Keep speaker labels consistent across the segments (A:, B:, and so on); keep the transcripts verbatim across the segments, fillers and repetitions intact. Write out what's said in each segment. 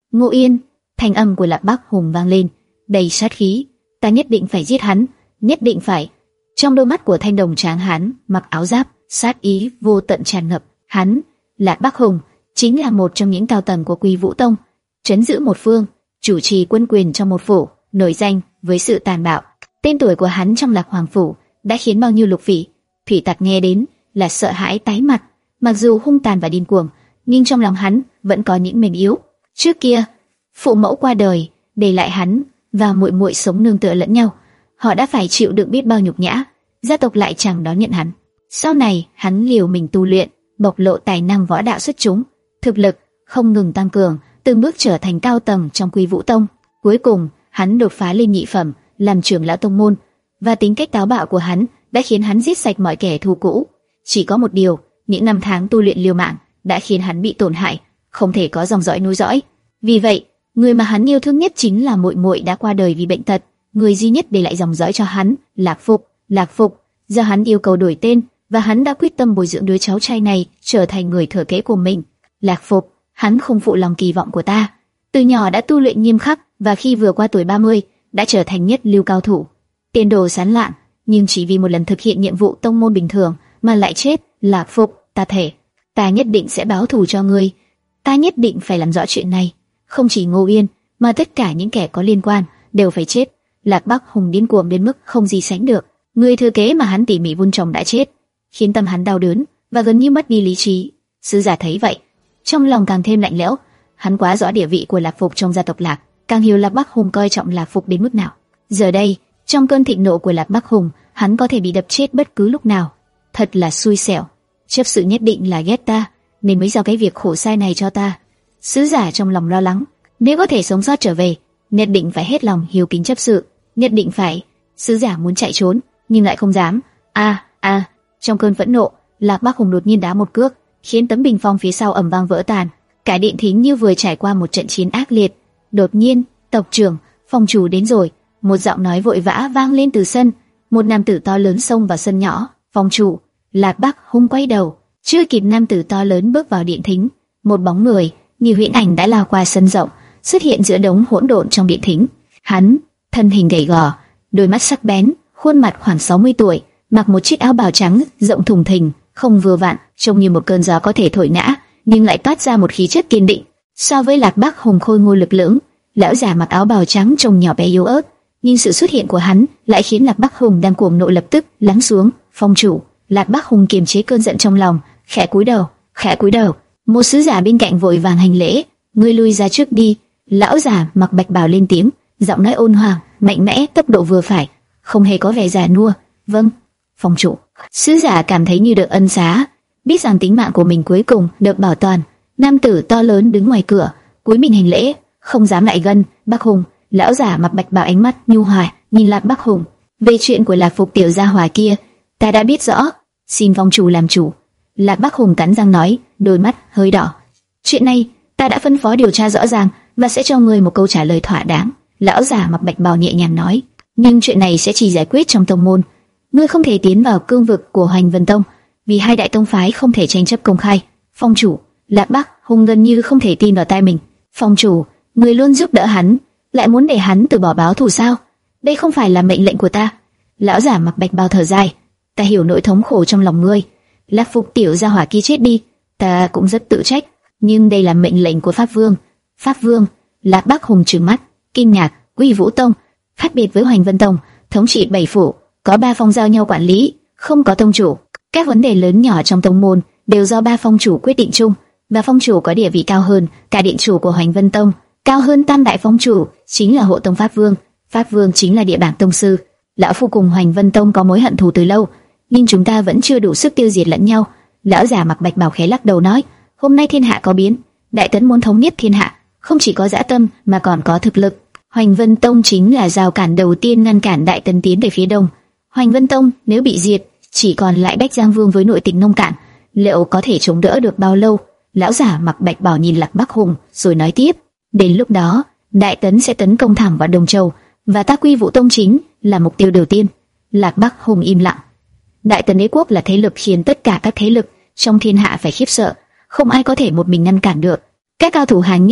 A: Ngô Yên, thanh âm của Lạc Bắc Hùng vang lên, đầy sát khí. Ta nhất định phải giết hắn, nhất định phải. Trong đôi mắt của thanh đồng tráng hán mặc áo giáp, sát ý vô tận tràn ngập. Hắn, Lạc Bắc Hùng, chính là một trong những cao tầng của Quy Vũ Tông, trấn giữ một phương, chủ trì quân quyền trong một phủ, nổi danh với sự tàn bạo. Tên tuổi của hắn trong Lạc Hoàng phủ đã khiến bao nhiêu lục vị, thủy tặc nghe đến là sợ hãi tái mặt. Mặc dù hung tàn và điên cuồng, nhưng trong lòng hắn vẫn có những mềm yếu. Trước kia, phụ mẫu qua đời, để lại hắn và muội muội sống nương tựa lẫn nhau. Họ đã phải chịu đựng biết bao nhục nhã, gia tộc lại chẳng đón nhận hắn. Sau này, hắn liều mình tu luyện, bộc lộ tài năng võ đạo xuất chúng, thực lực không ngừng tăng cường, từng bước trở thành cao tầng trong Quy Vũ Tông. Cuối cùng, hắn đột phá lên nhị phẩm, làm trưởng lão tông môn, và tính cách táo bạo của hắn đã khiến hắn giết sạch mọi kẻ thù cũ. Chỉ có một điều, những năm tháng tu luyện liều mạng đã khiến hắn bị tổn hại, không thể có dòng dõi nối dõi. Vì vậy, người mà hắn yêu thương nhất chính là muội muội đã qua đời vì bệnh tật. Người duy nhất để lại dòng dõi cho hắn, Lạc Phục. Lạc Phục, do hắn yêu cầu đổi tên, và hắn đã quyết tâm bồi dưỡng đứa cháu trai này trở thành người thừa kế của mình. Lạc Phục, hắn không phụ lòng kỳ vọng của ta. Từ nhỏ đã tu luyện nghiêm khắc, và khi vừa qua tuổi ba mươi, đã trở thành nhất lưu cao thủ. Tiền đồ sáng lạn, nhưng chỉ vì một lần thực hiện nhiệm vụ tông môn bình thường mà lại chết. Lạc Phục, ta thể, ta nhất định sẽ báo thù cho ngươi. Ta nhất định phải làm rõ chuyện này. Không chỉ Ngô Yên, mà tất cả những kẻ có liên quan đều phải chết. Lạc Bắc Hùng điên cuồng đến mức không gì sánh được. Người thừa kế mà hắn tỉ mỉ vun trồng đã chết, khiến tâm hắn đau đớn và gần như mất đi lý trí. Sứ giả thấy vậy, trong lòng càng thêm lạnh lẽo. Hắn quá rõ địa vị của Lạc Phục trong gia tộc Lạc, càng hiểu Lạc Bắc Hùng coi trọng Lạc Phục đến mức nào. Giờ đây, trong cơn thịnh nộ của Lạc Bắc Hùng, hắn có thể bị đập chết bất cứ lúc nào. Thật là xui xẻo. Chấp sự nhất định là ghét ta, nên mới giao cái việc khổ sai này cho ta. Sứ giả trong lòng lo lắng, nếu có thể sống sót trở về, nhất định phải hết lòng hiếu kính chấp sự, nhất định phải. Sứ giả muốn chạy trốn, nhưng lại không dám. A a, trong cơn phẫn nộ, Lạc Bắc Hùng đột nhiên đá một cước, khiến tấm bình phong phía sau ầm vang vỡ tan. Cả điện thính như vừa trải qua một trận chiến ác liệt. Đột nhiên, tộc trưởng, phòng chủ đến rồi. Một giọng nói vội vã vang lên từ sân. Một nam tử to lớn xông vào sân nhỏ. Phòng chủ. Lạc Bắc Hùng quay đầu, chưa kịp nam tử to lớn bước vào điện thính, một bóng người như huyễn ảnh đã lao qua sân rộng, xuất hiện giữa đống hỗn độn trong điện thính. Hắn, thân hình gầy gò, đôi mắt sắc bén, khuôn mặt khoảng sáu mươi tuổi, mặc một chiếc áo bào trắng rộng thùng thình, không vừa vặn, trông như một cơn gió có thể thổi ngã, nhưng lại toát ra một khí chất kiên định. So với Lạc Bắc Hùng khôi ngô lực lưỡng, lão già mặc áo bào trắng trông nhỏ bé yếu ớt, nhưng sự xuất hiện của hắn lại khiến Lạc Bắc Hùng đang cuồng nộ lập tức lắng xuống. Phong chủ. Lạc Bắc Hùng kiềm chế cơn giận trong lòng, khẽ cúi đầu, khẽ cúi đầu. Một sứ giả bên cạnh vội vàng hành lễ, ngươi lui ra trước đi. Lão già mặc bạch bào lên tiếng, giọng nói ôn hòa, mạnh mẽ, tốc độ vừa phải, không hề có vẻ già nua. Vâng, phong chủ. Sứ giả cảm thấy như được ân xá, biết rằng tính mạng của mình cuối cùng được bảo toàn. Nam tử to lớn đứng ngoài cửa, cúi mình hành lễ, không dám lại gần. Bắc Hùng. Lão già mặc bạch bào ánh mắt nhu hòa nhìn Lạc Bắc Hùng. Về chuyện của Lạc Phục tiểu gia hỏa kia, ta đã biết rõ, xin phong chủ làm chủ. Lạc Bắc Hùng cắn răng nói, đôi mắt hơi đỏ. Chuyện này ta đã phân phó điều tra rõ ràng và sẽ cho ngươi một câu trả lời thỏa đáng. Lão già mặc bạch bào nhẹ nhàng nói, nhưng chuyện này sẽ chỉ giải quyết trong tông môn. Ngươi không thể tiến vào cương vực của Hoành Vân Tông, vì hai đại tông phái không thể tranh chấp công khai. Phong chủ. Lạc Bắc Hùng gần như không thể tin vào tai mình. Phong chủ, ngươi luôn giúp đỡ hắn, lại muốn để hắn từ bỏ báo thù sao? Đây không phải là mệnh lệnh của ta. Lão giả mặc bạch bào thở dài, ta hiểu nỗi thống khổ trong lòng ngươi. Lạc Phục tiểu gia hỏa kia chết đi, ta cũng rất tự trách, nhưng đây là mệnh lệnh của Pháp Vương. Pháp Vương. Lạc Bắc Hùng trừng mắt, kinh ngạc. Quy Vũ Tông khác biệt với Hoành Vân Tông, thống trị bảy phủ, có ba phong giao nhau quản lý, không có tông chủ. Các vấn đề lớn nhỏ trong tông môn đều do ba phong chủ quyết định chung, và phong chủ có địa vị cao hơn cả điện chủ của Hoành Vân Tông, cao hơn tam đại phong chủ, chính là hộ tông Pháp Vương. Pháp Vương chính là địa bảng tông sư. Lão phu cùng Hoành Vân Tông có mối hận thù từ lâu, nhưng chúng ta vẫn chưa đủ sức tiêu diệt lẫn nhau. Lão già mặc bạch bào khẽ lắc đầu nói, hôm nay thiên hạ có biến, Đại Tấn muốn thống nhất thiên hạ, không chỉ có dã tâm mà còn có thực lực. Hoành Vân Tông chính là rào cản đầu tiên ngăn cản Đại Tấn tiến về phía đông. Hoành Vân Tông nếu bị diệt, chỉ còn lại Bách Giang Vương với nội tình nông cạn, liệu có thể chống đỡ được bao lâu? Lão giả mặc bạch bào nhìn Lạc Bắc Hùng, rồi nói tiếp, đến lúc đó, Đại Tấn sẽ tấn công thẳng vào Đông Châu, và ta Quy Vũ Tông chính là mục tiêu đầu tiên. Lạc Bắc Hùng im lặng. Đại Tấn đế quốc là thế lực khiến tất cả các thế lực trong thiên hạ phải khiếp sợ, không ai có thể một mình ngăn cản được. Các cao thủ hàng nhất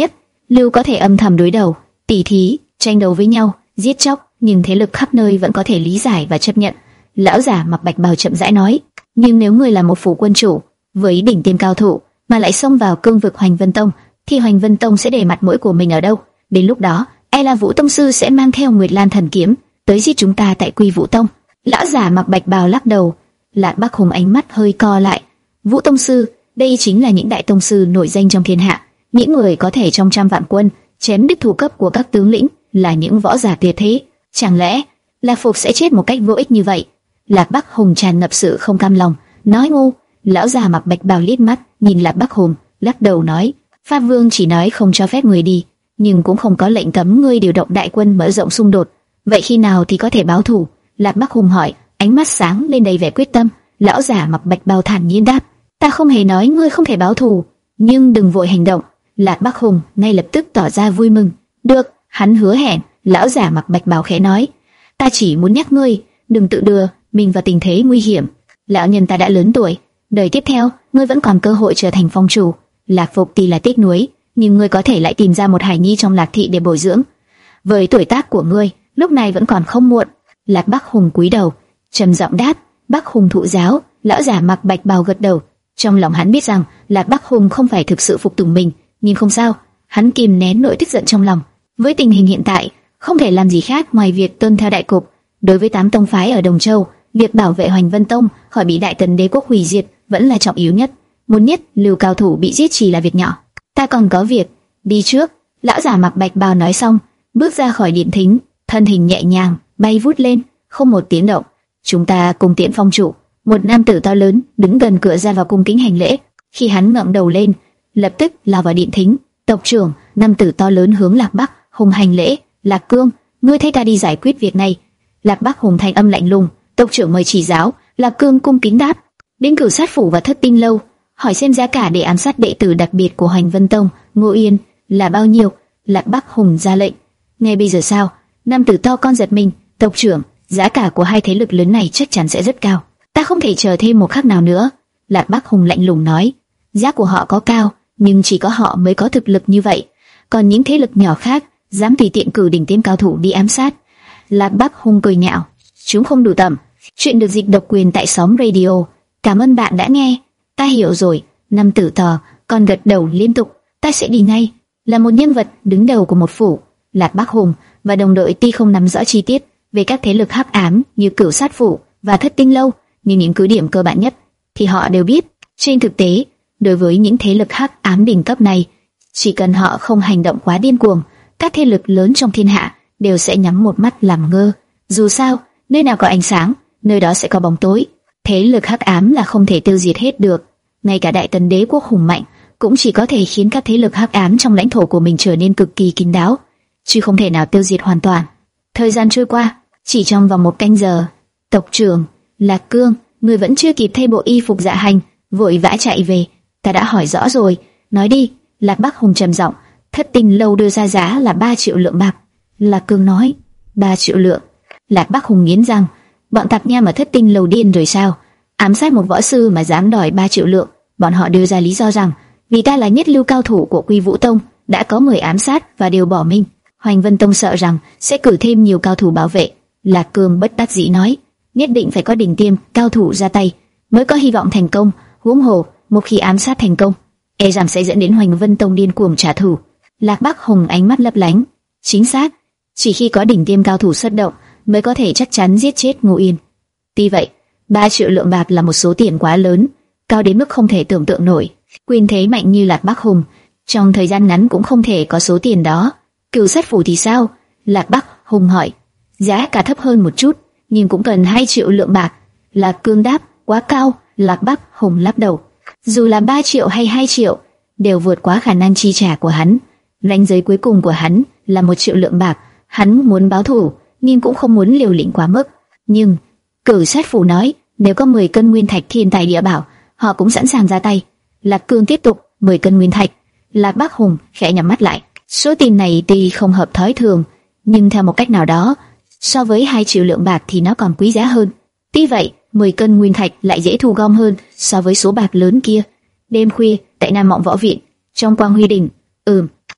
A: Lưu có thể âm thầm đối đầu, tỉ thí, tranh đấu với nhau, giết chóc, nhưng thế lực khắp nơi vẫn có thể lý giải và chấp nhận. Lão giả mặc bạch bào chậm rãi nói, nhưng nếu ngươi là một phủ quân chủ với đỉnh tiêm cao thủ mà lại xông vào cương vực Hoành Vân Tông, thì Hoành Vân Tông sẽ để mặt mũi của mình ở đâu? Đến lúc đó, e là Vũ tông sư sẽ mang theo Nguyệt Lan thần kiếm tới giết chúng ta tại Quy Vũ Tông. Lão giả mặc bạch bào lắc đầu. Lạc Bắc Hùng ánh mắt hơi co lại. Vũ tông sư, đây chính là những đại tông sư nổi danh trong thiên hạ, những người có thể trong trăm vạn quân chém đứt thủ cấp của các tướng lĩnh, là những võ giả tuyệt thế. Chẳng lẽ Lạc Phục sẽ chết một cách vô ích như vậy? Lạc Bắc Hùng tràn ngập sự không cam lòng, nói ngu. Lão già mặc bạch bào liếc mắt nhìn Lạc Bắc Hùng, lắc đầu nói, Pháp Vương chỉ nói không cho phép người đi, nhưng cũng không có lệnh cấm ngươi điều động đại quân mở rộng xung đột. Vậy khi nào thì có thể báo thù? Lạc Bắc Hùng hỏi, ánh mắt sáng lên đầy vẻ quyết tâm. Lão già mặc bạch bào thản nhiên đáp, ta không hề nói ngươi không thể báo thù, nhưng đừng vội hành động. Lạc Bắc Hùng ngay lập tức tỏ ra vui mừng. Được, hắn hứa hẹn. Lão già mặc bạch bào khẽ nói, ta chỉ muốn nhắc ngươi đừng tự đưa mình vào tình thế nguy hiểm. Lão nhân ta đã lớn tuổi, đời tiếp theo ngươi vẫn còn cơ hội trở thành phong chủ. Lạc Phục tuy là tiếc nuối, nhưng ngươi có thể lại tìm ra một hài nhi trong Lạc thị để bồi dưỡng. Với tuổi tác của ngươi, lúc này vẫn còn không muộn. Lạc Bắc Hùng cúi đầu, trầm giọng đáp, Bắc Hùng thụ giáo. Lão giả mặc bạch bào gật đầu. Trong lòng hắn biết rằng Lạc Bắc Hùng không phải thực sự phục tùng mình, nhưng không sao, hắn kìm nén nỗi tức giận trong lòng. Với tình hình hiện tại, không thể làm gì khác ngoài việc tuân theo đại cục. Đối với tám tông phái ở Đồng Châu, việc bảo vệ Hoành Vân Tông khỏi bị Đại Tần Đế quốc hủy diệt vẫn là trọng yếu nhất. Muốn nhất Lưu cao thủ bị giết chỉ là việc nhỏ, ta còn có việc đi trước. Lão giả mặc bạch bào nói xong, bước ra khỏi điện thính, thân hình nhẹ nhàng bay vút lên, không một tiếng động. Chúng ta cùng tiễn phong chủ. Một nam tử to lớn đứng gần cửa ra vào cung kính hành lễ. Khi hắn ngẩng đầu lên, lập tức lao vào điện thính. Tộc trưởng, nam tử to lớn hướng Lạc Bắc Hùng hành lễ. Lạc Cương, ngươi thay ta đi giải quyết việc này. Lạc Bắc Hùng thanh âm lạnh lùng, tộc trưởng mời chỉ giáo. Lạc Cương cung kính đáp. Đến Cửu Sát phủ và Thất Tinh lâu, hỏi xem giá cả để ám sát đệ tử đặc biệt của Hoành Vân Tông Ngô Yên là bao nhiêu. Lạc Bắc Hùng ra lệnh. Ngay bây giờ sao? Nam tử to con giật mình. Tộc trưởng, giá cả của hai thế lực lớn này chắc chắn sẽ rất cao, ta không thể chờ thêm một khắc nào nữa. Lạc Bắc Hùng lạnh lùng nói. Giá của họ có cao, nhưng chỉ có họ mới có thực lực như vậy, còn những thế lực nhỏ khác dám tùy tiện cử đỉnh tiêm cao thủ đi ám sát. Lạc Bắc Hùng cười nhạo. Chúng không đủ tầm. Chuyện được dịch độc quyền tại Xóm Radio. Cảm ơn bạn đã nghe. Ta hiểu rồi. Nam tử to còn gật đầu liên tục. Ta sẽ đi ngay. Là một nhân vật đứng đầu của một phủ, Lạc Bắc Hùng và đồng đội tuy không nắm rõ chi tiết về các thế lực hắc ám như Cửu Sát phủ và Thất Tinh lâu, nhưng những cứ điểm cơ bản nhất thì họ đều biết. Trên thực tế, đối với những thế lực hắc ám đỉnh cấp này, chỉ cần họ không hành động quá điên cuồng, các thế lực lớn trong thiên hạ đều sẽ nhắm một mắt làm ngơ. Dù sao, nơi nào có ánh sáng, nơi đó sẽ có bóng tối. Thế lực hắc ám là không thể tiêu diệt hết được. Ngay cả Đại Tần Đế quốc hùng mạnh cũng chỉ có thể khiến các thế lực hắc ám trong lãnh thổ của mình trở nên cực kỳ kín đáo, chứ không thể nào tiêu diệt hoàn toàn. Thời gian trôi qua, chỉ trong vòng một canh giờ. Tộc trưởng, Lạc Cương, người vẫn chưa kịp thay bộ y phục dạ hành, vội vã chạy về. Ta đã hỏi rõ rồi, nói đi. Lạc Bắc Hùng trầm giọng. Thất Tinh lâu đưa ra giá là ba triệu lượng bạc. Lạc Cương nói. Ba triệu lượng. Lạc Bắc Hùng nghiến răng. Bọn tạp nham ở Thất Tinh lâu điên rồi sao? Ám sát một võ sư mà dám đòi ba triệu lượng. Bọn họ đưa ra lý do rằng vì ta là nhất lưu cao thủ của Quy Vũ Tông, đã có mười ám sát và đều bỏ mình. Hoành Vân Tông sợ rằng sẽ cử thêm nhiều cao thủ bảo vệ. Lạc Cương bất đắc dĩ nói, nhất định phải có đỉnh tiêm cao thủ ra tay mới có hy vọng thành công. Huống hồ, một khi ám sát thành công, e rằng sẽ dẫn đến Hoành Vân Tông điên cuồng trả thù. Lạc Bắc Hùng ánh mắt lấp lánh. Chính xác, chỉ khi có đỉnh tiêm cao thủ xuất động mới có thể chắc chắn giết chết Ngô Yên. Tuy vậy, ba triệu lượng bạc là một số tiền quá lớn, cao đến mức không thể tưởng tượng nổi. Quyền thế mạnh như Lạc Bắc Hùng, trong thời gian ngắn cũng không thể có số tiền đó. Cửu Sát phủ thì sao? Lạc Bắc Hùng hỏi. Giá cả thấp hơn một chút, nhưng cũng cần hai triệu lượng bạc. Lạc Cương đáp. Quá cao. Lạc Bắc Hùng lắc đầu. Dù là ba triệu hay hai triệu, đều vượt quá khả năng chi trả của hắn. Ranh giới cuối cùng của hắn là một triệu lượng bạc. Hắn muốn báo thù, nhưng cũng không muốn liều lĩnh quá mức. Nhưng Cửu Sát phủ nói, nếu có mười cân nguyên thạch thiên tài địa bảo, họ cũng sẵn sàng ra tay. Lạc Cương tiếp tục. Mười cân nguyên thạch. Lạc Bắc Hùng khẽ nhắm mắt lại. Số tiền này tuy không hợp thói thường, nhưng theo một cách nào đó, so với hai triệu lượng bạc thì nó còn quý giá hơn. Tuy vậy, mười cân nguyên thạch lại dễ thu gom hơn so với số bạc lớn kia. Đêm khuya, tại Nam Mộng Võ Viện, trong Quang Huy Đình. Ừm,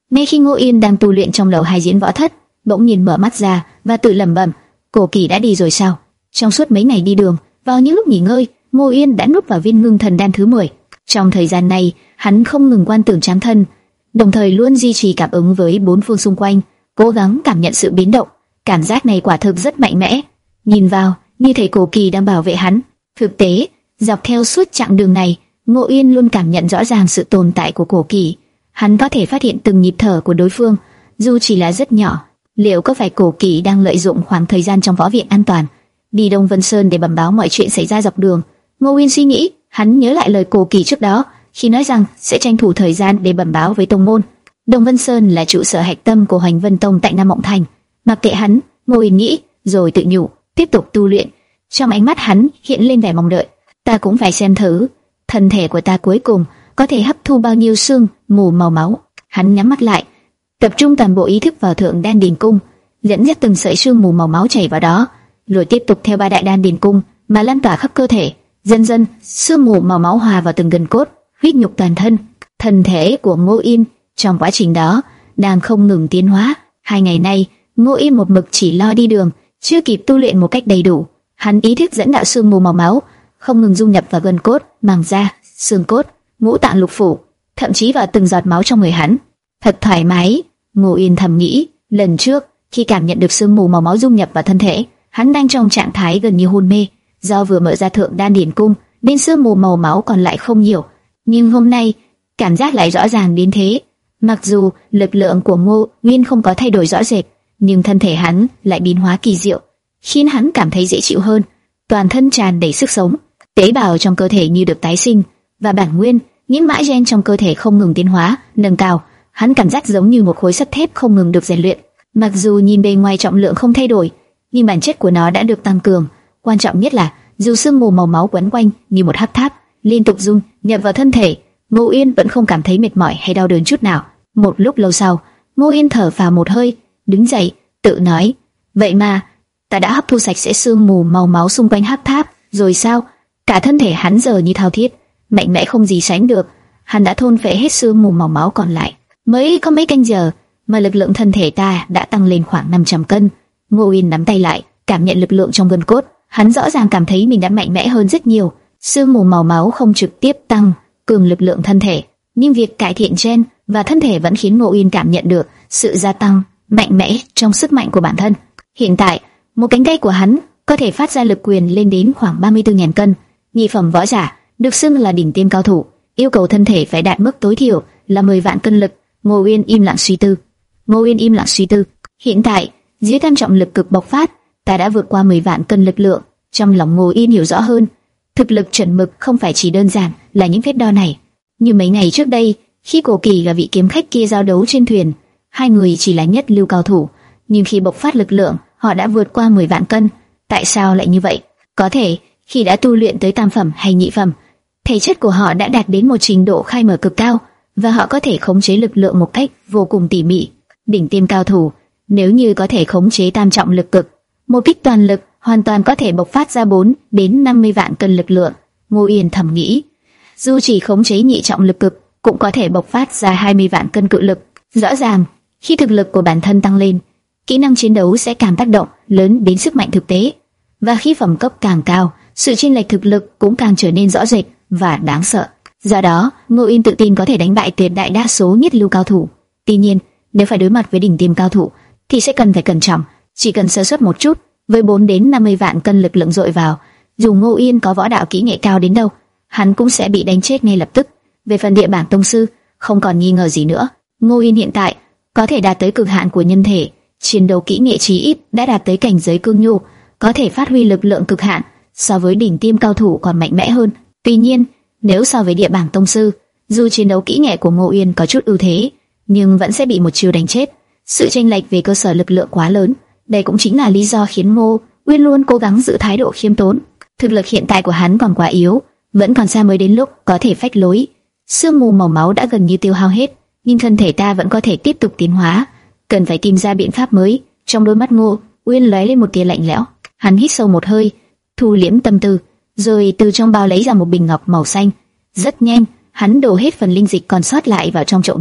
A: Ngay khi Ngô Yên đang tu luyện trong lầu hai diễn võ thất, bỗng nhìn mở mắt ra và tự lẩm bẩm, Cổ Kỳ đã đi rồi sao? Trong suốt mấy ngày đi đường, vào những lúc nghỉ ngơi, Ngô Yên đã nuốt vào viên ngưng thần đan thứ mười. Trong thời gian này, hắn không ngừng quan tưởng Tráng Thân, đồng thời luôn duy trì cảm ứng với bốn phương xung quanh, cố gắng cảm nhận sự biến động. Cảm giác này quả thực rất mạnh mẽ. Nhìn vào, như thể Cổ Kỳ đang bảo vệ hắn. Thực tế, dọc theo suốt chặng đường này, Ngô Yên luôn cảm nhận rõ ràng sự tồn tại của Cổ Kỳ. Hắn có thể phát hiện từng nhịp thở của đối phương, dù chỉ là rất nhỏ. Liệu có phải Cổ Kỳ đang lợi dụng khoảng thời gian trong võ viện an toàn, đi Đông Vân Sơn để bẩm báo mọi chuyện xảy ra dọc đường? Ngô Yên suy nghĩ, hắn nhớ lại lời Cổ Kỳ trước đó, khi nói rằng sẽ tranh thủ thời gian để bẩm báo với tông môn. Đông Vân Sơn là trụ sở hạch tâm của Hoành Vân Tông tại Nam Mộng Thành. Mặc kệ hắn, Ngô Yên nghĩ, rồi tự nhủ, tiếp tục tu luyện. Trong ánh mắt hắn hiện lên vẻ mong đợi. Ta cũng phải xem thử, thân thể của ta cuối cùng có thể hấp thu bao nhiêu sương mù màu máu. Hắn nhắm mắt lại, tập trung toàn bộ ý thức vào thượng đan điền cung, dẫn dắt từng sợi sương mù màu máu chảy vào đó, rồi tiếp tục theo ba đại đan điền cung mà lan tỏa khắp cơ thể. Dần dần, sương mù màu máu hòa vào từng gân cốt, huyết nhục toàn thân. Thân thể của Ngô Yên trong quá trình đó đang không ngừng tiến hóa. Hai ngày nay, Ngô Yên một mực chỉ lo đi đường, chưa kịp tu luyện một cách đầy đủ. Hắn ý thức dẫn đạo sương mù màu máu không ngừng dung nhập vào gân cốt, màng da, xương cốt, ngũ tạng lục phủ, thậm chí vào từng giọt máu trong người hắn. Thật thoải mái, Ngô Yên thầm nghĩ. Lần trước, khi cảm nhận được sương mù màu máu dung nhập vào thân thể, hắn đang trong trạng thái gần như hôn mê. Do vừa mở ra thượng đan điền cung, nên sương mù màu máu còn lại không nhiều. Nhưng hôm nay, cảm giác lại rõ ràng đến thế. Mặc dù lực lượng của Ngô Nguyên không có thay đổi rõ rệt, nhưng thân thể hắn lại biến hóa kỳ diệu, khiến hắn cảm thấy dễ chịu hơn, toàn thân tràn đầy sức sống. Tế bào trong cơ thể như được tái sinh, và bản nguyên, những mã gen trong cơ thể không ngừng tiến hóa, nâng cao. Hắn cảm giác giống như một khối sắt thép không ngừng được rèn luyện. Mặc dù nhìn bề ngoài trọng lượng không thay đổi, nhưng bản chất của nó đã được tăng cường. Quan trọng nhất là, dù sương mù màu máu quấn quanh như một tháp tháp liên tục dung nhập vào thân thể, Ngô Yên vẫn không cảm thấy mệt mỏi hay đau đớn chút nào. Một lúc lâu sau, Ngô Yên thở phào một hơi, đứng dậy, tự nói: vậy mà ta đã hấp thu sạch sẽ sương mù màu máu xung quanh tháp tháp rồi sao? Cả thân thể hắn giờ như thao thiết, mạnh mẽ không gì sánh được. Hắn đã thôn phệ hết sương mù màu máu còn lại. Mới có mấy canh giờ mà lực lượng thân thể ta đã tăng lên khoảng năm trăm cân. Ngô Yên nắm tay lại, cảm nhận lực lượng trong gân cốt. Hắn rõ ràng cảm thấy mình đã mạnh mẽ hơn rất nhiều. Sương mù màu máu không trực tiếp tăng cường lực lượng thân thể, nhưng việc cải thiện gen và thân thể vẫn khiến Ngô Yên cảm nhận được sự gia tăng mạnh mẽ trong sức mạnh của bản thân. Hiện tại, một cánh tay của hắn có thể phát ra lực quyền lên đến khoảng ba mươi tư nghìn cân. Nhị phẩm võ giả, được xưng là đỉnh tiêm cao thủ, yêu cầu thân thể phải đạt mức tối thiểu là mười vạn cân lực. Ngô Yên im lặng suy tư. Ngô Yên im lặng suy tư. Hiện tại, dưới tam trọng lực cực bộc phát, ta đã vượt qua mười vạn cân lực lượng. Trong lòng Ngô Yên hiểu rõ hơn, thực lực chuẩn mực không phải chỉ đơn giản là những phép đo này. Như mấy ngày trước đây, khi Cổ Kỳ và vị kiếm khách kia giao đấu trên thuyền, hai người chỉ là nhất lưu cao thủ, nhưng khi bộc phát lực lượng, họ đã vượt qua mười vạn cân. Tại sao lại như vậy? Có thể khi đã tu luyện tới tam phẩm hay nhị phẩm, thể chất của họ đã đạt đến một trình độ khai mở cực cao, và họ có thể khống chế lực lượng một cách vô cùng tỉ mỉ. Đỉnh tiêm cao thủ, nếu như có thể khống chế tam trọng lực cực, một kích toàn lực hoàn toàn có thể bộc phát ra bốn đến năm mươi vạn cân lực lượng. Ngô Yên thầm nghĩ, dù chỉ khống chế nhị trọng lực cực, cũng có thể bộc phát ra hai mươi vạn cân cự lực. Rõ ràng, khi thực lực của bản thân tăng lên, kỹ năng chiến đấu sẽ càng tác động lớn đến sức mạnh thực tế, và khi phẩm cấp càng cao, sự chênh lệch thực lực cũng càng trở nên rõ rệt và đáng sợ. Do đó, Ngô Yên tự tin có thể đánh bại tuyệt đại đa số nhất lưu cao thủ. Tuy nhiên, nếu phải đối mặt với đỉnh tiêm cao thủ, thì sẽ cần phải cẩn trọng. Chỉ cần sơ suất một chút, với bốn đến năm mươi vạn cân lực lượng dội vào, dù Ngô Yên có võ đạo kỹ nghệ cao đến đâu, hắn cũng sẽ bị đánh chết ngay lập tức. Về phần địa bảng tông sư, không còn nghi ngờ gì nữa. Ngô Yên hiện tại có thể đạt tới cực hạn của nhân thể, chiến đấu kỹ nghệ chí ít đã đạt tới cảnh giới cương nhu, có thể phát huy lực lượng cực hạn, so với đỉnh tiêm cao thủ còn mạnh mẽ hơn. Tuy nhiên, nếu so với địa bảng tông sư, dù chiến đấu kỹ nghệ của Ngô Yên có chút ưu thế, nhưng vẫn sẽ bị một chiêu đánh chết. Sự chênh lệch về cơ sở lực lượng quá lớn. Đây cũng chính là lý do khiến Ngô Uyên luôn cố gắng giữ thái độ khiêm tốn. Thực lực hiện tại của hắn còn quá yếu, vẫn còn xa mới đến lúc có thể phách lối. Sương mù màu máu đã gần như tiêu hao hết, nhưng thân thể ta vẫn có thể tiếp tục tiến hóa, cần phải tìm ra biện pháp mới. Trong đôi mắt Ngô Uyên lóe lên một tia lạnh lẽo. Hắn hít sâu một hơi, thu liễm tâm tư, rồi từ trong bao lấy ra một bình ngọc màu xanh. Rất nhanh, hắn đổ hết phần linh dịch còn sót lại vào trong chậu nước,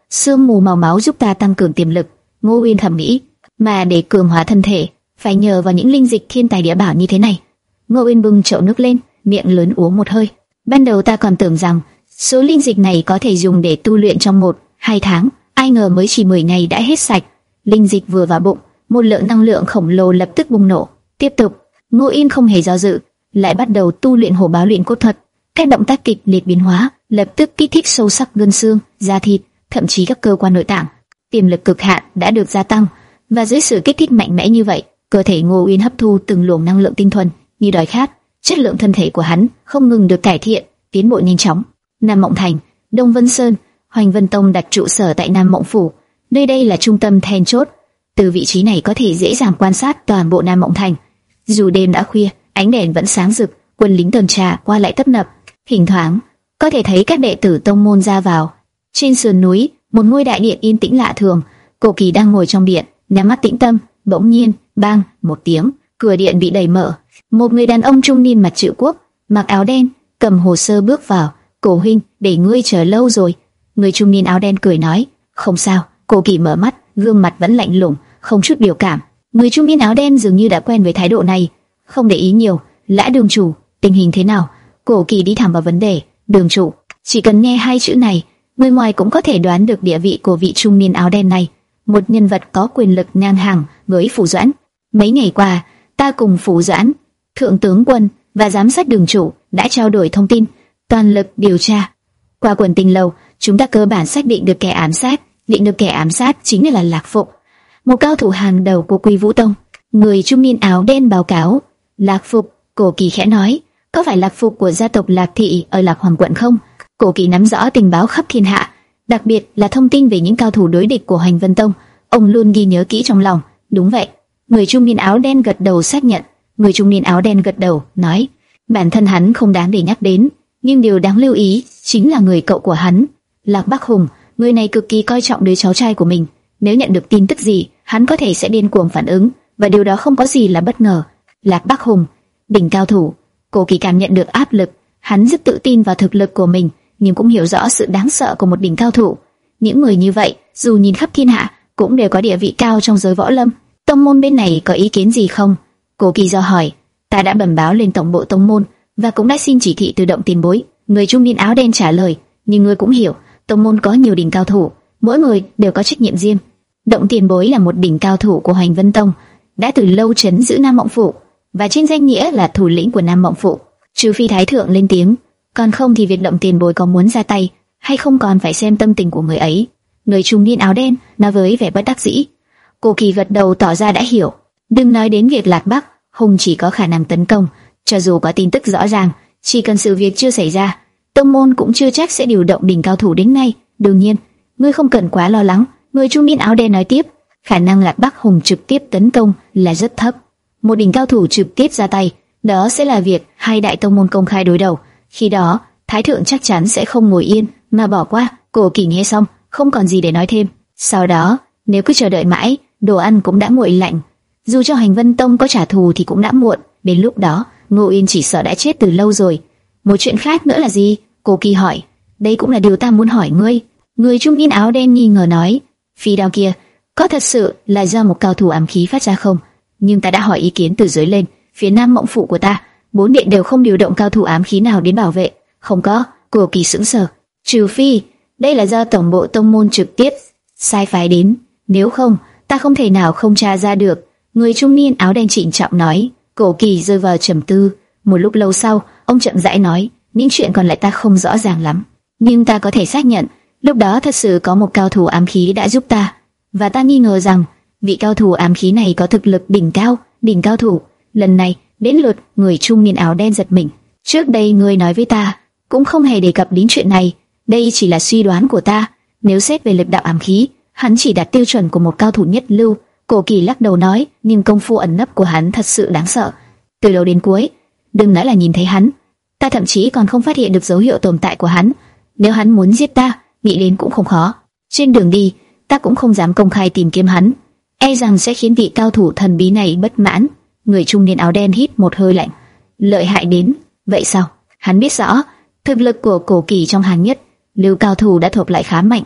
A: sương mù màu máu giúp ta tăng cường tiềm lực. Ngô Uyên thầm nghĩ, mà để cường hóa thân thể, phải nhờ vào những linh dịch thiên tài địa bảo như thế này. Ngô Uyên bưng chậu nước lên, miệng lớn uống một hơi. Ban đầu ta còn tưởng rằng số linh dịch này có thể dùng để tu luyện trong một, hai tháng, ai ngờ mới chỉ mười ngày đã hết sạch. Linh dịch vừa vào bụng, một lượng năng lượng khổng lồ lập tức bùng nổ. Tiếp tục, Ngô Uyên không hề do dự, lại bắt đầu tu luyện hổ báo luyện cốt thuật. Các động tác kịch liệt biến hóa, lập tức kích thích sâu sắc gân xương, da thịt, thậm chí các cơ quan nội tạng. Tiềm lực cực hạn đã được gia tăng, và dưới sự kích thích mạnh mẽ như vậy, cơ thể Ngô Uyên hấp thu từng luồng năng lượng tinh thuần như đói khát. Chất lượng thân thể của hắn không ngừng được cải thiện, tiến bộ nhanh chóng. Nam Mộng Thành, Đông Vân Sơn, Hoành Vân Tông đặt trụ sở tại Nam Mộng Phủ. Nơi đây là trung tâm then chốt. Từ vị trí này có thể dễ dàng quan sát toàn bộ Nam Mộng Thành. Dù đêm đã khuya, ánh đèn vẫn sáng rực, quân lính tuần tra qua lại tấp nập. Thỉnh thoảng có thể thấy các đệ tử tông môn ra vào. Trên sườn núi, một ngôi đại điện yên tĩnh lạ thường. Cổ Kỳ đang ngồi trong điện, nhắm mắt tĩnh tâm. Bỗng nhiên, bang một tiếng, cửa điện bị đẩy mở. Một người đàn ông trung niên mặt chữ quốc, mặc áo đen, cầm hồ sơ bước vào. Cổ huynh, để ngươi chờ lâu rồi. Người trung niên áo đen cười nói, không sao. Cổ Kỳ mở mắt, gương mặt vẫn lạnh lùng, không chút biểu cảm. Người trung niên áo đen dường như đã quen với thái độ này, không để ý nhiều. Lã đường chủ, tình hình thế nào? Cổ Kỳ đi thẳng vào vấn đề. Đường chủ, chỉ cần nghe hai chữ này, người ngoài cũng có thể đoán được địa vị của vị trung niên áo đen này. Một nhân vật có quyền lực ngang hàng với Phủ Doãn. Mấy ngày qua, ta cùng Phủ Doãn, thượng tướng quân và giám sát đường chủ đã trao đổi thông tin, toàn lực điều tra. Qua quần tinh lâu, chúng ta cơ bản xác định được kẻ ám sát, định được kẻ ám sát chính là Lạc Phục, một cao thủ hàng đầu của Quy Vũ Tông. Người trung niên áo đen báo cáo, Lạc Phục. Cổ Kỳ khẽ nói, có phải Lạc Phục của gia tộc Lạc Thị ở Lạc Hoàng quận không? Cổ Kỳ nắm rõ tình báo khắp thiên hạ, đặc biệt là thông tin về những cao thủ đối địch của Hoành Vân Tông, ông luôn ghi nhớ kỹ trong lòng. Đúng vậy. Người trung niên áo đen gật đầu xác nhận. Người trung niên áo đen gật đầu nói, bản thân hắn không đáng để nhắc đến, nhưng điều đáng lưu ý chính là người cậu của hắn, Lạc Bắc Hùng. Người này cực kỳ coi trọng đứa cháu trai của mình. Nếu nhận được tin tức gì, hắn có thể sẽ điên cuồng phản ứng, và điều đó không có gì là bất ngờ. Lạc Bắc Hùng, đỉnh cao thủ. Cổ Kỳ cảm nhận được áp lực. Hắn rất tự tin vào thực lực của mình, nhưng cũng hiểu rõ sự đáng sợ của một đỉnh cao thủ. Những người như vậy, dù nhìn khắp thiên hạ, cũng đều có địa vị cao trong giới võ lâm. Tông môn bên này có ý kiến gì không? Cổ Kỳ do hỏi. Ta đã bẩm báo lên tổng bộ tông môn và cũng đã xin chỉ thị từ Động Tiền Bối. Người trung niên áo đen trả lời. Nhưng ngươi cũng hiểu, tông môn có nhiều đỉnh cao thủ, mỗi người đều có trách nhiệm riêng. Động Tiền Bối là một đỉnh cao thủ của Hoành Vân Tông, đã từ lâu trấn giữ Nam Mộng Phủ và trên danh nghĩa là thủ lĩnh của Nam Mộng Phủ. Trừ phi Thái thượng lên tiếng, còn không thì việc Động Tiền Bối có muốn ra tay hay không còn phải xem tâm tình của người ấy. Người trung niên áo đen nói với vẻ bất đắc dĩ. Cổ Kỳ gật đầu tỏ ra đã hiểu. Đừng nói đến việc Lạc Bắc Hùng chỉ có khả năng tấn công, cho dù có tin tức rõ ràng, chỉ cần sự việc chưa xảy ra, tông môn cũng chưa chắc sẽ điều động đỉnh cao thủ đến ngay. Đương nhiên, ngươi không cần quá lo lắng. Người trung niên áo đen nói tiếp, khả năng Lạc Bắc Hùng trực tiếp tấn công là rất thấp. Một đỉnh cao thủ trực tiếp ra tay, đó sẽ là việc hai đại tông môn công khai đối đầu. Khi đó, Thái thượng chắc chắn sẽ không ngồi yên mà bỏ qua. Cổ Kỳ nghe xong, không còn gì để nói thêm. Sau đó, nếu cứ chờ đợi mãi, đồ ăn cũng đã nguội lạnh. Dù cho Hành Vân Tông có trả thù thì cũng đã muộn. Đến lúc đó, Ngô Uyên chỉ sợ đã chết từ lâu rồi. Một chuyện khác nữa là gì? Cổ Kỳ hỏi. Đây cũng là điều ta muốn hỏi ngươi. Người trung niên áo đen nghi ngờ nói. Phi đao kia, có thật sự là do một cao thủ ám khí phát ra không? Nhưng ta đã hỏi ý kiến từ dưới lên, phía Nam Mộng Phủ của ta, bốn điện đều không điều động cao thủ ám khí nào đến bảo vệ. Không có. Cổ Kỳ sững sờ. Trừ phi, đây là do tổng bộ tông môn trực tiếp sai phái đến. Nếu không, ta không thể nào không tra ra được. Người trung niên áo đen trịnh trọng nói. Cổ Kỳ rơi vào trầm tư. Một lúc lâu sau, ông chậm rãi nói, những chuyện còn lại ta không rõ ràng lắm, nhưng ta có thể xác nhận, lúc đó thật sự có một cao thủ ám khí đã giúp ta, và ta nghi ngờ rằng vị cao thủ ám khí này có thực lực đỉnh cao, đỉnh cao thủ. Lần này đến lượt người trung niên áo đen giật mình. Trước đây ngươi nói với ta cũng không hề đề cập đến chuyện này, đây chỉ là suy đoán của ta. Nếu xét về lực đạo ám khí, hắn chỉ đạt tiêu chuẩn của một cao thủ nhất lưu. Cổ Kỳ lắc đầu nói, nhưng công phu ẩn nấp của hắn thật sự đáng sợ. Từ đầu đến cuối, đừng nói là nhìn thấy hắn, ta thậm chí còn không phát hiện được dấu hiệu tồn tại của hắn. Nếu hắn muốn giết ta, nghĩ đến cũng không khó. Trên đường đi, ta cũng không dám công khai tìm kiếm hắn, e rằng sẽ khiến vị cao thủ thần bí này bất mãn. Người trung niên áo đen hít một hơi lạnh. Lợi hại đến vậy sao? Hắn biết rõ thực lực của Cổ Kỳ trong hàng nhất lưu cao thủ đã thuộc lại khá mạnh,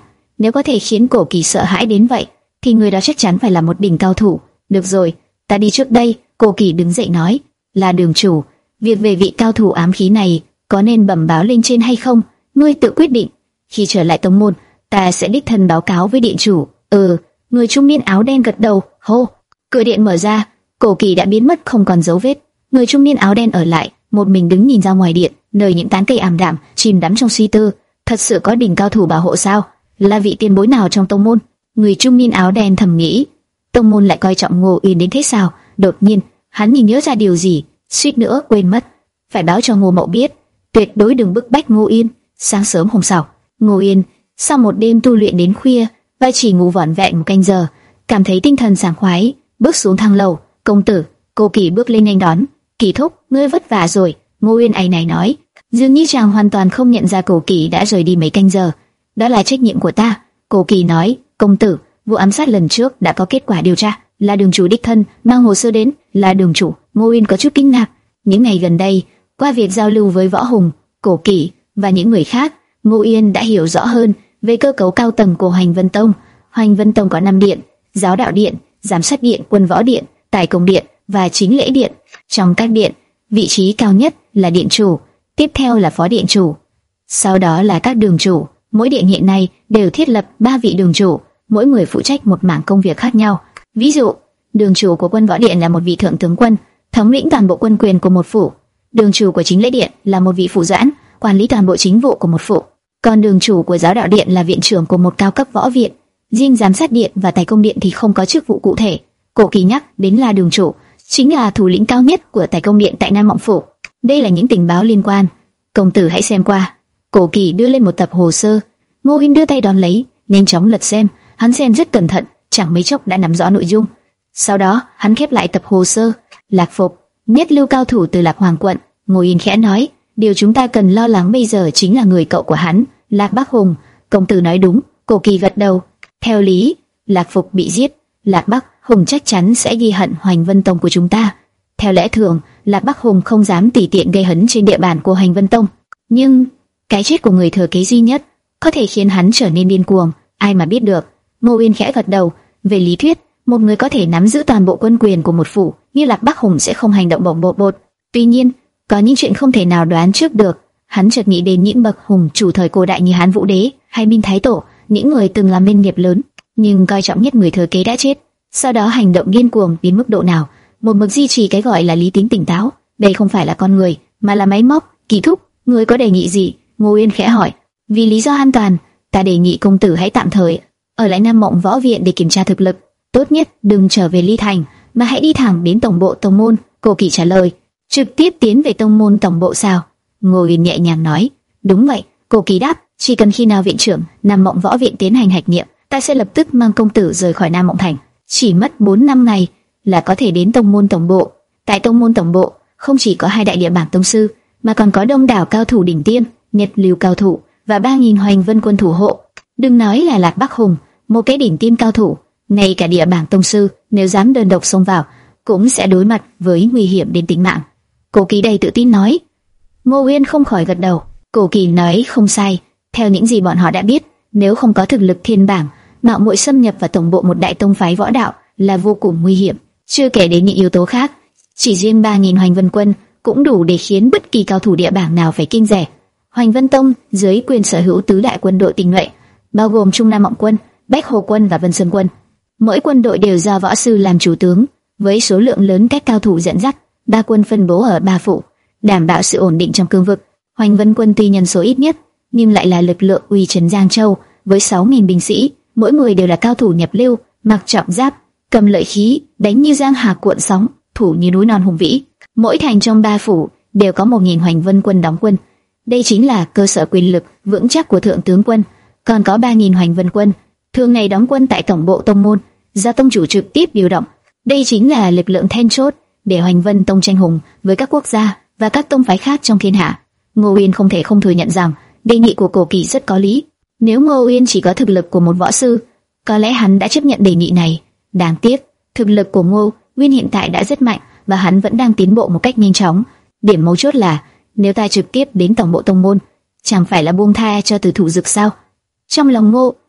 A: Nếu có thể khiến Cổ Kỳ sợ hãi đến vậy, thì người đó chắc chắn phải là một đỉnh cao thủ. Được rồi, ta đi trước đây. Cổ Kỳ đứng dậy nói, là đường chủ, việc về vị cao thủ ám khí này có nên bẩm báo lên trên hay không, ngươi tự quyết định. Khi trở lại tông môn, ta sẽ đích thân báo cáo với điện chủ. Ừ, người trung niên áo đen gật đầu. Hô, cửa điện mở ra, Cổ Kỳ đã biến mất không còn dấu vết. Người trung niên áo đen ở lại, một mình đứng nhìn ra ngoài điện, nơi những tán cây ảm đạm, chìm đắm trong suy tư. Thật sự có đỉnh cao thủ bảo hộ sao? Là vị tiền bối nào trong tông môn? Người trung niên áo đen thầm nghĩ. Tông môn lại coi trọng Ngô Uyên đến thế sao? Đột nhiên, hắn nhìn nhớ ra điều gì, suýt nữa quên mất. Phải báo cho Ngô Mậu biết, tuyệt đối đừng bức bách Ngô Uyên. Sáng sớm hôm sau, Ngô Uyên sau một đêm tu luyện đến khuya và chỉ ngủ vỏn vẹn một canh giờ, cảm thấy tinh thần sảng khoái, bước xuống thang lầu. Công tử. Cô Kỳ bước lên nghênh đón. Kỳ thúc, ngươi vất vả rồi. Ngô Uyên áy náy nói. Dường như chàng hoàn toàn không nhận ra Cổ Kỳ đã rời đi mấy canh giờ. Đó là trách nhiệm của ta. Cổ Kỳ nói. Công tử, vụ ám sát lần trước đã có kết quả điều tra, là đường chủ đích thân mang hồ sơ đến. Là đường chủ. Ngô Uyên có chút kinh ngạc. Những ngày gần đây, qua việc giao lưu với Võ Hùng, Cổ Kỳ và những người khác, Ngô Uyên đã hiểu rõ hơn về cơ cấu cao tầng của Hoành Vân Tông. Hoành Vân Tông có năm điện: Giáo đạo điện, Giám sát điện, Quân võ điện, Tài công điện và Chính lễ điện. Trong các điện, vị trí cao nhất là điện chủ, tiếp theo là phó điện chủ, sau đó là các đường chủ. Mỗi điện hiện nay đều thiết lập ba vị đường chủ, mỗi người phụ trách một mảng công việc khác nhau. Ví dụ, đường chủ của Quân võ điện là một vị thượng tướng quân, thống lĩnh toàn bộ quân quyền của một phủ. Đường chủ của Chính lễ điện là một vị phủ doãn, quản lý toàn bộ chính vụ của một phủ. Còn đường chủ của Giáo đạo điện là viện trưởng của một cao cấp võ viện. Riêng Giám sát điện và Tài công điện thì không có chức vụ cụ thể. Cổ Kỳ nhắc đến là đường chủ chính là thủ lĩnh cao nhất của Tài công điện tại Nam Mộng phủ. Đây là những tình báo liên quan, công tử hãy xem qua. Cổ Kỳ đưa lên một tập hồ sơ. Ngô Hinh đưa tay đón lấy, nhanh chóng lật xem. Hắn xem rất cẩn thận, chẳng mấy chốc đã nắm rõ nội dung. Sau đó hắn khép lại tập hồ sơ. Lạc Phục, nhất lưu cao thủ từ Lạc Hoàng quận. Ngô Hinh khẽ nói, điều chúng ta cần lo lắng bây giờ chính là người cậu của hắn, Lạc Bắc Hùng. Công tử nói đúng. Cổ Kỳ gật đầu. Theo lý, Lạc Phục bị giết, Lạc Bắc Hùng chắc chắn sẽ ghi hận Hoành Vân Tông của chúng ta. Theo lẽ thường, Lạc Bắc Hùng không dám tùy tiện gây hấn trên địa bàn của Hoành Vân Tông. Nhưng cái chết của người thừa kế duy nhất có thể khiến hắn trở nên điên cuồng, ai mà biết được. Ngô Uyên khẽ gật đầu. Về lý thuyết, một người có thể nắm giữ toàn bộ quân quyền của một phủ như Lạc Bắc Hùng sẽ không hành động bồng bột bột. Tuy nhiên, có những chuyện không thể nào đoán trước được. Hắn chợt nghĩ đến những bậc hùng chủ thời cổ đại như Hán Vũ Đế hay Minh Thái Tổ, những người từng làm nên nghiệp lớn, nhưng coi trọng nhất người thừa kế đã chết. Sau đó hành động điên cuồng đến mức độ nào, một mực duy trì cái gọi là lý tính tỉnh táo. Đây không phải là con người, mà là máy móc. Kỳ thúc, người có đề nghị gì? Ngô Uyên khẽ hỏi. Vì lý do an toàn, ta đề nghị công tử hãy tạm thời ở lại Nam Mộng võ viện để kiểm tra thực lực. Tốt nhất đừng trở về Ly Thành, mà hãy đi thẳng đến tổng bộ tông môn. Cổ Kỳ trả lời. Trực tiếp tiến về tông môn tổng bộ sao? Ngô Uyên nhẹ nhàng nói. Đúng vậy. Cổ Kỳ đáp. Chỉ cần khi nào viện trưởng Nam Mộng võ viện tiến hành hạch nghiệm, ta sẽ lập tức mang công tử rời khỏi Nam Mộng thành. Chỉ mất bốn năm ngày là có thể đến tông môn tổng bộ. Tại tông môn tổng bộ không chỉ có hai đại địa bảng tông sư, mà còn có đông đảo cao thủ đỉnh tiêm, nhật lưu cao thủ và ba nghìn Hoành Vân quân thủ hộ. Đừng nói là Lạc Bắc Hùng, một cái đỉnh tiêm cao thủ, ngay cả địa bảng tông sư nếu dám đơn độc xông vào cũng sẽ đối mặt với nguy hiểm đến tính mạng. Cổ Kỳ đầy tự tin nói. Ngô Uyên không khỏi gật đầu. Cổ Kỳ nói không sai. Theo những gì bọn họ đã biết, nếu không có thực lực thiên bảng, mạo muội xâm nhập vào tổng bộ một đại tông phái võ đạo là vô cùng nguy hiểm. Chưa kể đến những yếu tố khác, chỉ riêng ba nghìn Hoành Vân quân cũng đủ để khiến bất kỳ cao thủ địa bảng nào phải kinh rẻ. Hoành Vân Tông dưới quyền sở hữu tứ đại quân đội tinh nhuệ, bao gồm Trung Nam Mộng quân, Bách Hồ quân và Vân Sơn quân. Mỗi quân đội đều do võ sư làm chủ tướng, với số lượng lớn các cao thủ dẫn dắt. Ba quân phân bố ở ba phủ, đảm bảo sự ổn định trong cương vực. Hoành Vân quân tuy nhân số ít nhất, nhưng lại là lực lượng uy chấn Giang Châu, với sáu nghìn binh sĩ, mỗi người đều là cao thủ nhập lưu, mặc trọng giáp, cầm lợi khí, đánh như giang hà cuộn sóng, thủ như núi non hùng vĩ. Mỗi thành trong ba phủ đều có một nghìn Hoành Vân quân đóng quân. Đây chính là cơ sở quyền lực vững chắc của thượng tướng quân. Còn có ba nghìn Hoành Vân quân, thường ngày đóng quân tại tổng bộ tông môn, do tông chủ trực tiếp điều động. Đây chính là lực lượng then chốt để Hoành Vân Tông tranh hùng với các quốc gia và các tông phái khác trong thiên hạ. Ngô Uyên không thể không thừa nhận rằng đề nghị của Cổ Kỳ rất có lý. Nếu Ngô Uyên chỉ có thực lực của một võ sư, có lẽ hắn đã chấp nhận đề nghị này. Đáng tiếc, thực lực của Ngô Uyên hiện tại đã rất mạnh và hắn vẫn đang tiến bộ một cách nhanh chóng. Điểm mấu chốt là, nếu ta trực tiếp đến tổng bộ tông môn, chẳng phải là buông tha cho Tử Thủ Dực sao? Trong lòng Ngô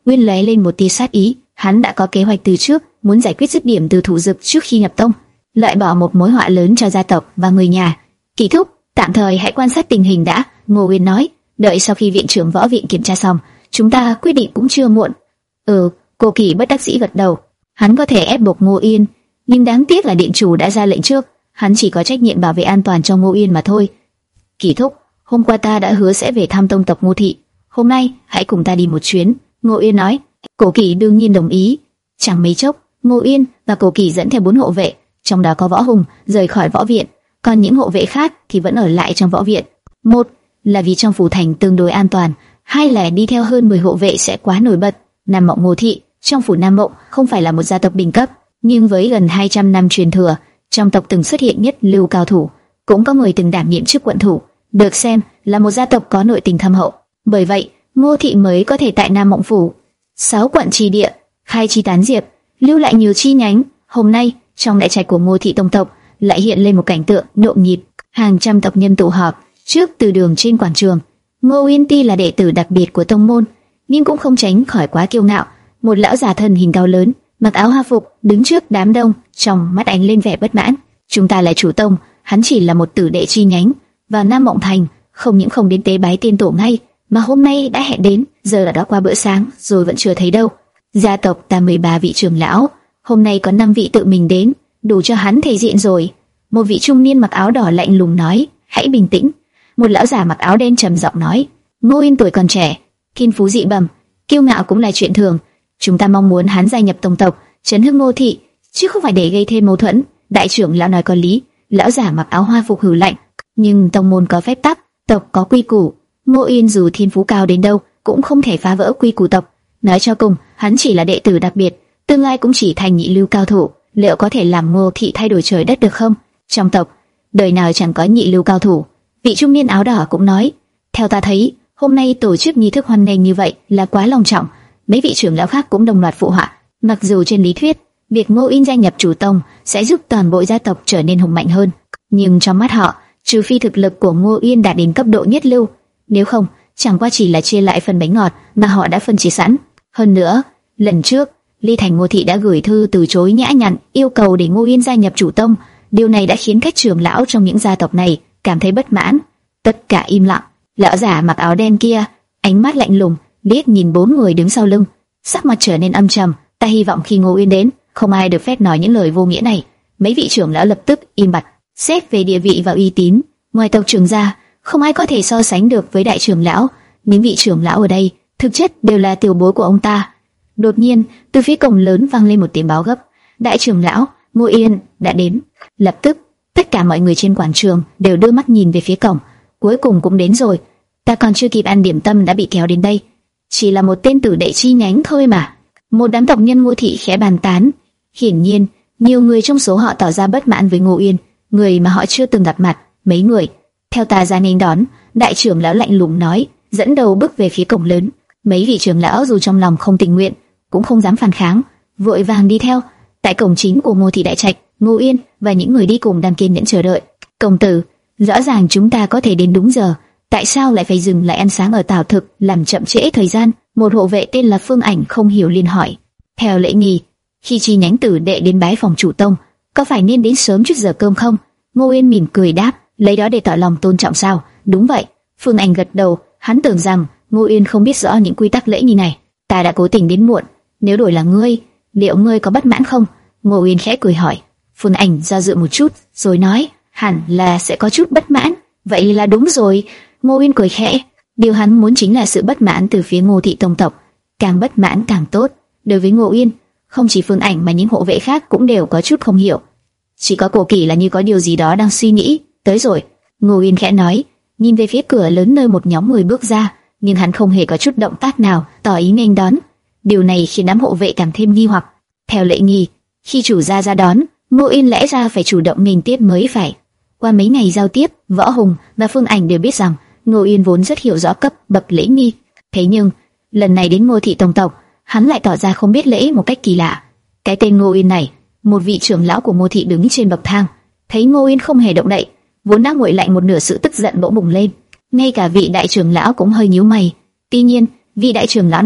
A: Nguyên lóe lên một tia sát ý, hắn đã có kế hoạch từ trước, muốn giải quyết dứt điểm từ thủ dực trước khi nhập tông, loại bỏ một mối họa lớn cho gia tộc và người nhà. Kỳ thúc, tạm thời hãy quan sát tình hình đã, Ngô Uyên nói, đợi sau khi viện trưởng võ viện kiểm tra xong, chúng ta quyết định cũng chưa muộn. Ừ, Cô Kỳ bất đắc dĩ gật đầu. Hắn có thể ép buộc Ngô Uyên, nhưng đáng tiếc là điện chủ đã ra lệnh trước, hắn chỉ có trách nhiệm bảo vệ an toàn cho Ngô Uyên mà thôi. Kỳ thúc, hôm qua ta đã hứa sẽ về thăm tông tộc Ngô thị, hôm nay hãy cùng ta đi một chuyến, Ngô Uyên nói. Cổ Kỳ đương nhiên đồng ý. Chẳng mấy chốc, Ngô Uyên và Cổ Kỳ dẫn theo bốn hộ vệ, trong đó có Võ Hùng, rời khỏi võ viện, còn những hộ vệ khác thì vẫn ở lại trong võ viện. Một là vì trong phủ thành tương đối an toàn, hai là đi theo hơn mười hộ vệ sẽ quá nổi bật. Nam Mộng Ngô thị, trong phủ Nam Mộng không phải là một gia tộc đỉnh cấp, nhưng với gần hai trăm năm truyền thừa, trong tộc từng xuất hiện nhất lưu cao thủ, cũng có người từng đảm nhiệm chức quận thủ, được xem là một gia tộc có nội tình thâm hậu. Bởi vậy, Ngô thị mới có thể tại Nam Mộng phủ sáu quận trì địa, khai chi tán diệp, lưu lại nhiều chi nhánh. Hôm nay, trong đại trạch của Ngô thị tông tộc lại hiện lên một cảnh tượng nhộn nhịp, hàng trăm tộc nhân tụ họp trước từ đường trên quảng trường. Ngô Uyên Ti là đệ tử đặc biệt của tông môn, nhưng cũng không tránh khỏi quá kiêu ngạo. Một lão già thân hình cao lớn, mặc áo hoa phục, đứng trước đám đông, trong mắt ánh lên vẻ bất mãn. Chúng ta là chủ tông, hắn chỉ là một tử đệ chi nhánh, và Nam Mộng Thành không những không đến tế bái tiên tổ ngay, mà hôm nay đã hẹn đến, giờ là đã qua bữa sáng rồi vẫn chưa thấy đâu. Gia tộc ta mười ba vị trưởng lão, hôm nay có năm vị tự mình đến, đủ cho hắn thể diện rồi. Một vị trung niên mặc áo đỏ lạnh lùng nói, hãy bình tĩnh. Một lão già mặc áo đen trầm giọng nói, Ngô Uyên tuổi còn trẻ, thiên phú dị bẩm, kiêu ngạo cũng là chuyện thường. Chúng ta mong muốn hắn gia nhập tông tộc, trấn hưng Ngô thị, chứ không phải để gây thêm mâu thuẫn. Đại trưởng lão nói có lý. Lão già mặc áo hoa phục hừ lạnh, nhưng tông môn có phép tắc, tộc có quy củ. Ngô Uyên dù thiên phú cao đến đâu cũng không thể phá vỡ quy củ tộc. Nói cho cùng, hắn chỉ là đệ tử đặc biệt, tương lai cũng chỉ thành nhị lưu cao thủ. Liệu có thể làm Ngô thị thay đổi trời đất được không? Trong tộc, đời nào chẳng có nhị lưu cao thủ. Vị trung niên áo đỏ cũng nói, theo ta thấy, hôm nay tổ chức nghi thức hoan nghênh như vậy là quá long trọng. Mấy vị trưởng lão khác cũng đồng loạt phụ họa. Mặc dù trên lý thuyết, việc Ngô Uyên gia nhập chủ tông sẽ giúp toàn bộ gia tộc trở nên hùng mạnh hơn, nhưng trong mắt họ, trừ phi thực lực của Ngô Uyên đạt đến cấp độ nhất lưu, nếu không, chẳng qua chỉ là chia lại phần bánh ngọt mà họ đã phân chia sẵn. Hơn nữa, lần trước, Ly Thành Ngô thị đã gửi thư từ chối nhã nhặn, yêu cầu để Ngô Uyên gia nhập chủ tông. Điều này đã khiến các trưởng lão trong những gia tộc này cảm thấy bất mãn. Tất cả im lặng. Lão giả mặc áo đen kia, ánh mắt lạnh lùng, liếc nhìn bốn người đứng sau lưng, sắc mặt trở nên âm trầm. Ta hy vọng khi Ngô Uyên đến, không ai được phép nói những lời vô nghĩa này. Mấy vị trưởng lão lập tức im bặt. Xét về địa vị và uy tín, ngoài tộc trưởng ra, không ai có thể so sánh được với đại trưởng lão. Những vị trưởng lão ở đây thực chất đều là tiểu bối của ông ta. Đột nhiên, từ phía cổng lớn vang lên một tiếng báo gấp. Đại trưởng lão Ngô Uyên đã đến. Lập tức, tất cả mọi người trên quảng trường đều đưa mắt nhìn về phía cổng. Cuối cùng cũng đến rồi. Ta còn chưa kịp ăn điểm tâm đã bị kéo đến đây. Chỉ là một tên tử đệ chi nhánh thôi mà. Một đám tộc nhân Ngô thị khẽ bàn tán. Hiển nhiên, nhiều người trong số họ tỏ ra bất mãn với Ngô Uyên, người mà họ chưa từng gặp mặt. Mấy người theo ta ra nghênh đón. Đại trưởng lão lạnh lùng nói, dẫn đầu bước về phía cổng lớn. Mấy vị trưởng lão dù trong lòng không tình nguyện, cũng không dám phản kháng, vội vàng đi theo. Tại cổng chính của Ngô thị đại trạch, Ngô Uyên và những người đi cùng đang kiên nhẫn chờ đợi. Công tử, rõ ràng chúng ta có thể đến đúng giờ, tại sao lại phải dừng lại ăn sáng ở tảo thực, làm chậm trễ thời gian? Một hộ vệ tên là Phương Ảnh không hiểu liền hỏi. Theo lễ nghi, khi chi nhánh tử đệ đến bái phòng chủ tông, có phải nên đến sớm trước giờ cơm không? Ngô Uyên mỉm cười đáp, lấy đó để tỏ lòng tôn trọng sao? Đúng vậy. Phương Ảnh gật đầu, hắn tưởng rằng Ngô Uyên không biết rõ những quy tắc lễ nghi này. Ta đã cố tình đến muộn, nếu đổi là ngươi, liệu ngươi có bất mãn không? Ngô Uyên khẽ cười hỏi. Phương Ảnh do dự một chút, rồi nói, hẳn là sẽ có chút bất mãn. Vậy là đúng rồi. Ngô Uyên cười khẽ. Điều hắn muốn chính là sự bất mãn từ phía Ngô thị tông tộc, càng bất mãn càng tốt. Đối với Ngô Uyên, không chỉ Phương Ảnh mà những hộ vệ khác cũng đều có chút không hiểu. Chỉ có Cổ Kỳ là như có điều gì đó đang suy nghĩ. Tới rồi. Ngô Uyên khẽ nói, nhìn về phía cửa lớn nơi một nhóm người bước ra, nhưng hắn không hề có chút động tác nào tỏ ý nghênh đón. Điều này khiến đám hộ vệ càng thêm nghi hoặc. Theo lệ nghi, khi chủ gia ra đón, Ngô Uyên lẽ ra phải chủ động nghênh tiếp mới phải. Qua mấy ngày giao tiếp, Võ Hùng và Phương Ảnh đều biết rằng Ngô Uyên vốn rất hiểu rõ cấp bậc lễ nghi. Thế nhưng lần này đến Ngô thị tông tộc, hắn lại tỏ ra không biết lễ một cách kỳ lạ. Cái tên Ngô Uyên này, một vị trưởng lão của Ngô thị đứng trên bậc thang, thấy Ngô Uyên không hề động đậy, vốn đang nguội lạnh một nửa sự tức giận bỗng bùng lên. Ngay cả vị đại trưởng lão cũng hơi nhíu mày. Tuy nhiên, vị đại trưởng lão này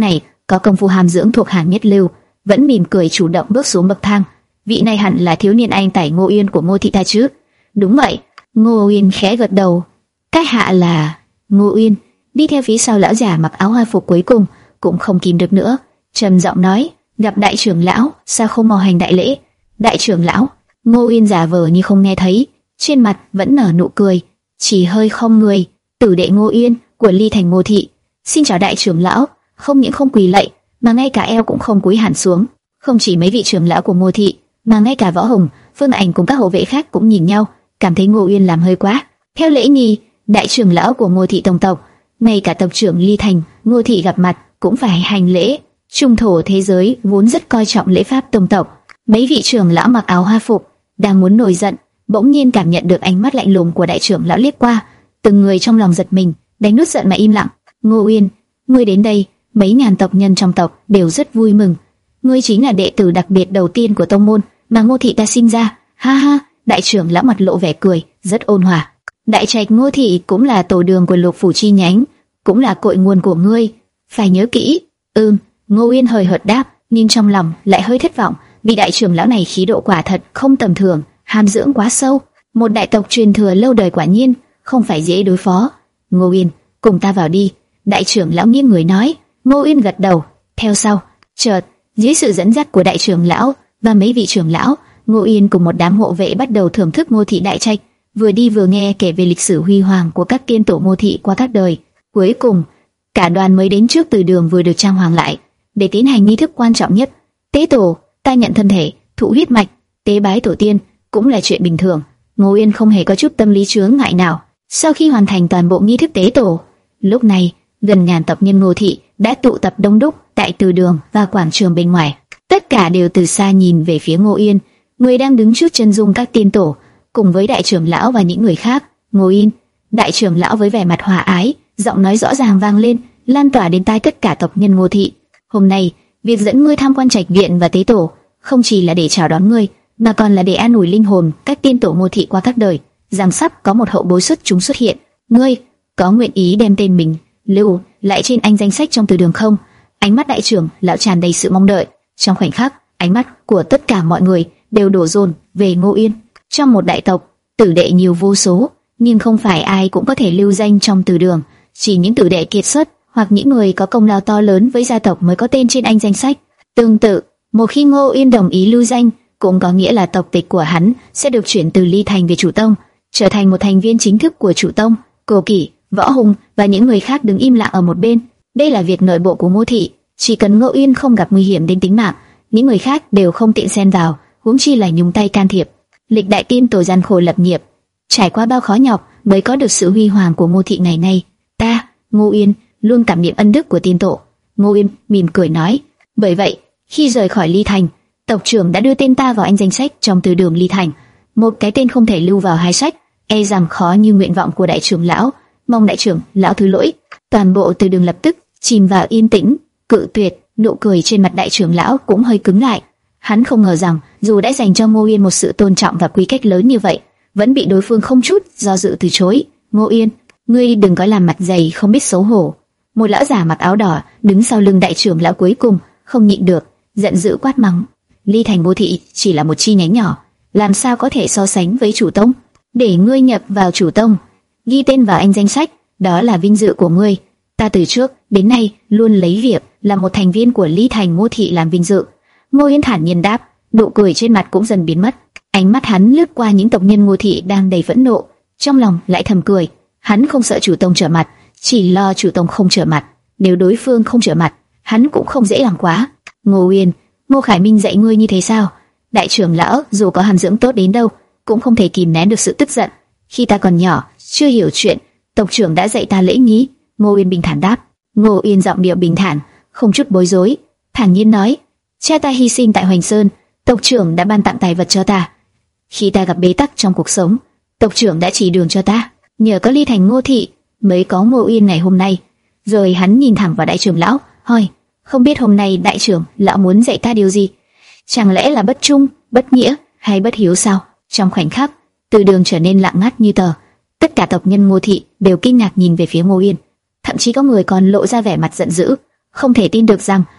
A: có công phu hàm dưỡng thuộc hàng nhất lưu, vẫn mỉm cười chủ động bước xuống bậc thang. Vị này hẳn là thiếu niên anh tải Ngô Uyên của Ngô thị ta chứ? Đúng vậy. Ngô Uyên khẽ gật đầu. Cái hạ là Ngô Uyên đi theo phía sau lão già mặc áo hoa phục cuối cùng, cũng không kìm được nữa, trầm giọng nói: gặp đại trưởng lão, sao không mau hành đại lễ? Đại trưởng lão. Ngô Uyên giả vờ như không nghe thấy, trên mặt vẫn nở nụ cười, chỉ hơi không người. Tử đệ Ngô Uyên của Ly Thành Ngô thị, xin chào đại trưởng lão. Không những không quỳ lạy, mà ngay cả eo cũng không cúi hẳn xuống. Không chỉ mấy vị trưởng lão của Ngô thị, mà ngay cả Võ Hùng, Phương Ảnh cùng các hộ vệ khác cũng nhìn nhau, cảm thấy Ngô Uyên làm hơi quá. Theo lễ nghi, đại trưởng lão của Ngô thị tổng tộc, ngay cả tộc trưởng Ly Thành Ngô thị gặp mặt cũng phải hành lễ. Trung thổ thế giới vốn rất coi trọng lễ pháp tông tộc. Mấy vị trưởng lão mặc áo hoa phục đang muốn nổi giận, bỗng nhiên cảm nhận được ánh mắt lạnh lùng của đại trưởng lão liếc qua, từng người trong lòng giật mình, đánh nuốt giận mà im lặng. Ngô Uyên, ngươi đến đây, mấy ngàn tộc nhân trong tộc đều rất vui mừng. Ngươi chính là đệ tử đặc biệt đầu tiên của tông môn mà Ngô thị ta sinh ra. Ha ha, đại trưởng lão mặt lộ vẻ cười, rất ôn hòa. Đại trạch Ngô thị cũng là tổ đường của Lục phủ chi nhánh, cũng là cội nguồn của ngươi, phải nhớ kỹ. Ừm, Ngô Uyên hơi hợt đáp, nhưng trong lòng lại hơi thất vọng, vì đại trưởng lão này khí độ quả thật không tầm thường, hàm dưỡng quá sâu, một đại tộc truyền thừa lâu đời quả nhiên không phải dễ đối phó. Ngô Uyên, cùng ta vào đi. Đại trưởng lão nghiêng người nói. Ngô Uyên gật đầu, theo sau. Chợt, dưới sự dẫn dắt của đại trưởng lão và mấy vị trưởng lão, Ngô Uyên cùng một đám hộ vệ bắt đầu thưởng thức Ngô thị đại trạch, vừa đi vừa nghe kể về lịch sử huy hoàng của các tiên tổ Ngô thị qua các đời. Cuối cùng, cả đoàn mới đến trước từ đường vừa được trang hoàng lại, để tiến hành nghi thức quan trọng nhất. Tế tổ, ta nhận thân thể, thụ huyết mạch, tế bái tổ tiên cũng là chuyện bình thường. Ngô Uyên không hề có chút tâm lý chướng ngại nào. Sau khi hoàn thành toàn bộ nghi thức tế tổ, lúc này gần ngàn tộc nhân Ngô thị đã tụ tập đông đúc tại từ đường và quảng trường bên ngoài. Tất cả đều từ xa nhìn về phía Ngô Uyên, người đang đứng trước chân dung các tiên tổ, cùng với đại trưởng lão và những người khác. Ngô Uyên, đại trưởng lão với vẻ mặt hòa ái, giọng nói rõ ràng vang lên, lan tỏa đến tai tất cả tộc nhân Ngô thị. Hôm nay, việc dẫn ngươi tham quan trạch viện và tế tổ không chỉ là để chào đón ngươi, mà còn là để an ủi linh hồn các tiên tổ Ngô thị qua các đời, rằng sắp có một hậu bối xuất chúng xuất hiện. Ngươi có nguyện ý đem tên mình lưu lại trên anh danh sách trong từ đường không? Ánh mắt đại trưởng lão tràn đầy sự mong đợi. Trong khoảnh khắc, ánh mắt của tất cả mọi người đều đổ dồn về Ngô Uyên. Trong một đại tộc, tử đệ nhiều vô số, nhưng không phải ai cũng có thể lưu danh trong từ đường, chỉ những tử đệ kiệt xuất hoặc những người có công lao to lớn với gia tộc mới có tên trên anh danh sách. Tương tự, một khi Ngô Uyên đồng ý lưu danh, cũng có nghĩa là tộc tịch của hắn sẽ được chuyển từ Ly Thành về chủ tông, trở thành một thành viên chính thức của chủ tông. Cổ Kỷ, Võ Hùng và những người khác đứng im lặng ở một bên. Đây là việc nội bộ của Ngô thị, chỉ cần Ngô Uyên không gặp nguy hiểm đến tính mạng, những người khác đều không tiện xen vào, huống chi là nhúng tay can thiệp. Lịch đại tiên tổ gian khổ lập nghiệp, trải qua bao khó nhọc mới có được sự huy hoàng của Ngô thị ngày nay. Ta, Ngô Uyên, luôn cảm niệm ân đức của tiên tổ. Ngô Uyên mỉm cười nói. Bởi vậy, khi rời khỏi Ly Thành, tộc trưởng đã đưa tên ta vào anh danh sách trong từ đường Ly Thành. Một cái tên không thể lưu vào hai sách, e rằng khó như nguyện vọng của đại trưởng lão. Mong đại trưởng lão thứ lỗi. Toàn bộ từ đường lập tức chìm vào yên tĩnh, cự tuyệt. Nụ cười trên mặt đại trưởng lão cũng hơi cứng lại. Hắn không ngờ rằng dù đã dành cho Ngô Uyên một sự tôn trọng và quy cách lớn như vậy, vẫn bị đối phương không chút do dự từ chối. Ngô Uyên, ngươi đừng có làm mặt dày không biết xấu hổ. Một lão giả mặc áo đỏ đứng sau lưng đại trưởng lão cuối cùng không nhịn được, giận dữ quát mắng. Ly Thành Ngô thị chỉ là một chi nhánh nhỏ, làm sao có thể so sánh với chủ tông? Để ngươi nhập vào chủ tông, ghi tên vào anh danh sách, đó là vinh dự của ngươi. Ta từ trước đến nay luôn lấy việc là một thành viên của Ly Thành Ngô thị làm vinh dự. Ngô Uyên thản nhiên đáp, nụ cười trên mặt cũng dần biến mất. Ánh mắt hắn lướt qua những tộc nhân Ngô thị đang đầy phẫn nộ, trong lòng lại thầm cười. Hắn không sợ chủ tông trở mặt, chỉ lo chủ tông không trở mặt. Nếu đối phương không trở mặt, hắn cũng không dễ làm quá. Ngô Uyên, Ngô Khải Minh dạy ngươi như thế sao? Đại trưởng lão dù có hàm dưỡng tốt đến đâu, cũng không thể kìm nén được sự tức giận. Khi ta còn nhỏ, chưa hiểu chuyện, tộc trưởng đã dạy ta lễ nghi. Ngô Uyên bình thản đáp. Ngô Uyên giọng điệu bình thản, không chút bối rối, thản nhiên nói: cha ta hy sinh tại Hoành Sơn, tộc trưởng đã ban tặng tài vật cho ta. Khi ta gặp bế tắc trong cuộc sống, tộc trưởng đã chỉ đường cho ta. Nhờ có Ly Thành Ngô thị mới có Ngô Uyên ngày hôm nay. Rồi hắn nhìn thẳng vào đại trưởng lão, hỏi: không biết hôm nay đại trưởng lão muốn dạy ta điều gì? Chẳng lẽ là bất trung, bất nghĩa hay bất hiếu sao? Trong khoảnh khắc, từ đường trở nên lặng ngắt như tờ. Tất cả tộc nhân Ngô thị đều kinh ngạc nhìn về phía Ngô Uyên, thậm chí có người còn lộ ra vẻ mặt giận dữ, không thể tin được rằng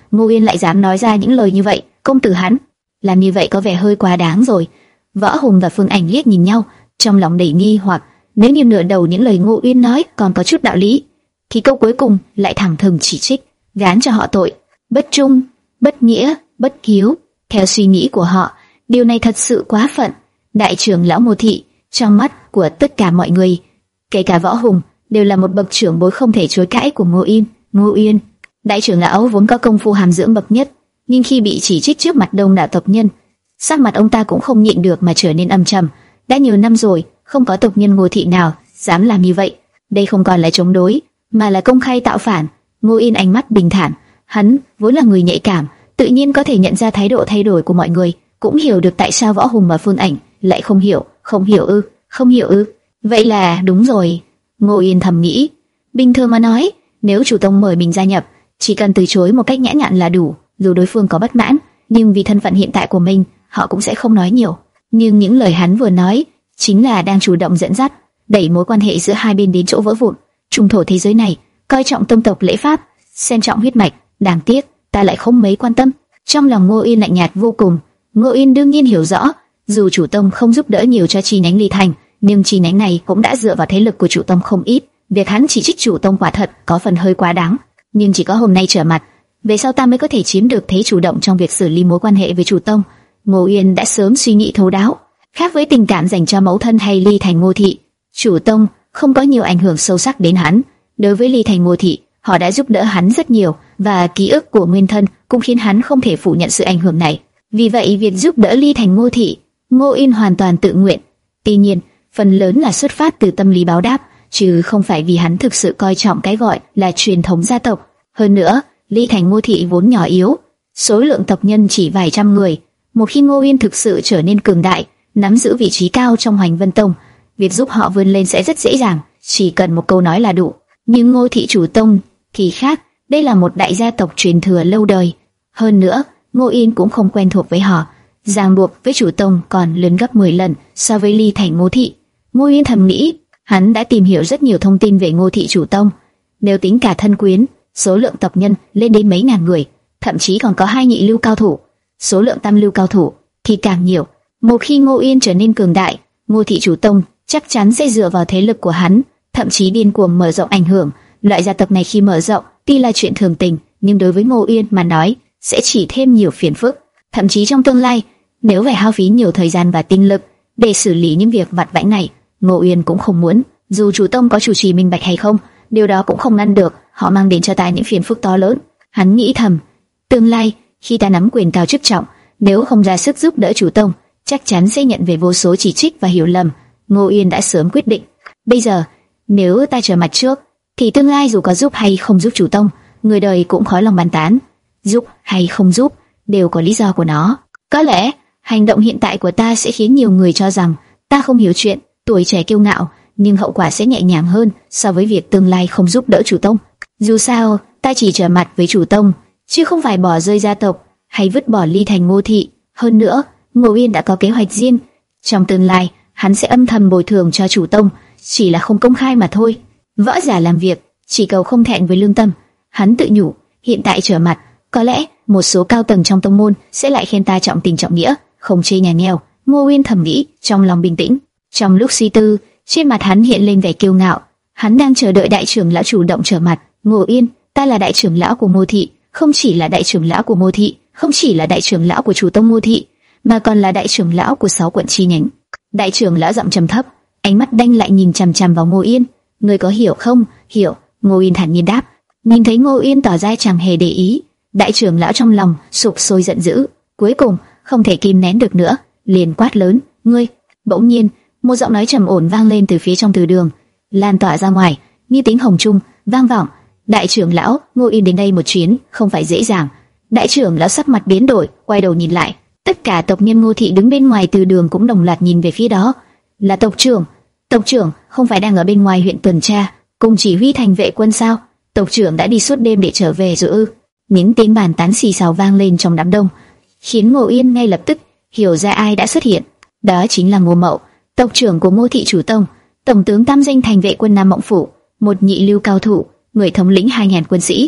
A: Ngô Uyên lại dám nói ra những lời như vậy? Công tử hắn làm như vậy có vẻ hơi quá đáng rồi. Võ Hùng và Phương Ảnh liếc nhìn nhau, trong lòng đầy nghi hoặc. Nếu như nửa đầu những lời Ngô Uyên nói còn có chút đạo lý, thì câu cuối cùng lại thẳng thừng chỉ trích, gán cho họ tội bất trung, bất nghĩa, bất hiếu. Theo suy nghĩ của họ, điều này thật sự quá phận. Đại trưởng lão Ngô Thị, trong mắt của tất cả mọi người, kể cả Võ Hùng, đều là một bậc trưởng bối không thể chối cãi của Ngô Uyên. Ngô Uyên, đại trưởng lão vốn có công phu hàm dưỡng bậc nhất, nhưng khi bị chỉ trích trước mặt đông đảo tộc nhân, sắc mặt ông ta cũng không nhịn được mà trở nên âm trầm. Đã nhiều năm rồi, không có tộc nhân Ngô Thị nào dám làm như vậy. Đây không còn là chống đối, mà là công khai tạo phản. Ngô Uyên ánh mắt bình thản, hắn vốn là người nhạy cảm, tự nhiên có thể nhận ra thái độ thay đổi của mọi người, cũng hiểu được tại sao Võ Hùng và Phương Ảnh lại không hiểu. Không hiểu ư? Không hiểu ư? Vậy là đúng rồi. Ngô Uyên thầm nghĩ. Bình thường mà nói, nếu chủ tông mời mình gia nhập, chỉ cần từ chối một cách nhã nhặn là đủ. Dù đối phương có bất mãn, nhưng vì thân phận hiện tại của mình, họ cũng sẽ không nói nhiều. Nhưng những lời hắn vừa nói chính là đang chủ động dẫn dắt, đẩy mối quan hệ giữa hai bên đến chỗ vỡ vụn. Trung thổ thế giới này coi trọng tông tộc lễ pháp, xem trọng huyết mạch, đáng tiếc ta lại không mấy quan tâm. Trong lòng Ngô Uyên lạnh nhạt vô cùng. Ngô Uyên đương nhiên hiểu rõ, dù chủ tông không giúp đỡ nhiều cho chi nhánh Ly Thành, nhưng chi nhánh này cũng đã dựa vào thế lực của chủ tông không ít. Việc hắn chỉ trích chủ tông quả thật có phần hơi quá đáng, nhưng chỉ có hôm nay trở mặt, về sau ta mới có thể chiếm được thế chủ động trong việc xử lý mối quan hệ với chủ tông. Ngô Uyên đã sớm suy nghĩ thấu đáo. Khác với tình cảm dành cho mẫu thân hay Ly Thành Ngô Thị, chủ tông không có nhiều ảnh hưởng sâu sắc đến hắn. Đối với Ly Thành Ngô Thị, họ đã giúp đỡ hắn rất nhiều, và ký ức của nguyên thân cũng khiến hắn không thể phủ nhận sự ảnh hưởng này. Vì vậy, việc giúp đỡ Ly Thành Ngô Thị, Ngô Uyên hoàn toàn tự nguyện. Tuy nhiên, phần lớn là xuất phát từ tâm lý báo đáp, chứ không phải vì hắn thực sự coi trọng cái gọi là truyền thống gia tộc. Hơn nữa, Ly Thành Ngô Thị vốn nhỏ yếu, số lượng tộc nhân chỉ vài trăm người. Một khi Ngô Uyên thực sự trở nên cường đại, nắm giữ vị trí cao trong Hoành Vân Tông, việc giúp họ vươn lên sẽ rất dễ dàng, chỉ cần một câu nói là đủ. Nhưng Ngô Thị chủ tông thì khác, đây là một đại gia tộc truyền thừa lâu đời. Hơn nữa, Ngô Uyên cũng không quen thuộc với họ, ràng buộc với chủ tông còn lớn gấp mười lần so với Ly Thành Ngô Thị. Ngô Uyên thầm nghĩ, hắn đã tìm hiểu rất nhiều thông tin về Ngô Thị chủ tông. Nếu tính cả thân quyến, số lượng tộc nhân lên đến mấy ngàn người, thậm chí còn có hai nhị lưu cao thủ, số lượng tam lưu cao thủ thì càng nhiều. Một khi Ngô Uyên trở nên cường đại, Ngô Thị chủ tông chắc chắn sẽ dựa vào thế lực của hắn, thậm chí điên cuồng mở rộng ảnh hưởng. Loại gia tộc này khi mở rộng, tuy là chuyện thường tình, nhưng đối với Ngô Uyên mà nói, sẽ chỉ thêm nhiều phiền phức. Thậm chí trong tương lai, nếu phải hao phí nhiều thời gian và tinh lực để xử lý những việc vặt vãnh này, Ngô Uyên cũng không muốn. Dù chủ tông có chủ trì minh bạch hay không, điều đó cũng không ngăn được họ mang đến cho ta những phiền phức to lớn. Hắn nghĩ thầm, tương lai khi ta nắm quyền cao chức trọng, nếu không ra sức giúp đỡ chủ tông, chắc chắn sẽ nhận về vô số chỉ trích và hiểu lầm. Ngô Uyên đã sớm quyết định, bây giờ nếu ta trở mặt trước, thì tương lai dù có giúp hay không giúp chủ tông, người đời cũng khó lòng bàn tán. Giúp hay không giúp đều có lý do của nó. Có lẽ hành động hiện tại của ta sẽ khiến nhiều người cho rằng ta không hiểu chuyện, tuổi trẻ kiêu ngạo, nhưng hậu quả sẽ nhẹ nhàng hơn so với việc tương lai không giúp đỡ chủ tông. Dù sao, ta chỉ trở mặt với chủ tông, chứ không phải bỏ rơi gia tộc hay vứt bỏ Ly Thành Ngô Thị. Hơn nữa, Ngô Uyên đã có kế hoạch riêng. Trong tương lai, hắn sẽ âm thầm bồi thường cho chủ tông, chỉ là không công khai mà thôi. Võ giả làm việc chỉ cầu không thẹn với lương tâm. Hắn tự nhủ, hiện tại trở mặt, có lẽ một số cao tầng trong tông môn sẽ lại khen ta trọng tình trọng nghĩa, không chê nhà nghèo. Ngô Uyên thầm nghĩ, trong lòng bình tĩnh. Trong lúc suy tư, trên mặt hắn hiện lên vẻ kiêu ngạo. Hắn đang chờ đợi đại trưởng lão chủ động trở mặt. Ngô Uyên, ta là đại trưởng lão của Ngô Thị, không chỉ là đại trưởng lão của Ngô Thị, không chỉ là đại trưởng lão của chủ tông Ngô Thị, mà còn là đại trưởng lão của sáu quận chi nhánh. Đại trưởng lão giọng trầm thấp, ánh mắt đanh lại nhìn chằm chằm vào Ngô Uyên. Ngươi có hiểu không? Hiểu. Ngô Uyên thản nhiên đáp. Nhìn thấy Ngô Uyên tỏ ra chẳng hề để ý, đại trưởng lão trong lòng sục sôi giận dữ, cuối cùng không thể kìm nén được nữa, liền quát lớn, ngươi. Bỗng nhiên, một giọng nói trầm ổn vang lên từ phía trong từ đường, lan tỏa ra ngoài như tiếng hồng trung vang vọng. Đại trưởng lão, Ngô Uyên đến đây một chuyến không phải dễ dàng. Đại trưởng lão sắc mặt biến đổi, quay đầu nhìn lại, tất cả tộc nhân Ngô Thị đứng bên ngoài từ đường cũng đồng loạt nhìn về phía đó. Là tộc trưởng. Tộc trưởng không phải đang ở bên ngoài huyện tuần tra cùng chỉ huy thành vệ quân sao? Tộc trưởng đã đi suốt đêm để trở về rồi ư? Những tiếng bàn tán xì xào vang lên trong đám đông, khiến Ngô Uyên ngay lập tức hiểu ra ai đã xuất hiện. Đó chính là Ngô Mậu, tộc trưởng của Ngô Thị chủ tông, tổng tướng tam danh thành vệ quân Nam Mộng Phủ, một nhị lưu cao thủ, người thống lĩnh hai ngàn quân sĩ.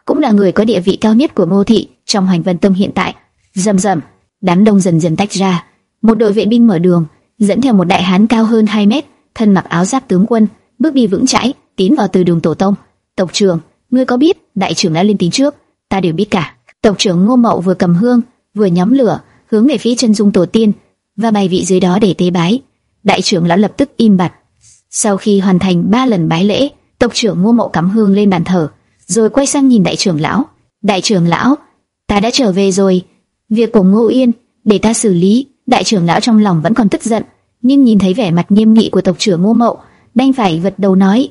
A: cũng là người có địa vị cao nhất của Ngô thị trong Hoành Vân Tông hiện tại. Rầm rầm, đám đông dần dần tách ra. Một đội vệ binh mở đường, dẫn theo một đại hán cao hơn hai mét, thân mặc áo giáp tướng quân, bước đi vững chãi, tiến vào từ đường tổ tông. Tộc trưởng, ngươi có biết đại trưởng đã lên tiếng trước? Ta đều biết cả. Tộc trưởng Ngô Mậu vừa cầm hương, vừa nhóm lửa, hướng về phía chân dung tổ tiên và bài vị dưới đó để tế bái. Đại trưởng lão lập tức im bặt. Sau khi hoàn thành ba lần bái lễ, tộc trưởng Ngô Mậu cắm hương lên bàn thờ, rồi quay sang nhìn đại trưởng lão. Đại trưởng lão, ta đã trở về rồi. Việc của Ngô Yên để ta xử lý. Đại trưởng lão trong lòng vẫn còn tức giận, nhưng nhìn thấy vẻ mặt nghiêm nghị của tộc trưởng Ngô Mậu, đành phải gật đầu nói: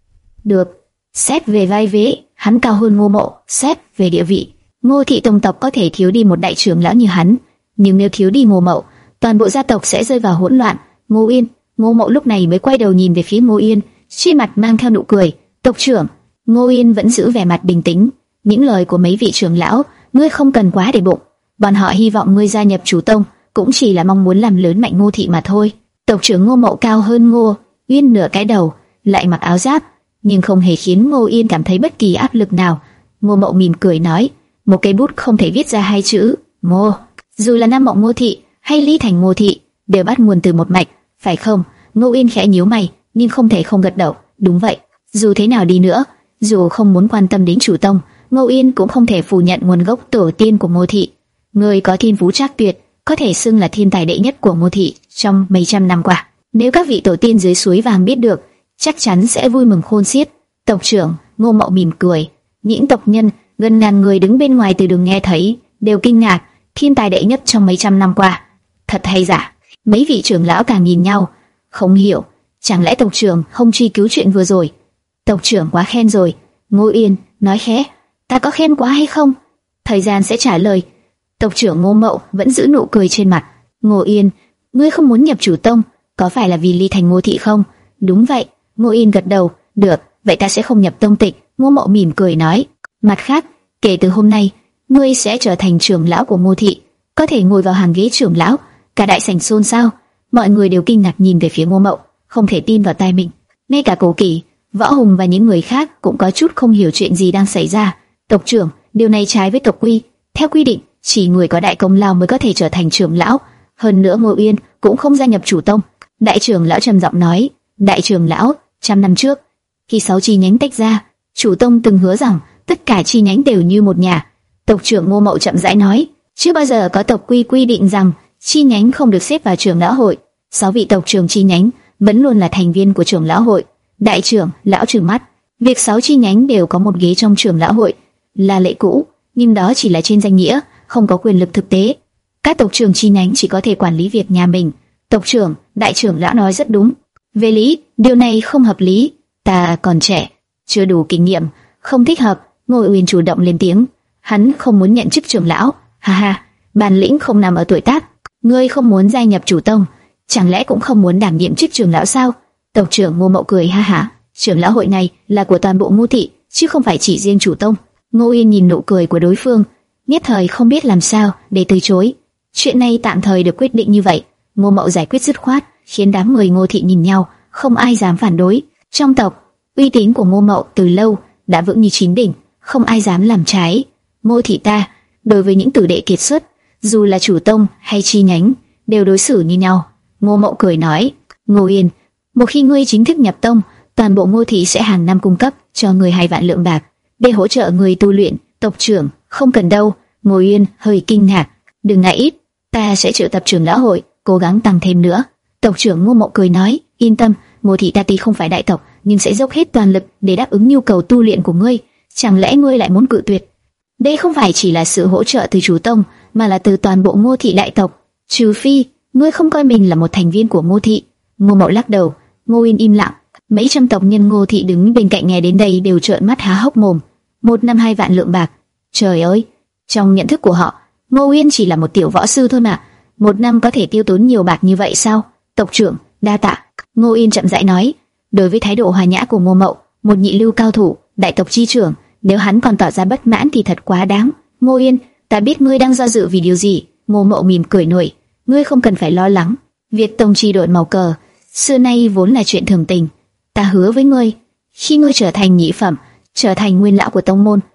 A: được. Xét về vai vế, hắn cao hơn Ngô Mậu. Xét về địa vị, Ngô thị tông tộc có thể thiếu đi một đại trưởng lão như hắn, nhưng nếu thiếu đi Ngô Mậu, toàn bộ gia tộc sẽ rơi vào hỗn loạn. Ngô Yên, Ngô Mậu lúc này mới quay đầu nhìn về phía Ngô Yên, trên mặt mang theo nụ cười. Tộc trưởng. Ngô Yên vẫn giữ vẻ mặt bình tĩnh. Những lời của mấy vị trưởng lão, ngươi không cần quá để bụng. Bọn họ hy vọng ngươi gia nhập chủ tông, cũng chỉ là mong muốn làm lớn mạnh Ngô thị mà thôi. Tộc trưởng Ngô Mậu cao hơn Ngô Yên nửa cái đầu, lại mặc áo giáp, nhưng không hề khiến Ngô Yên cảm thấy bất kỳ áp lực nào. Ngô Mậu mỉm cười nói: một cây bút không thể viết ra hai chữ Ngô. Dù là Nam Mộng Ngô thị hay Ly Thành Ngô thị, đều bắt nguồn từ một mạch, phải không? Ngô Yên khẽ nhíu mày, nhưng không thể không gật đầu. Đúng vậy. Dù thế nào đi nữa, dù không muốn quan tâm đến chủ tông, Ngô Yên cũng không thể phủ nhận nguồn gốc tổ tiên của Ngô thị. Người có thiên phú trác tuyệt, có thể xưng là thiên tài đệ nhất của Ngô thị trong mấy trăm năm qua. Nếu các vị tổ tiên dưới suối vàng biết được, chắc chắn sẽ vui mừng khôn xiết. Tộc trưởng Ngô Mậu mỉm cười. Những tộc nhân gần ngàn người đứng bên ngoài từ đường nghe thấy, đều kinh ngạc. Thiên tài đệ nhất trong mấy trăm năm qua, thật hay giả? Mấy vị trưởng lão càng nhìn nhau, không hiểu, chẳng lẽ tộc trưởng không truy cứu chuyện vừa rồi? Tộc trưởng quá khen rồi. Ngô Yên nói khẽ: ta có khen quá hay không? Thời gian sẽ trả lời. Tộc trưởng Ngô Mậu vẫn giữ nụ cười trên mặt. Ngô Yên, ngươi không muốn nhập chủ tông, có phải là vì Ly Thành Ngô thị không? Đúng vậy. Ngô Yên gật đầu. Được, vậy ta sẽ không nhập tông tịch. Ngô Mậu mỉm cười nói: mặt khác, kể từ hôm nay, ngươi sẽ trở thành trưởng lão của Ngô thị, có thể ngồi vào hàng ghế trưởng lão. Cả đại sảnh xôn xao, mọi người đều kinh ngạc nhìn về phía Ngô Mậu, không thể tin vào tai mình. Ngay cả Cố Kỳ, Võ Hùng và những người khác cũng có chút không hiểu chuyện gì đang xảy ra. Tộc trưởng, điều này trái với tộc quy. Theo quy định, chỉ người có đại công lao mới có thể trở thành trưởng lão. Hơn nữa Ngô Yên cũng không gia nhập chủ tông. Đại trưởng lão trầm giọng nói: đại trưởng lão, trăm năm trước, khi sáu chi nhánh tách ra, chủ tông từng hứa rằng tất cả chi nhánh đều như một nhà. Tộc trưởng Ngô Mậu chậm rãi nói: chưa bao giờ có tộc quy quy định rằng chi nhánh không được xếp vào trưởng lão hội. Sáu vị tộc trưởng chi nhánh vẫn luôn là thành viên của trưởng lão hội. Đại trưởng lão trừng mắt: việc sáu chi nhánh đều có một ghế trong trưởng lão hội là lệ cũ, nhưng đó chỉ là trên danh nghĩa, không có quyền lực thực tế. Các tộc trưởng chi nhánh chỉ có thể quản lý việc nhà mình. Tộc trưởng, đại trưởng lão nói rất đúng. Về lý, điều này không hợp lý. Ta còn trẻ, chưa đủ kinh nghiệm, không thích hợp. Ngô Uyên chủ động lên tiếng. Hắn không muốn nhận chức trưởng lão. Ha ha, bản lĩnh không nằm ở tuổi tác. Ngươi không muốn gia nhập chủ tông, chẳng lẽ cũng không muốn đảm nhiệm chức trưởng lão sao? Tộc trưởng Ngô Mậu cười ha hả. Trưởng lão hội này là của toàn bộ Ngô thị, chứ không phải chỉ riêng chủ tông. Ngô Uyên nhìn nụ cười của đối phương, nhất thời không biết làm sao để từ chối. Chuyện này tạm thời được quyết định như vậy. Ngô Mậu giải quyết dứt khoát, khiến đám người Ngô thị nhìn nhau, không ai dám phản đối. Trong tộc, uy tín của Ngô Mậu từ lâu đã vững như chín đỉnh, không ai dám làm trái. Ngô thị ta, đối với những tử đệ kiệt xuất, dù là chủ tông hay chi nhánh, đều đối xử như nhau. Ngô Mậu cười nói: Ngô Yên, một khi ngươi chính thức nhập tông, toàn bộ Ngô thị sẽ hàng năm cung cấp cho ngươi hai vạn lượng bạc để hỗ trợ ngươi tu luyện. Tộc trưởng, không cần đâu. Ngô Yên hơi kinh ngạc: đừng ngại ít, ta sẽ triệu tập trưởng lão hội, cố gắng tăng thêm nữa. Tộc trưởng Ngô Mậu cười nói: yên tâm, Ngô thị ta tuy không phải đại tộc, nhưng sẽ dốc hết toàn lực để đáp ứng nhu cầu tu luyện của ngươi. Chẳng lẽ ngươi lại muốn cự tuyệt? Đây không phải chỉ là sự hỗ trợ từ chủ tông, mà là từ toàn bộ Ngô thị đại tộc. Trừ phi ngươi không coi mình là một thành viên của Ngô thị. Ngô Mậu lắc đầu. Ngô Yên im lặng. Mấy trăm tộc nhân Ngô thị đứng bên cạnh nghe đến đây đều trợn mắt há hốc mồm. Một năm hai vạn lượng bạc, trời ơi! Trong nhận thức của họ, Ngô Yên chỉ là một tiểu võ sư thôi mà. Một năm có thể tiêu tốn nhiều bạc như vậy sao? Tộc trưởng, đa tạ. Ngô Yên chậm rãi nói. Đối với thái độ hòa nhã của Ngô Mậu, một nhị lưu cao thủ, đại tộc chi trưởng, nếu hắn còn tỏ ra bất mãn thì thật quá đáng. Ngô Yên, ta biết ngươi đang do dự vì điều gì. Ngô Mậu mỉm cười nổi. Ngươi không cần phải lo lắng. Việc tông chi đổi màu cờ, xưa nay vốn là chuyện thường tình. Ta hứa với ngươi, khi ngươi trở thành nhị phẩm, trở thành nguyên lão của tông môn,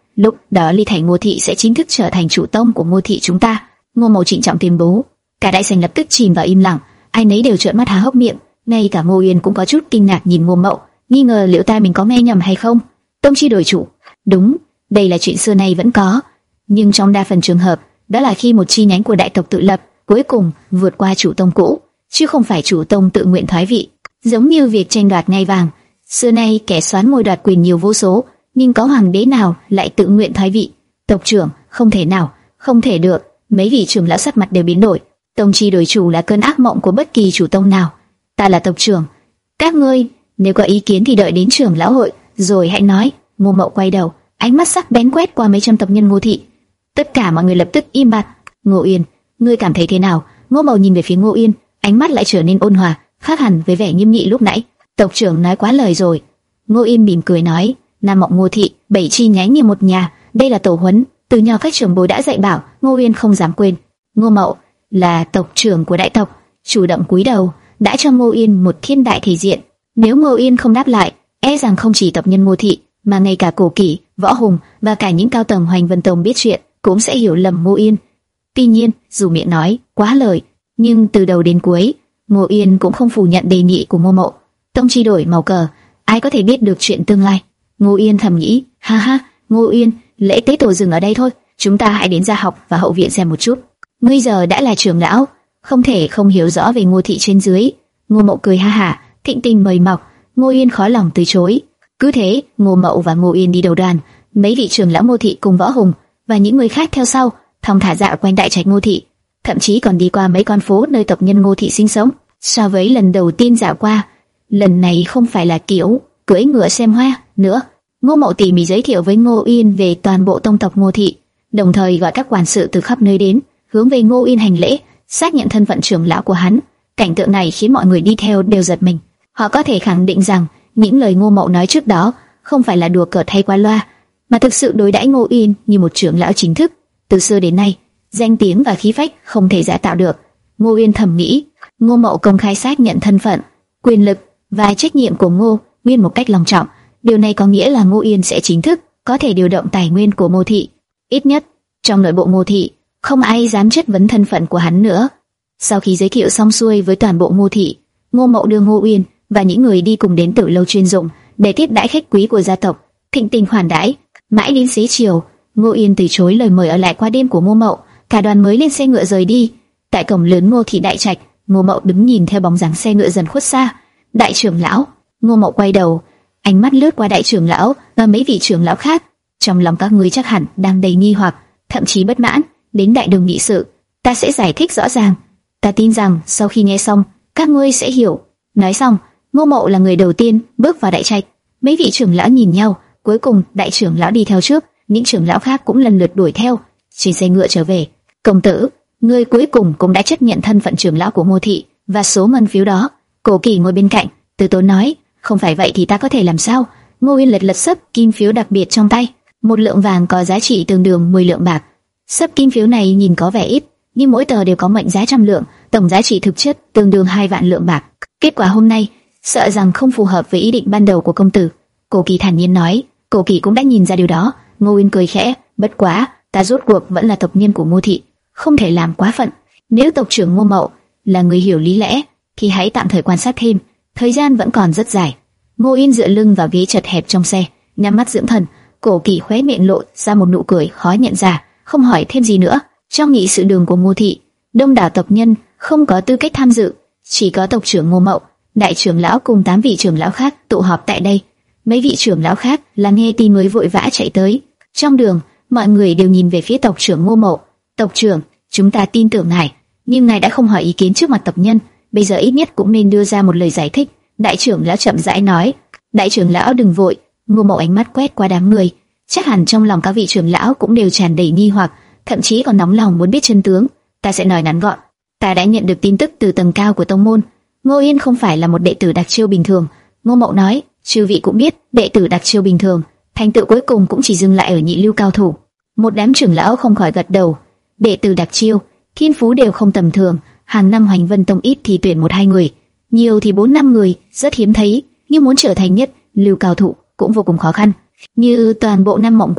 A: lúc đó Ly Thành Ngô thị sẽ chính thức trở thành chủ tông của Ngô thị chúng ta. Ngô Mậu trịnh trọng tuyên bố. Cả đại sảnh lập tức chìm vào im lặng, ai nấy đều trợn mắt há hốc miệng, ngay cả Ngô Uyên cũng có chút kinh ngạc nhìn Ngô Mậu, nghi ngờ liệu tai mình có nghe nhầm hay không. Tông chi đổi chủ, đúng, đây là chuyện xưa nay vẫn có, nhưng trong đa phần trường hợp, đó là khi một chi nhánh của đại tộc tự lập, cuối cùng vượt qua chủ tông cũ, chứ không phải chủ tông tự nguyện thoái vị. Giống như việc tranh đoạt ngai vàng, xưa nay kẻ soán ngôi đoạt quyền nhiều vô số, nhưng có hoàng đế nào lại tự nguyện thoái vị? Tộc trưởng, không thể nào, không thể được. Mấy vị trưởng lão sắc mặt đều biến đổi. Tông chi đổi chủ là cơn ác mộng của bất kỳ chủ tông nào. Ta là tộc trưởng, các ngươi nếu có ý kiến thì đợi đến trưởng lão hội rồi hãy nói. Ngô Mậu quay đầu, ánh mắt sắc bén quét qua mấy trăm tộc nhân Ngô thị. Tất cả mọi người lập tức im bặt. Ngô Uyên, ngươi cảm thấy thế nào? Ngô Mậu nhìn về phía Ngô Uyên, ánh mắt lại trở nên ôn hòa, khác hẳn với vẻ nghiêm nghị lúc nãy. Tộc trưởng nói quá lời rồi. Ngô Uyên mỉm cười nói, Nam Mộng Ngô thị, bảy chi nhánh như một nhà, đây là tổ huấn, từ nhỏ các trưởng bối đã dạy bảo, Ngô Uyên không dám quên. Ngô Mậu là tộc trưởng của đại tộc, chủ động cúi đầu, đã cho Ngô Uyên một thiên đại thể diện. Nếu Ngô Uyên không đáp lại, e rằng không chỉ tộc nhân Ngô thị, mà ngay cả Cổ Kỷ, Võ Hùng và cả những cao tầng Hoành Vân Tông biết chuyện cũng sẽ hiểu lầm Ngô Uyên. Tuy nhiên, dù miệng nói quá lời, nhưng từ đầu đến cuối, Ngô Uyên cũng không phủ nhận đề nghị của Ngô Mậu. Tông chi đổi màu cờ, ai có thể biết được chuyện tương lai? Ngô Uyên thầm nghĩ, ha ha, Ngô Uyên, lễ tế tổ dừng ở đây thôi, chúng ta hãy đến gia học và hậu viện xem một chút. Ngươi giờ đã là trưởng lão, không thể không hiểu rõ về Ngô thị trên dưới. Ngô Mậu cười ha hả, thịnh tình mời mọc. Ngô Uyên khó lòng từ chối. Cứ thế, Ngô Mậu và Ngô Uyên đi đầu đoàn, mấy vị trưởng lão Ngô thị cùng Võ Hùng và những người khác theo sau, thong thả dạo quanh đại trạch Ngô thị, thậm chí còn đi qua mấy con phố nơi tộc nhân Ngô thị sinh sống. So với lần đầu tiên dạo qua, lần này không phải là kiểu cưỡi ngựa xem hoa nữa. Ngô Mậu tỉ mỉ giới thiệu với Ngô Uyên về toàn bộ tông tộc Ngô thị, đồng thời gọi các quản sự từ khắp nơi đến, hướng về Ngô Uyên hành lễ, xác nhận thân phận trưởng lão của hắn. Cảnh tượng này khiến mọi người đi theo đều giật mình. Họ có thể khẳng định rằng những lời Ngô Mậu nói trước đó không phải là đùa cợt hay qua loa, mà thực sự đối đãi Ngô Uyên như một trưởng lão chính thức. Từ xưa đến nay, danh tiếng và khí phách không thể giả tạo được. Ngô Uyên thầm nghĩ, Ngô Mậu công khai xác nhận thân phận, quyền lực và trách nhiệm của Ngô Uyên một cách long trọng. Điều này có nghĩa là Ngô Uyên sẽ chính thức có thể điều động tài nguyên của Ngô thị. Ít nhất trong nội bộ Ngô thị, không ai dám chất vấn thân phận của hắn nữa. Sau khi giới thiệu xong xuôi với toàn bộ Ngô thị, Ngô Mậu đưa Ngô Uyên và những người đi cùng đến tử lâu chuyên dụng để tiếp đãi khách quý của gia tộc, thịnh tình khoản đãi. Mãi đến xế chiều, Ngô Uyên từ chối lời mời ở lại qua đêm của Ngô Mậu, cả đoàn mới lên xe ngựa rời đi. Tại cổng lớn Ngô thị đại trạch, Ngô Mậu đứng nhìn theo bóng dáng xe ngựa dần khuất xa. Đại trưởng lão. Ngô Mậu quay đầu, ánh mắt lướt qua đại trưởng lão và mấy vị trưởng lão khác. Trong lòng các ngươi chắc hẳn đang đầy nghi hoặc, thậm chí bất mãn. Đến đại đường nghị sự, ta sẽ giải thích rõ ràng. Ta tin rằng sau khi nghe xong, các ngươi sẽ hiểu. Nói xong, Ngô Mậu là người đầu tiên bước vào đại trạch. Mấy vị trưởng lão nhìn nhau, cuối cùng đại trưởng lão đi theo trước, những trưởng lão khác cũng lần lượt đuổi theo. Trên xe ngựa trở về, công tử, ngươi cuối cùng cũng đã chấp nhận thân phận trưởng lão của Ngô thị và số ngân phiếu đó. Cổ Kỷ ngồi bên cạnh, từ tốn nói, không phải vậy thì ta có thể làm sao? Ngô Uyên lật lật xấp kim phiếu đặc biệt trong tay, một lượng vàng có giá trị tương đương mười lượng bạc. Xấp kim phiếu này nhìn có vẻ ít, nhưng mỗi tờ đều có mệnh giá trăm lượng, tổng giá trị thực chất tương đương hai vạn lượng bạc. Kết quả hôm nay, sợ rằng không phù hợp với ý định ban đầu của công tử. Cổ Kỷ thản nhiên nói. Cổ Kỷ cũng đã nhìn ra điều đó. Ngô Uyên cười khẽ, bất quá, ta rốt cuộc vẫn là tộc nhân của Ngô thị, không thể làm quá phận. Nếu tộc trưởng Ngô Mậu là người hiểu lý lẽ, thì hãy tạm thời quan sát thêm, thời gian vẫn còn rất dài. Ngô Uyên dựa lưng vào ghế chật hẹp trong xe, nhắm mắt dưỡng thần. Cổ Kỷ khóe miệng lộ ra một nụ cười khó nhận ra, không hỏi thêm gì nữa. Trong nghị sự đường của Ngô thị, đông đảo tộc nhân không có tư cách tham dự, chỉ có tộc trưởng Ngô Mậu, đại trưởng lão cùng tám vị trưởng lão khác tụ họp tại đây. Mấy vị trưởng lão khác là nghe tin mới vội vã chạy tới. Trong đường, mọi người đều nhìn về phía tộc trưởng Ngô Mậu. Tộc trưởng, chúng ta tin tưởng ngài, nhưng ngài đã không hỏi ý kiến trước mặt tộc nhân, bây giờ ít nhất cũng nên đưa ra một lời giải thích. Đại trưởng lão chậm rãi nói. Đại trưởng lão đừng vội. Ngô Mậu ánh mắt quét qua đám người, chắc hẳn trong lòng các vị trưởng lão cũng đều tràn đầy nghi hoặc, thậm chí còn nóng lòng muốn biết chân tướng. Ta sẽ nói ngắn gọn. Ta đã nhận được tin tức từ tầng cao của tông môn. Ngô Yên không phải là một đệ tử đặc chiêu bình thường. Ngô Mậu nói, chư vị cũng biết, đệ tử đặc chiêu bình thường, thành tựu cuối cùng cũng chỉ dừng lại ở nhị lưu cao thủ. Một đám trưởng lão không khỏi gật đầu. Đệ tử đặc chiêu, thiên phú đều không tầm thường. Hàng năm Hoành Vân Tông ít thì tuyển một hai người, nhiều thì bốn năm người, rất hiếm thấy. Nhưng muốn trở thành nhất lưu cao thủ cũng vô cùng khó khăn. Như toàn bộ Nam Mộng quận,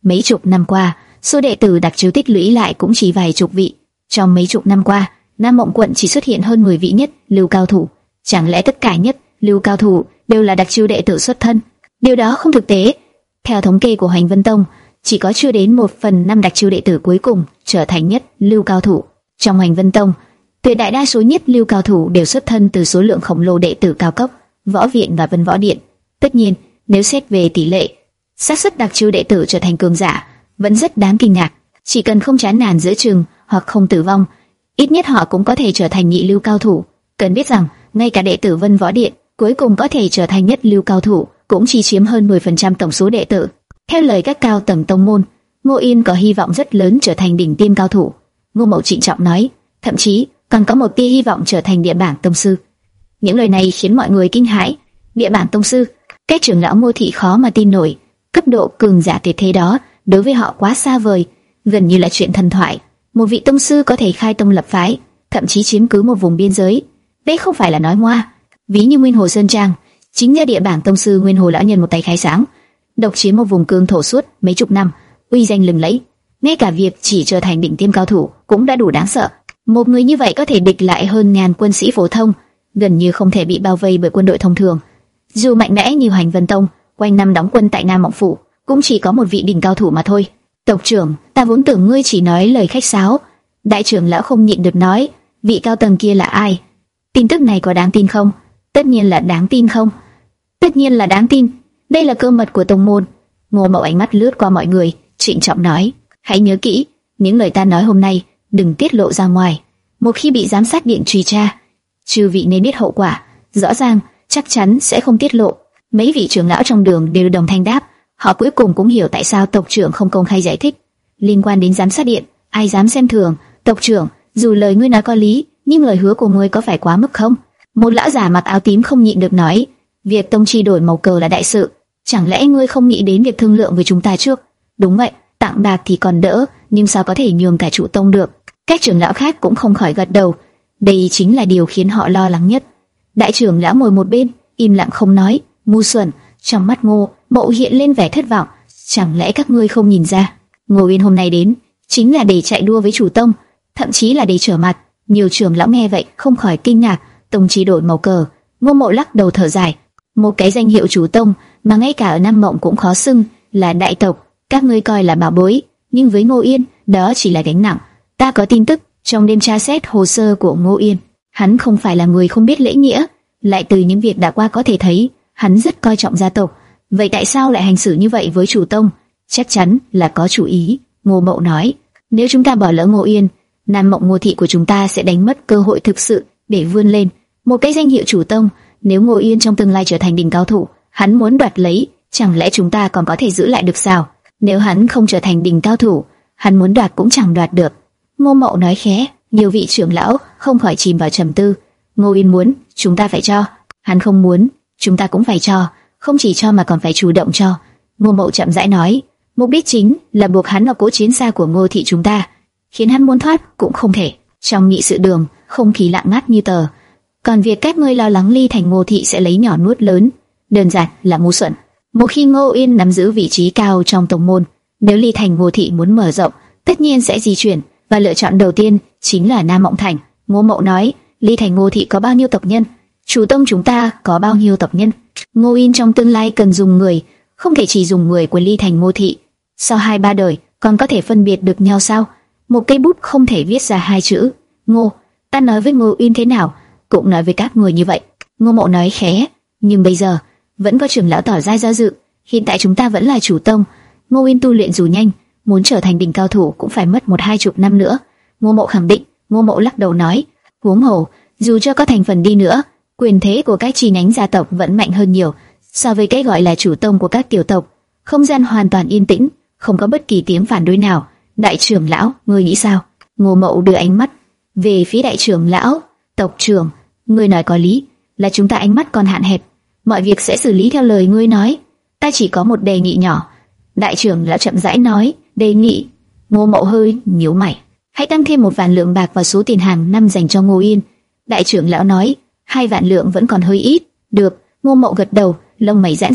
A: Mấy chục năm qua, số đệ tử đặc chiếu tích lũy lại cũng chỉ vài chục vị. Trong mấy chục năm qua, Nam Mộng quận chỉ xuất hiện hơn mười vị nhất lưu cao thủ. Chẳng lẽ tất cả nhất lưu cao thủ đều là đặc chiếu đệ tử xuất thân? Điều đó không thực tế. Theo thống kê của Hoành Vân Tông, chỉ có chưa đến một phần năm đặc chiếu đệ tử cuối cùng trở thành nhất lưu cao thủ. Trong Hoành Vân Tông, tuyệt đại đa số nhất lưu cao thủ đều xuất thân từ số lượng khổng lồ đệ tử cao cấp, võ viện và Vân Võ Điện. Tất nhiên, nếu xét về tỷ lệ, xác suất đặc chiếu đệ tử trở thành cường giả vẫn rất đáng kinh ngạc. Chỉ cần không chán nản giữa chừng hoặc không tử vong, ít nhất họ cũng có thể trở thành nhị lưu cao thủ. Cần biết rằng, ngay cả đệ tử Vân Võ Điện cuối cùng có thể trở thành nhất lưu cao thủ cũng chỉ chiếm hơn mười phần trăm tổng số đệ tử. Theo lời các cao tầng tông môn, Ngô Yên có hy vọng rất lớn trở thành đỉnh tiêm cao thủ. Ngô Mậu trịnh trọng nói, thậm chí còn có một tia hy vọng trở thành địa bảng tông sư. Những lời này khiến mọi người kinh hãi. Địa bảng tông sư, các trưởng lão Ngô thị khó mà tin nổi. Cấp độ cường giả tuyệt thế đó đối với họ quá xa vời, gần như là chuyện thần thoại. Một vị tông sư có thể khai tông lập phái, thậm chí chiếm cứ một vùng biên giới. Đây không phải là nói ngoa. Ví như Nguyên Hồ Sơn Trang, chính là địa bảng tông sư Nguyên Hồ lão nhân một tay khai sáng, độc chiếm một vùng cương thổ suốt mấy chục năm, uy danh lừng lẫy. Ngay cả việc chỉ trở thành đỉnh tiêm cao thủ cũng đã đủ đáng sợ. Một người như vậy có thể địch lại hơn ngàn quân sĩ phổ thông, gần như không thể bị bao vây bởi quân đội thông thường. Dù mạnh mẽ như Hoành Vân Tông, quanh năm đóng quân tại Nam Mộng Phủ, cũng chỉ có một vị đỉnh cao thủ mà thôi. Tộc trưởng, ta vốn tưởng ngươi chỉ nói lời khách sáo. Đại trưởng lão không nhịn được nói, vị cao tầng kia là ai? Tin tức này có đáng tin không? Tất nhiên là đáng tin không? Tất nhiên là đáng tin. Đây là cơ mật của tông môn. Ngô Mậu ánh mắt lướt qua mọi người, trịnh trọng nói, hãy nhớ kỹ, những lời ta nói hôm nay đừng tiết lộ ra ngoài. Một khi bị giám sát điện truy tra, chư vị nên biết hậu quả. Rõ ràng, chắc chắn sẽ không tiết lộ. Mấy vị trưởng lão trong đường đều đồng thanh đáp. Họ cuối cùng cũng hiểu tại sao tộc trưởng không công khai giải thích. Liên quan đến giám sát điện, ai dám xem thường? Tộc trưởng, dù lời ngươi nói có lý, nhưng lời hứa của ngươi có phải quá mức không? Một lão già mặc áo tím không nhịn được nói, việc tông chi đổi màu cờ là đại sự, chẳng lẽ ngươi không nghĩ đến việc thương lượng với chúng ta trước? Đúng vậy, tặng bạc thì còn đỡ, nhưng sao có thể nhường cả chủ tông được? Các trưởng lão khác cũng không khỏi gật đầu. Đây chính là điều khiến họ lo lắng nhất. Đại trưởng lão ngồi một bên, im lặng không nói. Ngu xuẩn. Trong mắt Ngô Mậu hiện lên vẻ thất vọng. Chẳng lẽ các ngươi không nhìn ra, Ngô Uyên hôm nay đến chính là để chạy đua với chủ tông, thậm chí là để trở mặt. Nhiều trưởng lão nghe vậy không khỏi kinh ngạc. Tông chi đổi màu cờ. Ngô Mậu lắc đầu thở dài. Một cái danh hiệu chủ tông mà ngay cả ở Nam Mộng cũng khó xưng là đại tộc, các ngươi coi là bảo bối, nhưng với Ngô Yên đó chỉ là gánh nặng. Ta có tin tức trong đêm tra xét hồ sơ của Ngô Yên, hắn không phải là người không biết lễ nghĩa, lại từ những việc đã qua có thể thấy hắn rất coi trọng gia tộc. Vậy tại sao lại hành xử như vậy với chủ tông? Chắc chắn là có chủ ý. Ngô Mậu nói, nếu chúng ta bỏ lỡ Ngô Yên, Nam Mộng Ngô thị của chúng ta sẽ đánh mất cơ hội thực sự để vươn lên. Một cái danh hiệu chủ tông, nếu Ngô Yên trong tương lai trở thành đỉnh cao thủ, hắn muốn đoạt lấy, chẳng lẽ chúng ta còn có thể giữ lại được sao? Nếu hắn không trở thành đỉnh cao thủ, hắn muốn đoạt cũng chẳng đoạt được. Ngô Mậu nói khẽ. Nhiều vị trưởng lão không khỏi chìm vào trầm tư. Ngô Yên muốn, chúng ta phải cho. Hắn không muốn, chúng ta cũng phải cho. Không chỉ cho mà còn phải chủ động cho. Ngô Mậu chậm rãi nói, mục đích chính là buộc hắn vào cỗ chiến xa của Ngô thị chúng ta, khiến hắn muốn thoát cũng không thể. Trong nghị sự đường, không khí lặng ngắt như tờ. Còn việc các ngươi lo lắng Ly Thành Ngô thị sẽ lấy nhỏ nuốt lớn, đơn giản là ngu xuẩn. Một khi Ngô Yên nắm giữ vị trí cao trong tông môn, nếu Ly Thành Ngô thị muốn mở rộng, tất nhiên sẽ di chuyển, và lựa chọn đầu tiên chính là Nam Mộng Thành. Ngô Mậu nói, Ly Thành Ngô thị có bao nhiêu tộc nhân? Chủ tông chúng ta có bao nhiêu tộc nhân? Ngô Yên trong tương lai cần dùng người, không thể chỉ dùng người của Ly Thành Ngô thị. Sau hai ba đời còn có thể phân biệt được nhau sao? Một cây bút không thể viết ra hai chữ Ngô. Ta nói với Ngô Yên thế nào, cũng nói với các người như vậy. Ngô Mậu nói khẽ, nhưng bây giờ vẫn có trưởng lão tỏ ra do dự. Hiện tại chúng ta vẫn là chủ tông. Ngô Yên tu luyện dù nhanh, muốn trở thành đỉnh cao thủ cũng phải mất một hai chục năm nữa. Ngô Mậu khẳng định. Ngô Mậu lắc đầu nói, huống hồ, dù cho có thành phần đi nữa, quyền thế của các chi nhánh gia tộc vẫn mạnh hơn nhiều so với cái gọi là chủ tông của các tiểu tộc. Không gian hoàn toàn yên tĩnh, không có bất kỳ tiếng phản đối nào. Đại trưởng lão, ngươi nghĩ sao? Ngô Mậu đưa ánh mắt về phía đại trưởng lão. Tộc trưởng, ngươi nói có lý, là chúng ta ánh mắt còn hạn hẹp, mọi việc sẽ xử lý theo lời ngươi nói. Ta chỉ có một đề nghị nhỏ. Đại trưởng lão chậm rãi nói, đề nghị. Ngô Mậu hơi nhíu mày. Hãy tăng thêm một vạn lượng bạc vào số tiền hàng năm dành cho Ngô Yên. Đại trưởng lão nói, hai vạn lượng vẫn còn hơi ít. Được. Ngô Mậu gật đầu, lông mày giãn ra,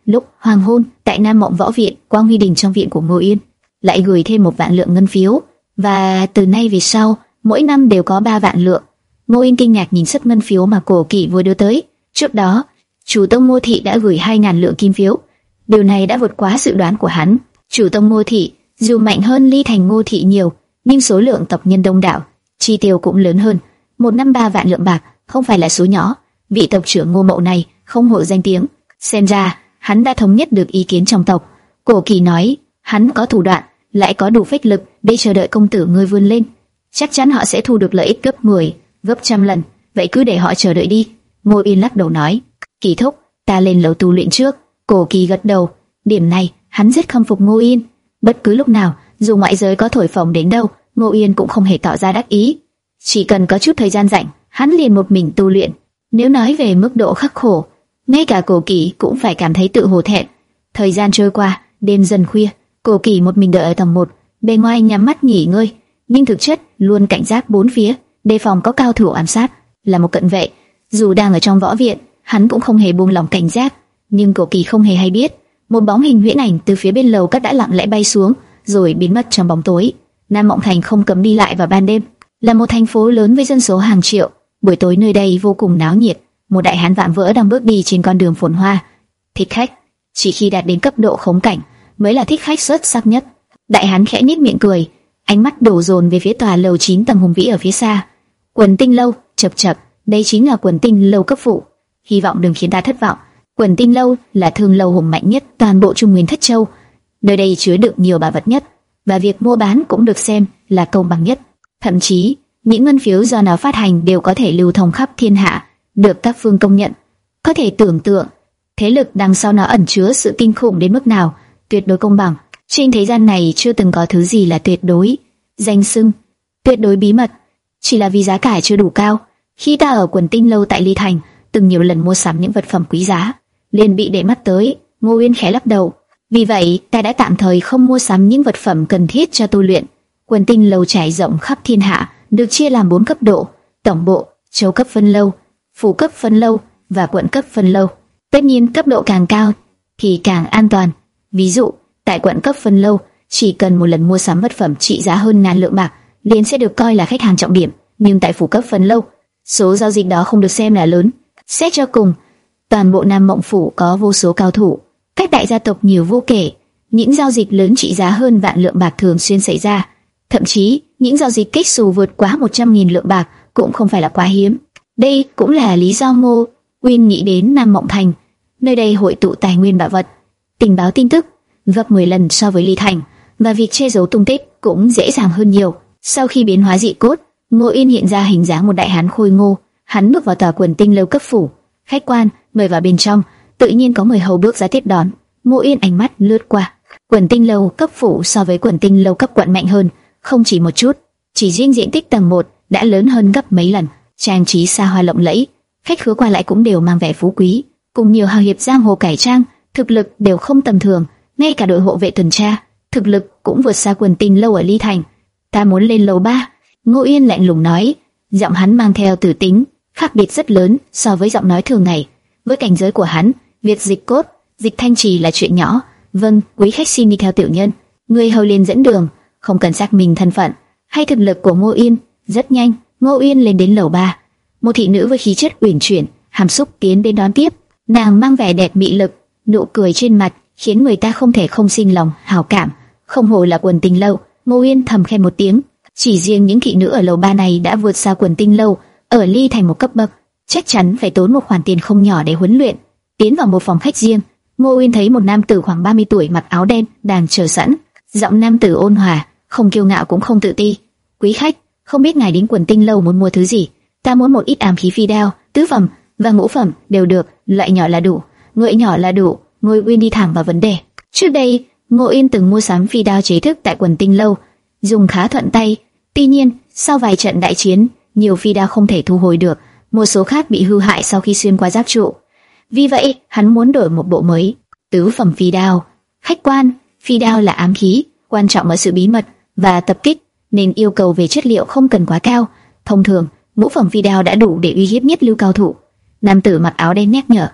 A: Lúc hoàng hôn, tại Nam Mộng Võ Viện, Quang Huy Đình trong viện của Ngô Yên lại gửi thêm một vạn lượng ngân phiếu, và từ nay về sau, mỗi năm đều có ba vạn lượng. Ngô Yên kinh ngạc nhìn sấp ngân phiếu mà Cổ Kỵ vừa đưa tới. Trước đó, chủ tông Ngô Thị đã gửi hai ngàn lượng kim phiếu. Điều này đã vượt quá dự đoán của hắn. Chủ tông Ngô Thị dù mạnh hơn Ly Thành Ngô Thị nhiều, nhưng số lượng tộc nhân đông đảo, chi tiêu cũng lớn hơn. Một năm ba vạn lượng bạc không phải là số nhỏ. Vị tộc trưởng Ngô Mậu này không hổ danh tiếng, xem ra hắn đã thống nhất được ý kiến trong tộc. Cổ Kỳ nói, hắn có thủ đoạn, lại có đủ phách lực để chờ đợi công tử ngươi vươn lên. Chắc chắn họ sẽ thu được lợi ích gấp mười, gấp trăm lần. Vậy cứ để họ chờ đợi đi. Ngô Yên lắc đầu nói, Kỳ thúc, ta lên lầu tu luyện trước. Cổ Kỳ gật đầu. Điểm này hắn rất khâm phục Ngô Yên. Bất cứ lúc nào, dù ngoại giới có thổi phồng đến đâu, Ngô Yên cũng không hề tỏ ra đắc ý. Chỉ cần có chút thời gian rảnh, hắn liền một mình tu luyện. Nếu nói về mức độ khắc khổ, ngay cả Cổ Kỳ cũng phải cảm thấy tự hổ thẹn. Thời gian trôi qua, đêm dần khuya, Cổ Kỳ một mình đợi ở tầng một, bề ngoài nhắm mắt nghỉ ngơi, nhưng thực chất luôn cảnh giác bốn phía, đề phòng có cao thủ ám sát. Là một cận vệ, dù đang ở trong võ viện, hắn cũng không hề buông lỏng cảnh giác. Nhưng Cổ Kỳ không hề hay biết, một bóng hình huyễn ảnh từ phía bên lầu các đã lặng lẽ bay xuống, rồi biến mất trong bóng tối. Nam Mộng Thành không cấm đi lại vào ban đêm, là một thành phố lớn với dân số hàng triệu. Buổi tối nơi đây vô cùng náo nhiệt. Một đại hán vạm vỡ đang bước đi trên con đường phồn hoa. Thích khách, chỉ khi đạt đến cấp độ khống cảnh mới là thích khách xuất sắc nhất. Đại hán khẽ nhếch miệng cười, ánh mắt đổ dồn về phía tòa lầu chín tầng hùng vĩ ở phía xa. Quần Tinh lâu, chập chập, đây chính là Quần Tinh lâu cấp phụ. Hy vọng đừng khiến ta thất vọng. Quần Tinh lâu là thương lâu hùng mạnh nhất toàn bộ Trung Nguyên Thất Châu. Nơi đây chứa đựng nhiều bảo vật nhất, và việc mua bán cũng được xem là công bằng nhất. Thậm chí, những ngân phiếu do nó phát hành đều có thể lưu thông khắp thiên hạ, được các phương công nhận. Có thể tưởng tượng, thế lực đằng sau nó ẩn chứa sự kinh khủng đến mức nào, tuyệt đối công bằng. Trên thế gian này chưa từng có thứ gì là tuyệt đối, danh xưng, tuyệt đối bí mật, chỉ là vì giá cả chưa đủ cao. Khi ta ở Quần Tinh lâu tại Ly Thành, từng nhiều lần mua sắm những vật phẩm quý giá, liền bị để mắt tới. Ngô Uyên khẽ lắc đầu. Vì vậy, ta đã tạm thời không mua sắm những vật phẩm cần thiết cho tu luyện. Quần Tinh lâu trải rộng khắp thiên hạ, được chia làm bốn cấp độ: tổng bộ, châu cấp phân lâu, phủ cấp phân lâu và quận cấp phân lâu. Tất nhiên, cấp độ càng cao thì càng an toàn. Ví dụ, tại quận cấp phân lâu, chỉ cần một lần mua sắm vật phẩm trị giá hơn ngàn lượng bạc, liền sẽ được coi là khách hàng trọng điểm. Nhưng tại phủ cấp phân lâu, số giao dịch đó không được xem là lớn. Xét cho cùng, toàn bộ Nam Mộng phủ có vô số cao thủ, các đại gia tộc nhiều vô kể. Những giao dịch lớn trị giá hơn vạn lượng bạc thường xuyên xảy ra. Thậm chí, những giao dịch kích xù vượt quá một trăm nghìn lượng bạc cũng không phải là quá hiếm. Đây cũng là lý do Ngô Uyên nghĩ đến Nam Mộng Thành. Nơi đây hội tụ tài nguyên bảo vật, tình báo tin tức gấp mười lần so với Ly Thành, và việc che giấu tung tích cũng dễ dàng hơn nhiều. Sau khi biến hóa dị cốt, Ngô Uyên hiện ra hình dáng một đại hán khôi ngô. Hắn bước vào tòa Quần Tinh lâu cấp phủ. Khách quan, mời vào bên trong. Tự nhiên có mười hầu bước ra tiếp đón. Ngô Uyên ánh mắt lướt qua. Quần Tinh lâu cấp phủ so với Quần Tinh lâu cấp quận mạnh hơn, không chỉ một chút. Chỉ riêng diện tích tầng một đã lớn hơn gấp mấy lần, trang trí xa hoa lộng lẫy, khách khứa qua lại cũng đều mang vẻ phú quý, cùng nhiều hào hiệp giang hồ cải trang, thực lực đều không tầm thường. Ngay cả đội hộ vệ tuần tra, thực lực cũng vượt xa Quần Tinh lâu ở Ly Thành. Ta muốn lên lầu ba. Ngô Uyên lạnh lùng nói, giọng hắn mang theo tử tính, khác biệt rất lớn so với giọng nói thường ngày. Với cảnh giới của hắn, việc dịch cốt, dịch thanh trì là chuyện nhỏ. Vâng, quý khách xin đi theo tiểu nhân. Người hầu liền dẫn đường, không cần xác minh thân phận hay thực lực của Ngô Uyên. Rất nhanh, Ngô Uyên lên đến lầu ba. Một thị nữ với khí chất uyển chuyển, hàm xúc tiến đến đón tiếp. Nàng mang vẻ đẹp mị lực, nụ cười trên mặt khiến người ta không thể không sinh lòng hảo cảm. Không hổ là Quần Tinh lâu. Ngô Uyên thầm khen một tiếng. Chỉ riêng những thị nữ ở lầu ba này đã vượt xa Quần Tinh lâu ở Ly Thành một cấp bậc, chắc chắn phải tốn một khoản tiền không nhỏ để huấn luyện. Tiến vào một phòng khách riêng, Ngô Uyên thấy một nam tử khoảng ba mươi tuổi mặc áo đen đang chờ sẵn. Giọng nam tử ôn hòa, không kiêu ngạo cũng không tự ti. Quý khách, không biết ngài đến Quần Tinh lâu muốn mua thứ gì? Ta muốn một ít ám khí phi đao, tứ phẩm và ngũ phẩm đều được, loại nhỏ là đủ. Ngợi nhỏ là đủ. Ngô Uyên đi thẳng vào vấn đề. Trước đây, Ngô Uyên từng mua sắm phi đao chế thức tại Quần Tinh lâu, dùng khá thuận tay. Tuy nhiên, sau vài trận đại chiến, nhiều phi đao không thể thu hồi được, một số khác bị hư hại sau khi xuyên qua giáp trụ. Vì vậy, hắn muốn đổi một bộ mới. Tứ phẩm phi đao. Khách quan, phi đao là ám khí, quan trọng ở sự bí mật và tập kích, nên yêu cầu về chất liệu không cần quá cao. Thông thường, ngũ phẩm phi đao đã đủ để uy hiếp nhất lưu cao thủ. Nam tử mặc áo đen nhắc nhở.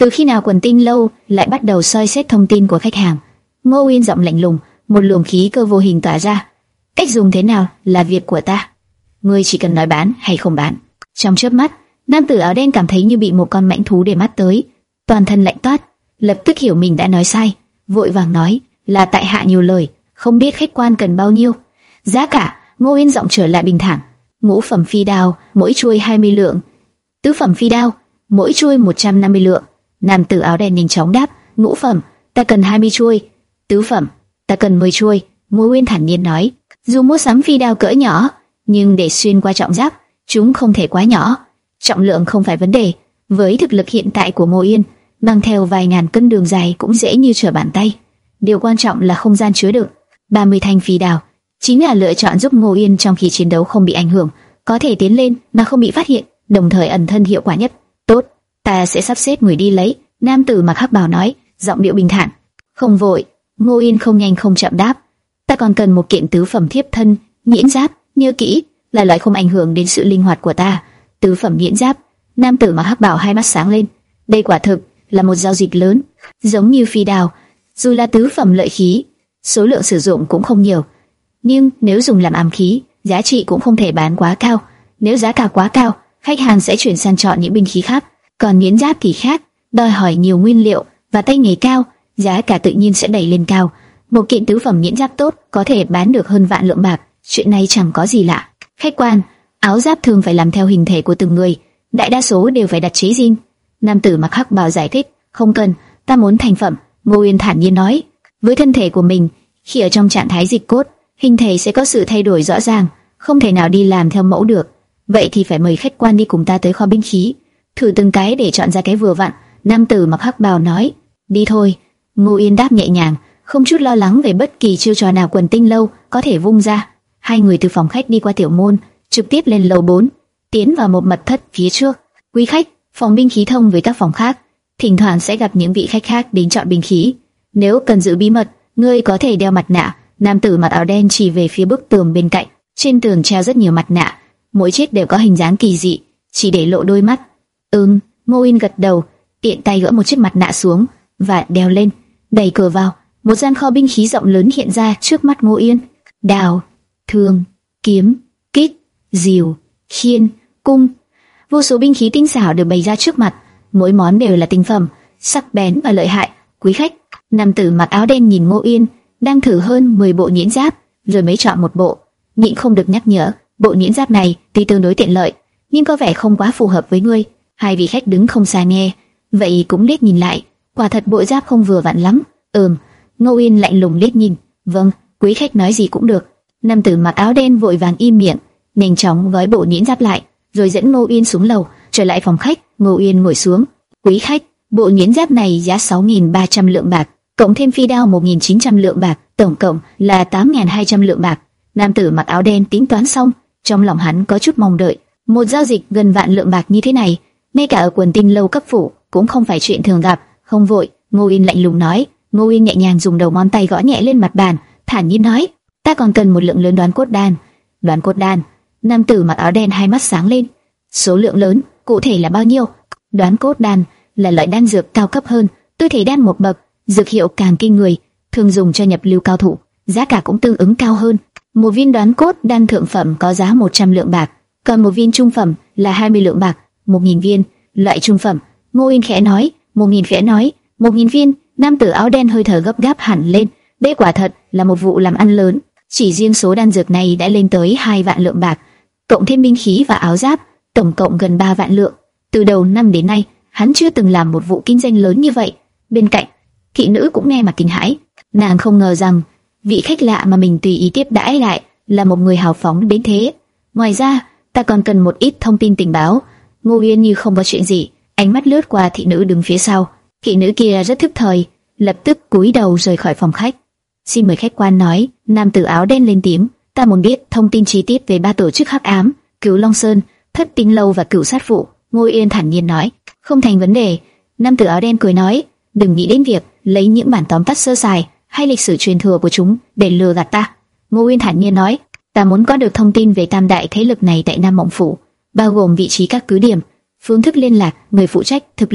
A: Từ khi nào Quần Tinh Lâu lại bắt đầu soi xét thông tin của khách hàng? Ngô Uyên giọng lạnh lùng, một luồng khí cơ vô hình tỏa ra. Cách dùng thế nào là việc của ta, ngươi chỉ cần nói bán hay không bán. Trong chớp mắt, nam tử áo đen cảm thấy như bị một con mãnh thú để mắt tới, toàn thân lạnh toát, lập tức hiểu mình đã nói sai, vội vàng nói là tại hạ nhiều lời, không biết khách quan cần bao nhiêu. Giá cả? Ngô Uyên giọng trở lại bình thản. Ngũ phẩm phi đao, mỗi chuôi hai mươi lượng. Tứ phẩm phi đao, mỗi chuôi một trăm năm mươi lượng. Nam tử áo đen nhanh chóng đáp, ngũ phẩm, ta cần hai mươi chuôi. Tứ phẩm, ta cần mười chuôi. Ngô Uyên thản nhiên nói, dù mua sắm phi đao cỡ nhỏ, nhưng để xuyên qua trọng giáp, chúng không thể quá nhỏ. Trọng lượng không phải vấn đề, với thực lực hiện tại của Ngô Uyên, mang theo vài ngàn cân đường dài cũng dễ như trở bàn tay. Điều quan trọng là không gian chứa đựng. ba mươi thanh phi đao chính là lựa chọn giúp Ngô Uyên trong khi chiến đấu không bị ảnh hưởng, có thể tiến lên mà không bị phát hiện, đồng thời ẩn thân hiệu quả nhất. Tốt, ta sẽ sắp xếp người đi lấy. Nam tử mặc hắc bào nói, giọng điệu bình thản. Không vội. Ngô Uyên không nhanh không chậm đáp, ta còn cần một kiện tứ phẩm thiếp thân nhuyễn giáp, nhớ kỹ, là loại không ảnh hưởng đến sự linh hoạt của ta. Tứ phẩm nhuyễn giáp. Nam tử mặc hắc bào hai mắt sáng lên, đây quả thực là một giao dịch lớn. Giống như phi đao, dù là tứ phẩm lợi khí, số lượng sử dụng cũng không nhiều, nhưng nếu dùng làm ám khí, giá trị cũng không thể bán quá cao. Nếu giá cả quá cao, khách hàng sẽ chuyển sang chọn những binh khí khác. Còn nhuyễn giáp thì khác, đòi hỏi nhiều nguyên liệu và tay nghề cao, giá cả tự nhiên sẽ đẩy lên cao. Một kiện tứ phẩm nhuyễn giáp tốt có thể bán được hơn vạn lượng bạc, chuyện này chẳng có gì lạ. Khách quan, áo giáp thường phải làm theo hình thể của từng người, đại đa số đều phải đặt chế riêng. Nam tử mặc hắc bào giải thích, không cần, ta muốn thành phẩm. Ngô Uyên thản nhiên nói, với thân thể của mình, khi ở trong trạng thái dịch cốt, hình thể sẽ có sự thay đổi rõ ràng, không thể nào đi làm theo mẫu được. Vậy thì phải mời khách quan đi cùng ta tới kho binh khí, thử từng cái để chọn ra cái vừa vặn. Nam tử mặc hắc bào nói, đi thôi. Ngô Uyên đáp nhẹ nhàng, không chút lo lắng về bất kỳ chiêu trò nào Quần Tinh Lâu có thể vung ra. Hai người từ phòng khách đi qua tiểu môn, trực tiếp lên lầu bốn, tiến vào một mật thất phía trước. Quý khách, phòng binh khí thông với các phòng khác, thỉnh thoảng sẽ gặp những vị khách khác đến chọn binh khí. Nếu cần giữ bí mật, ngươi có thể đeo mặt nạ. Nam tử mặc áo đen chỉ về phía bức tường bên cạnh. Trên tường treo rất nhiều mặt nạ, mỗi chiếc đều có hình dáng kỳ dị, chỉ để lộ đôi mắt. Ừm, Ngô Uyên gật đầu, tiện tay gỡ một chiếc mặt nạ xuống và đeo lên. Đẩy cửa vào, một gian kho binh khí rộng lớn hiện ra trước mắt Ngô Uyên. Đao, thương, kiếm, kích, rìu, khiên, cung, vô số binh khí tinh xảo được bày ra trước mặt, mỗi món đều là tinh phẩm, sắc bén và lợi hại. Quý khách. Nam tử mặc áo đen nhìn Ngô Uyên đang thử hơn mười bộ nhuyễn giáp, rồi mới chọn một bộ, nhịn không được nhắc nhở, bộ nhuyễn giáp này tuy tương đối tiện lợi, nhưng có vẻ không quá phù hợp với ngươi. Hai vị khách đứng không xa nghe, vậy cũng liếc nhìn lại, quả thật bộ giáp không vừa vặn lắm. Ừm. Ngô Uyên lạnh lùng liếc nhìn. Vâng, quý khách nói gì cũng được. Nam tử mặc áo đen vội vàng im miệng, nhanh chóng gói bộ nhuyễn giáp lại, rồi dẫn Ngô Uyên xuống lầu, trở lại phòng khách. Ngô Uyên ngồi xuống. Quý khách, bộ nhuyễn giáp này giá sáu nghìn ba trăm lượng bạc, cộng thêm phi đao một nghìn chín trăm lượng bạc, tổng cộng là tám nghìn hai trăm lượng bạc. Nam tử mặc áo đen tính toán xong, trong lòng hắn có chút mong đợi. Một giao dịch gần vạn lượng bạc như thế này, ngay cả ở Quần Tinh Lâu cấp phủ cũng không phải chuyện thường gặp. Không vội. Ngô Uyên lạnh lùng nói. Ngô Uyên nhẹ nhàng dùng đầu ngón tay gõ nhẹ lên mặt bàn, thản nhiên nói, ta còn cần một lượng lớn đoán cốt đan. Đoán cốt đan? Nam tử mặc áo đen hai mắt sáng lên. Số lượng lớn, cụ thể là bao nhiêu? Đoán cốt đan là loại đan dược cao cấp hơn, tư thể đan một bậc, dược hiệu càng kinh người, thường dùng cho nhập lưu cao thủ, giá cả cũng tương ứng cao hơn. Một viên đoán cốt đan thượng phẩm có giá một trăm lượng bạc, còn một viên trung phẩm là hai mươi lượng bạc. Một nghìn viên. Loại trung phẩm. Ngô Uyên khẽ nói. Một nghìn khẽ nói. Một nghìn viên. Nam tử áo đen hơi thở gấp gáp hẳn lên. Đây quả thật là một vụ làm ăn lớn. Chỉ riêng số đan dược này đã lên tới hai vạn lượng bạc, cộng thêm binh khí và áo giáp, tổng cộng gần ba vạn lượng. Từ đầu năm đến nay, hắn chưa từng làm một vụ kinh doanh lớn như vậy. Bên cạnh, thị nữ cũng nghe mà kinh hãi. Nàng không ngờ rằng vị khách lạ mà mình tùy ý tiếp đãi lại là một người hào phóng đến thế. Ngoài ra, ta còn cần một ít thông tin tình báo. Ngô Uyên như không có chuyện gì, ánh mắt lướt qua thị nữ đứng phía sau. Thị nữ kia rất thức thời, lập tức cúi đầu rời khỏi phòng khách. Xin mời khách quan nói. Nam tử áo đen lên tiếng. Ta muốn biết thông tin chi tiết về ba tổ chức hắc ám, Cửu Long Sơn, Thất Tinh Lâu và Cửu Sát Phụ. Ngô Uyên thản nhiên nói. Không thành vấn đề. Nam tử áo đen cười nói. Đừng nghĩ đến việc lấy những bản tóm tắt sơ sài hay lịch sử truyền thừa của chúng để lừa gạt ta. Ngô Uyên thản nhiên nói. Ta muốn có được thông tin về tam đại thế lực này tại Nam Mộng Phủ, bao gồm vị trí các cứ điểm, phương thức liên lạc, người phụ trách, thực lực,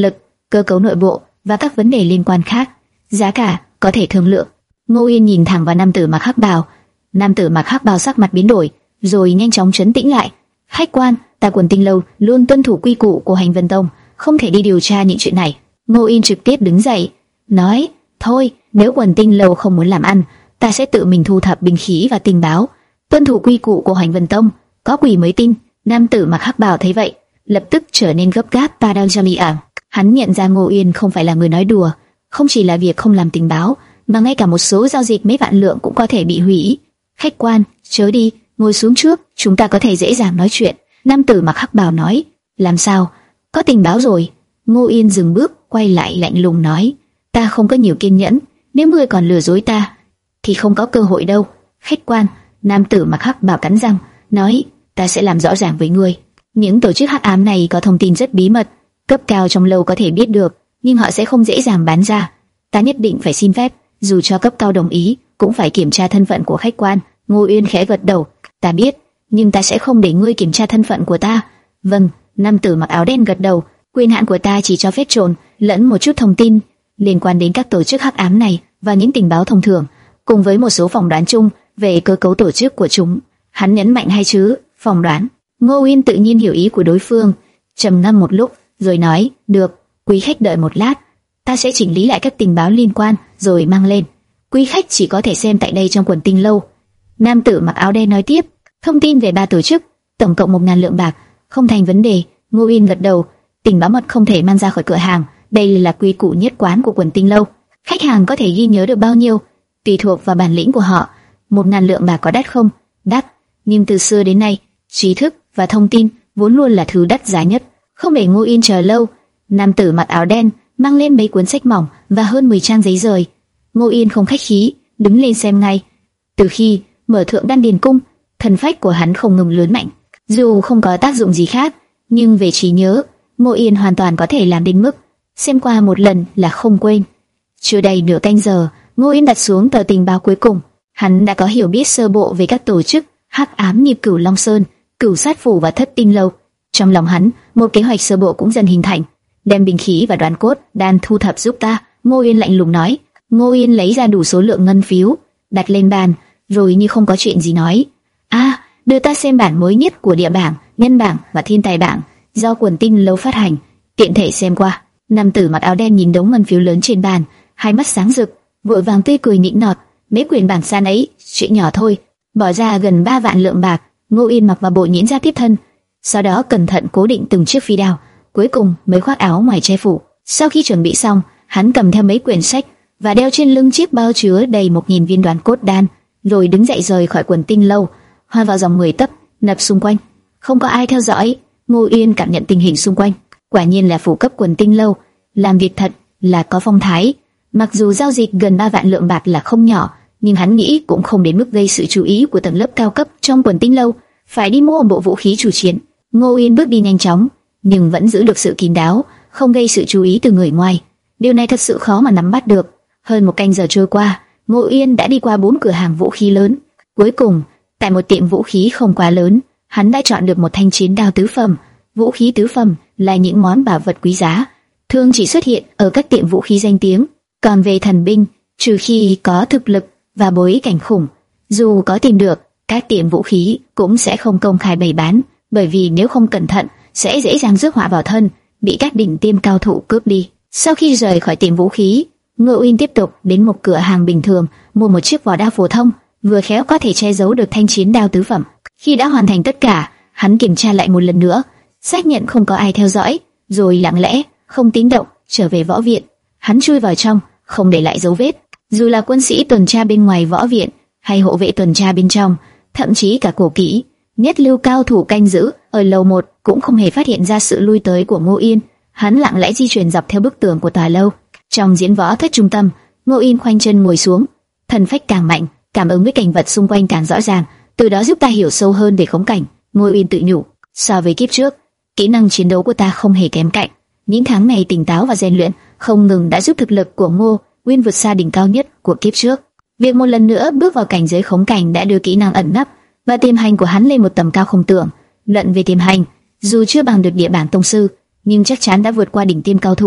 A: cơ cấu nội bộ và các vấn đề liên quan khác. Giá cả có thể thương lượng. Ngô Yên nhìn thẳng vào nam tử mặc hắc bào. Nam tử mặc hắc bào sắc mặt biến đổi, rồi nhanh chóng trấn tĩnh lại. Khách quan, ta Quần Tinh Lâu luôn tuân thủ quy củ của Hành Vân Tông, không thể đi điều tra những chuyện này. Ngô Yên trực tiếp đứng dậy, nói: thôi, nếu Quần Tinh Lâu không muốn làm ăn, ta sẽ tự mình thu thập binh khí và tình báo. Tuân thủ quy củ của Hành Vân Tông, có quỷ mới tin. Nam tử mặc hắc bào thấy vậy, lập tức trở nên gấp gáp. Padajali ảo. Hắn nhận ra Ngô Yên không phải là người nói đùa, không chỉ là việc không làm tình báo, mà ngay cả một số giao dịch mấy vạn lượng cũng có thể bị hủy. Khách quan, chớ đi, ngồi xuống trước, chúng ta có thể dễ dàng nói chuyện. Nam tử mặc hắc bào nói. Làm sao? Có tình báo rồi. Ngô Yên dừng bước, quay lại lạnh lùng nói: ta không có nhiều kiên nhẫn, nếu ngươi còn lừa dối ta, thì không có cơ hội đâu. Khách quan, nam tử mặc hắc bào cắn răng, nói: ta sẽ làm rõ ràng với ngươi. Những tổ chức hắc ám này có thông tin rất bí mật, cấp cao trong lâu có thể biết được, nhưng họ sẽ không dễ dàng bán ra. Ta nhất định phải xin phép, dù cho cấp cao đồng ý, cũng phải kiểm tra thân phận của khách quan. Ngô Uyên khẽ gật đầu. Ta biết, nhưng ta sẽ không để ngươi kiểm tra thân phận của ta. Vâng. Nam tử mặc áo đen gật đầu. Quyền hạn của ta chỉ cho phép trộn lẫn một chút thông tin liên quan đến các tổ chức hắc ám này và những tình báo thông thường, cùng với một số phỏng đoán chung về cơ cấu tổ chức của chúng. Hắn nhấn mạnh hai chữ phỏng đoán. Ngô Uyên tự nhiên hiểu ý của đối phương, trầm ngâm một lúc rồi nói: được, quý khách đợi một lát, ta sẽ chỉnh lý lại các tình báo liên quan rồi mang lên. Quý khách chỉ có thể xem tại đây trong Quần Tinh Lâu. Nam tử mặc áo đen nói tiếp: thông tin về ba tổ chức, tổng cộng một ngàn lượng bạc, không thành vấn đề. Ngô Uyên gật đầu. Tình báo mật không thể mang ra khỏi cửa hàng, đây là quy củ nhất quán của Quần Tinh Lâu. Khách hàng có thể ghi nhớ được bao nhiêu tùy thuộc vào bản lĩnh của họ. Một ngàn lượng bạc có đắt không? Đắt, nhưng từ xưa đến nay, trí thức và thông tin vốn luôn là thứ đắt giá nhất. Không để Ngô Uyên chờ lâu, nam tử mặc áo đen mang lên mấy cuốn sách mỏng và hơn mười trang giấy rời. Ngô Uyên không khách khí, đứng lên xem ngay. Từ khi mở Thượng Đan Điền Cung, thần phách của hắn không ngừng lớn mạnh. Dù không có tác dụng gì khác, nhưng về trí nhớ, Ngô Uyên hoàn toàn có thể làm đến mức xem qua một lần là không quên. Chưa đầy nửa canh giờ, Ngô Uyên đặt xuống tờ tình báo cuối cùng. Hắn đã có hiểu biết sơ bộ về các tổ chức hắc ám như Cửu Long Sơn, Cửu Sát Phủ và Thất Tinh Lâu. Trong lòng hắn, một kế hoạch sơ bộ cũng dần hình thành. Đem binh khí và đoán cốt đan thu thập giúp ta. Ngô Uyên lạnh lùng nói. Ngô Uyên lấy ra đủ số lượng ngân phiếu, đặt lên bàn, rồi như không có chuyện gì nói: a, à, đưa ta xem bản mới nhất của địa bảng, nhân bảng và thiên tài bảng do Quần Tinh Lâu phát hành, tiện thể xem qua. Nam tử mặc áo đen nhìn đống ngân phiếu lớn trên bàn, hai mắt sáng rực, vội vàng tươi cười nịnh nọt: mấy quyển bảng san ấy, chuyện nhỏ thôi. Bỏ ra gần ba vạn lượng bạc, Ngô Uyên mặc vào bộ nhẫn da tiếp thân, sau đó cẩn thận cố định từng chiếc phi đao, cuối cùng mới khoác áo ngoài che phủ. Sau khi chuẩn bị xong, hắn cầm theo mấy quyển sách và đeo trên lưng chiếc bao chứa đầy một nghìn viên đoán cốt đan, rồi đứng dậy rời khỏi Quần Tinh Lâu, hoa vào dòng người tấp nập xung quanh. Không có ai theo dõi. Ngô Uyên cảm nhận tình hình xung quanh, quả nhiên là phủ cấp Quần Tinh Lâu, làm việc thật là có phong thái. Mặc dù giao dịch gần ba vạn lượng bạc là không nhỏ, nhưng hắn nghĩ cũng không đến mức gây sự chú ý của tầng lớp cao cấp trong Quần Tinh Lâu. Phải đi mua một bộ vũ khí chủ chiến. Ngô Uyên bước đi nhanh chóng, nhưng vẫn giữ được sự kín đáo, không gây sự chú ý từ người ngoài. Điều này thật sự khó mà nắm bắt được. Hơn một canh giờ trôi qua, Ngô Uyên đã đi qua bốn cửa hàng vũ khí lớn. Cuối cùng, tại một tiệm vũ khí không quá lớn, hắn đã chọn được một thanh chiến đao tứ phẩm. Vũ khí tứ phẩm là những món bảo vật quý giá, thường chỉ xuất hiện ở các tiệm vũ khí danh tiếng. Còn về thần binh, trừ khi có thực lực và bối cảnh khủng, dù có tìm được, các tiệm vũ khí cũng sẽ không công khai bày bán, bởi vì nếu không cẩn thận sẽ dễ dàng rước họa vào thân, bị các đỉnh tiêm cao thủ cướp đi. Sau khi rời khỏi tiệm vũ khí, Ngô Uyên tiếp tục đến một cửa hàng bình thường, mua một chiếc vỏ đao phổ thông, vừa khéo có thể che giấu được thanh chiến đao tứ phẩm. Khi đã hoàn thành tất cả, hắn kiểm tra lại một lần nữa, xác nhận không có ai theo dõi, rồi lặng lẽ, không tiếng động trở về võ viện. Hắn chui vào trong, không để lại dấu vết. Dù là quân sĩ tuần tra bên ngoài võ viện hay hộ vệ tuần tra bên trong, thậm chí cả cổ kỹ, nhất lưu cao thủ canh giữ ở lầu một cũng không hề phát hiện ra sự lui tới của Ngô Uyên. Hắn lặng lẽ di chuyển dọc theo bức tường của tòa lâu. Trong diễn võ thất trung tâm, Ngô Uyên khoanh chân ngồi xuống, thần phách càng mạnh, cảm ứng với cảnh vật xung quanh càng rõ ràng, từ đó giúp ta hiểu sâu hơn về khống cảnh. Ngô Uyên tự nhủ, so với kiếp trước, kỹ năng chiến đấu của ta không hề kém cạnh. Những tháng này tỉnh táo và rèn luyện không ngừng đã giúp thực lực của Ngô Uyên vượt xa đỉnh cao nhất của kiếp trước. Việc một lần nữa bước vào cảnh giới khống cảnh đã đưa kỹ năng ẩn nấp và tiềm hành của hắn lên một tầm cao không tưởng. Luận về tiềm hành, dù chưa bằng được địa bảng tông sư, nhưng chắc chắn đã vượt qua đỉnh tiêm cao thủ.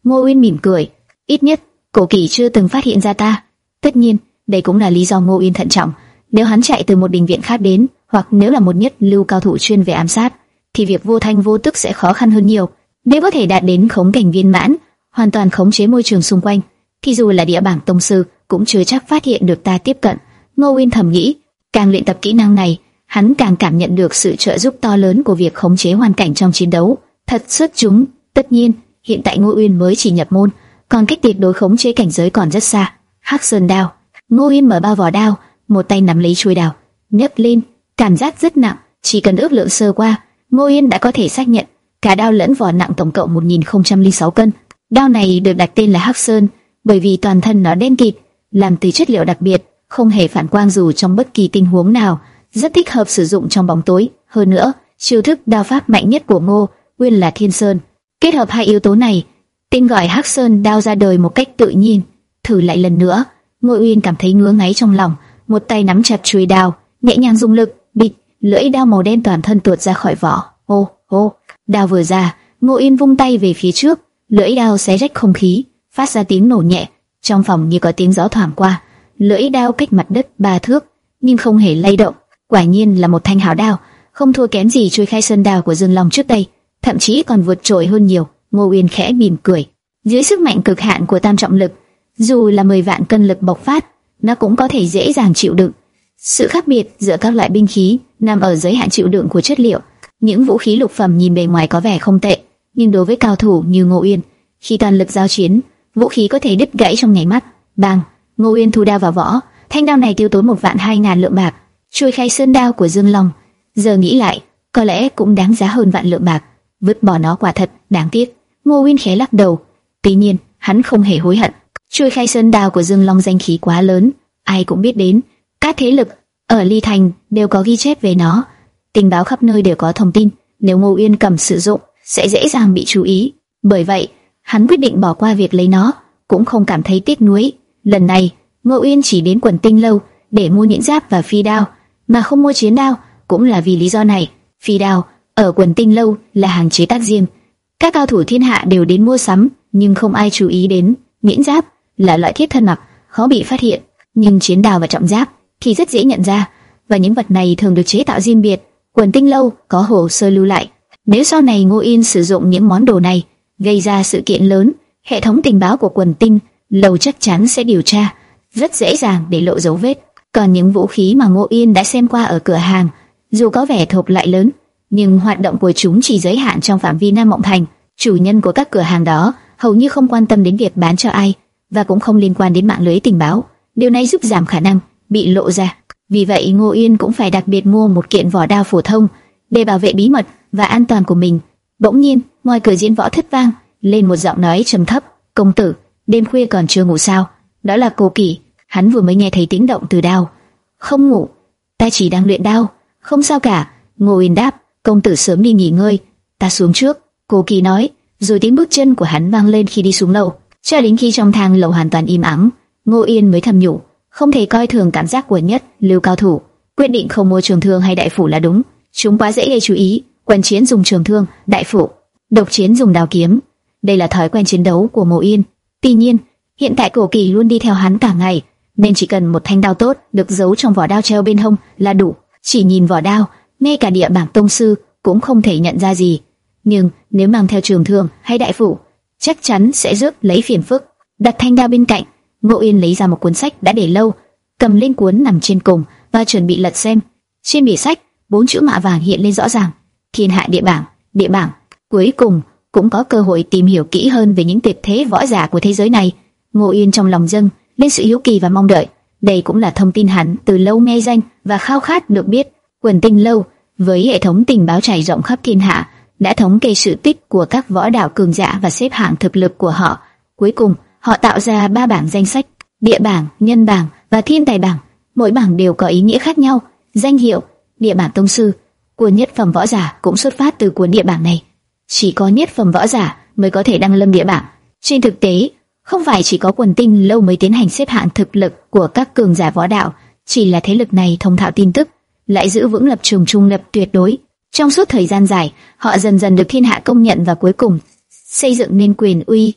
A: Ngô Uyên mỉm cười, ít nhất Cổ Kỳ chưa từng phát hiện ra ta. Tất nhiên, đây cũng là lý do Ngô Uyên thận trọng. Nếu hắn chạy từ một đình viện khác đến, hoặc nếu là một nhất lưu cao thủ chuyên về ám sát, thì việc vô thanh vô tức sẽ khó khăn hơn nhiều. Nếu có thể đạt đến khống cảnh viên mãn, hoàn toàn khống chế môi trường xung quanh, thì dù là địa bảng tông sư cũng chưa chắc phát hiện được ta tiếp cận. Ngô Uyên thầm nghĩ, càng luyện tập kỹ năng này, hắn càng cảm nhận được sự trợ giúp to lớn của việc khống chế hoàn cảnh trong chiến đấu. Thật xuất chúng. Tất nhiên, hiện tại Ngô Uyên mới chỉ nhập môn, còn cách tuyệt đối khống chế cảnh giới còn rất xa. Hắc Sơn đao. Ngô Uyên mở bao vỏ đao, một tay nắm lấy chuôi đao, nhấc lên, cảm giác rất nặng. Chỉ cần ước lượng sơ qua, Ngô Uyên đã có thể xác nhận cả đao lẫn vỏ nặng tổng cộng một nghìn không trăm lẻ sáu cân. Đao này được đặt tên là Hắc Sơn, bởi vì toàn thân nó đen kịt, làm từ chất liệu đặc biệt, không hề phản quang dù trong bất kỳ tình huống nào, rất thích hợp sử dụng trong bóng tối. Hơn nữa, chiêu thức đao pháp mạnh nhất của Ngô Uyên là Thiên Sơn. Kết hợp hai yếu tố này, tên gọi Hắc Sơn đao ra đời một cách tự nhiên. Thử lại lần nữa, Ngô Uyên cảm thấy ngứa ngáy trong lòng, một tay nắm chặt chuôi đao, nhẹ nhàng dùng lực, bịch, lưỡi đao màu đen toàn thân tuột ra khỏi vỏ. Ô, ô, đao vừa ra, Ngô Uyên vung tay về phía trước, lưỡi đao xé rách không khí, phát ra tiếng nổ nhẹ. Trong phòng như có tiếng gió thoảng qua, lưỡi đao cách mặt đất ba thước, nhưng không hề lay động. Quả nhiên là một thanh hảo đao, không thua kém gì chuôi Khai Sơn đao của Dương Long trước đây, thậm chí còn vượt trội hơn nhiều. Ngô Uyên khẽ mỉm cười. Dưới sức mạnh cực hạn của tam trọng lực, dù là mười vạn cân lực bộc phát, nó cũng có thể dễ dàng chịu đựng. Sự khác biệt giữa các loại binh khí nằm ở giới hạn chịu đựng của chất liệu. Những vũ khí lục phẩm nhìn bề ngoài có vẻ không tệ, nhưng đối với cao thủ như Ngô Uyên, khi toàn lực giao chiến, vũ khí có thể đứt gãy trong nháy mắt. Bang! Ngô Uyên thu đao vào vỏ. Thanh đao này tiêu tốn một vạn hai ngàn lượng bạc. Chuôi Khai Sơn đao của Dương Long, giờ nghĩ lại, có lẽ cũng đáng giá hơn vạn lượng bạc. Vứt bỏ nó quả thật đáng tiếc. Ngô Uyên khẽ lắc đầu. Tuy nhiên, hắn không hề hối hận. Chuôi Khai Sơn đao của Dương Long danh khí quá lớn, ai cũng biết đến. Các thế lực ở Ly Thành đều có ghi chép về nó, tình báo khắp nơi đều có thông tin. Nếu Ngô Uyên cầm sử dụng, sẽ dễ dàng bị chú ý. Bởi vậy, hắn quyết định bỏ qua việc lấy nó, cũng không cảm thấy tiếc nuối. Lần này, Ngô Uyên chỉ đến Quần Tinh Lâu để mua nhẫn giáp và phi đao, mà không mua chiến đao, cũng là vì lý do này. Phi đao ở Quần Tinh Lâu là hàng chế tác riêng, các cao thủ thiên hạ đều đến mua sắm, nhưng không ai chú ý đến. Nhẫn giáp là loại thiết thân mặc, khó bị phát hiện, nhưng chiến đao và trọng giáp thì rất dễ nhận ra, và những vật này thường được chế tạo riêng biệt. Quần Tinh Lâu có hồ sơ lưu lại. Nếu sau này Ngô Uyên sử dụng những món đồ này, gây ra sự kiện lớn, hệ thống tình báo của Quần Tinh Lâu chắc chắn sẽ điều tra, rất dễ dàng để lộ dấu vết. Còn những vũ khí mà Ngô Uyên đã xem qua ở cửa hàng, dù có vẻ thuộc loại lớn, nhưng hoạt động của chúng chỉ giới hạn trong phạm vi Nam Mộng Thành. Chủ nhân của các cửa hàng đó hầu như không quan tâm đến việc bán cho ai, và cũng không liên quan đến mạng lưới tình báo. Điều này giúp giảm khả năng bị lộ ra. Vì vậy, Ngô Uyên cũng phải đặc biệt mua một kiện vỏ đao phổ thông để bảo vệ bí mật và an toàn của mình. Bỗng nhiên, ngoài cửa diễn võ thất vang lên một giọng nói trầm thấp: "Công tử, đêm khuya còn chưa ngủ sao?" Đó là Cổ Kỳ. Hắn vừa mới nghe thấy tiếng động từ đao. "Không ngủ, ta chỉ đang luyện đao." "Không sao cả." Ngô Uyên đáp. "Công tử sớm đi nghỉ ngơi, ta xuống trước." Cổ Kỳ nói, rồi tiếng bước chân của hắn vang lên khi đi xuống lầu. Cho đến khi trong thang lầu hoàn toàn im ắng, Ngô Uyên mới thầm nhủ, không thể coi thường cảm giác của nhất lưu cao thủ. Quyết định không mua trường thương hay đại phủ là đúng, chúng quá dễ gây chú ý. Quân chiến dùng trường thương, đại phủ; độc chiến dùng đao kiếm. Đây là thói quen chiến đấu của Ngô Uyên. Tuy nhiên, hiện tại Cổ Kỳ luôn đi theo hắn cả ngày, nên chỉ cần một thanh đao tốt được giấu trong vỏ đao treo bên hông là đủ. Chỉ nhìn vỏ đao, ngay cả địa bảng tông sư cũng không thể nhận ra gì. Nhưng nếu mang theo trường thương hay đại phủ, chắc chắn sẽ rước lấy phiền phức. Đặt thanh đao bên cạnh, Ngô Uyên lấy ra một cuốn sách đã để lâu, cầm lên cuốn nằm trên cùng và chuẩn bị lật xem. Trên bìa sách, bốn chữ mạ vàng hiện lên rõ ràng: Thiên Hạ Địa Bảng. Địa bảng. Cuối cùng cũng có cơ hội tìm hiểu kỹ hơn về những tuyệt thế võ giả của thế giới này. Ngô Uyên trong lòng dâng lên sự hiếu kỳ và mong đợi. Đây cũng là thông tin hắn từ lâu nghe danh và khao khát được biết. Quần Tinh Lâu với hệ thống tình báo trải rộng khắp thiên hạ đã thống kê sự tích của các võ đạo cường giả và xếp hạng thực lực của họ. Cuối cùng, họ tạo ra ba bảng danh sách: Địa bảng, Nhân bảng và Thiên Tài bảng. Mỗi bảng đều có ý nghĩa khác nhau. Danh hiệu Địa bảng tông sư của nhất phẩm võ giả cũng xuất phát từ cuốn địa bảng này. Chỉ có nhất phẩm võ giả mới có thể đăng lâm địa bảng. Trên thực tế, không phải chỉ có Quần Tinh Lâu mới tiến hành xếp hạng thực lực của các cường giả võ đạo, chỉ là thế lực này thông thạo tin tức, lại giữ vững lập trường trung lập tuyệt đối. Trong suốt thời gian dài, họ dần dần được thiên hạ công nhận và cuối cùng xây dựng nên quyền uy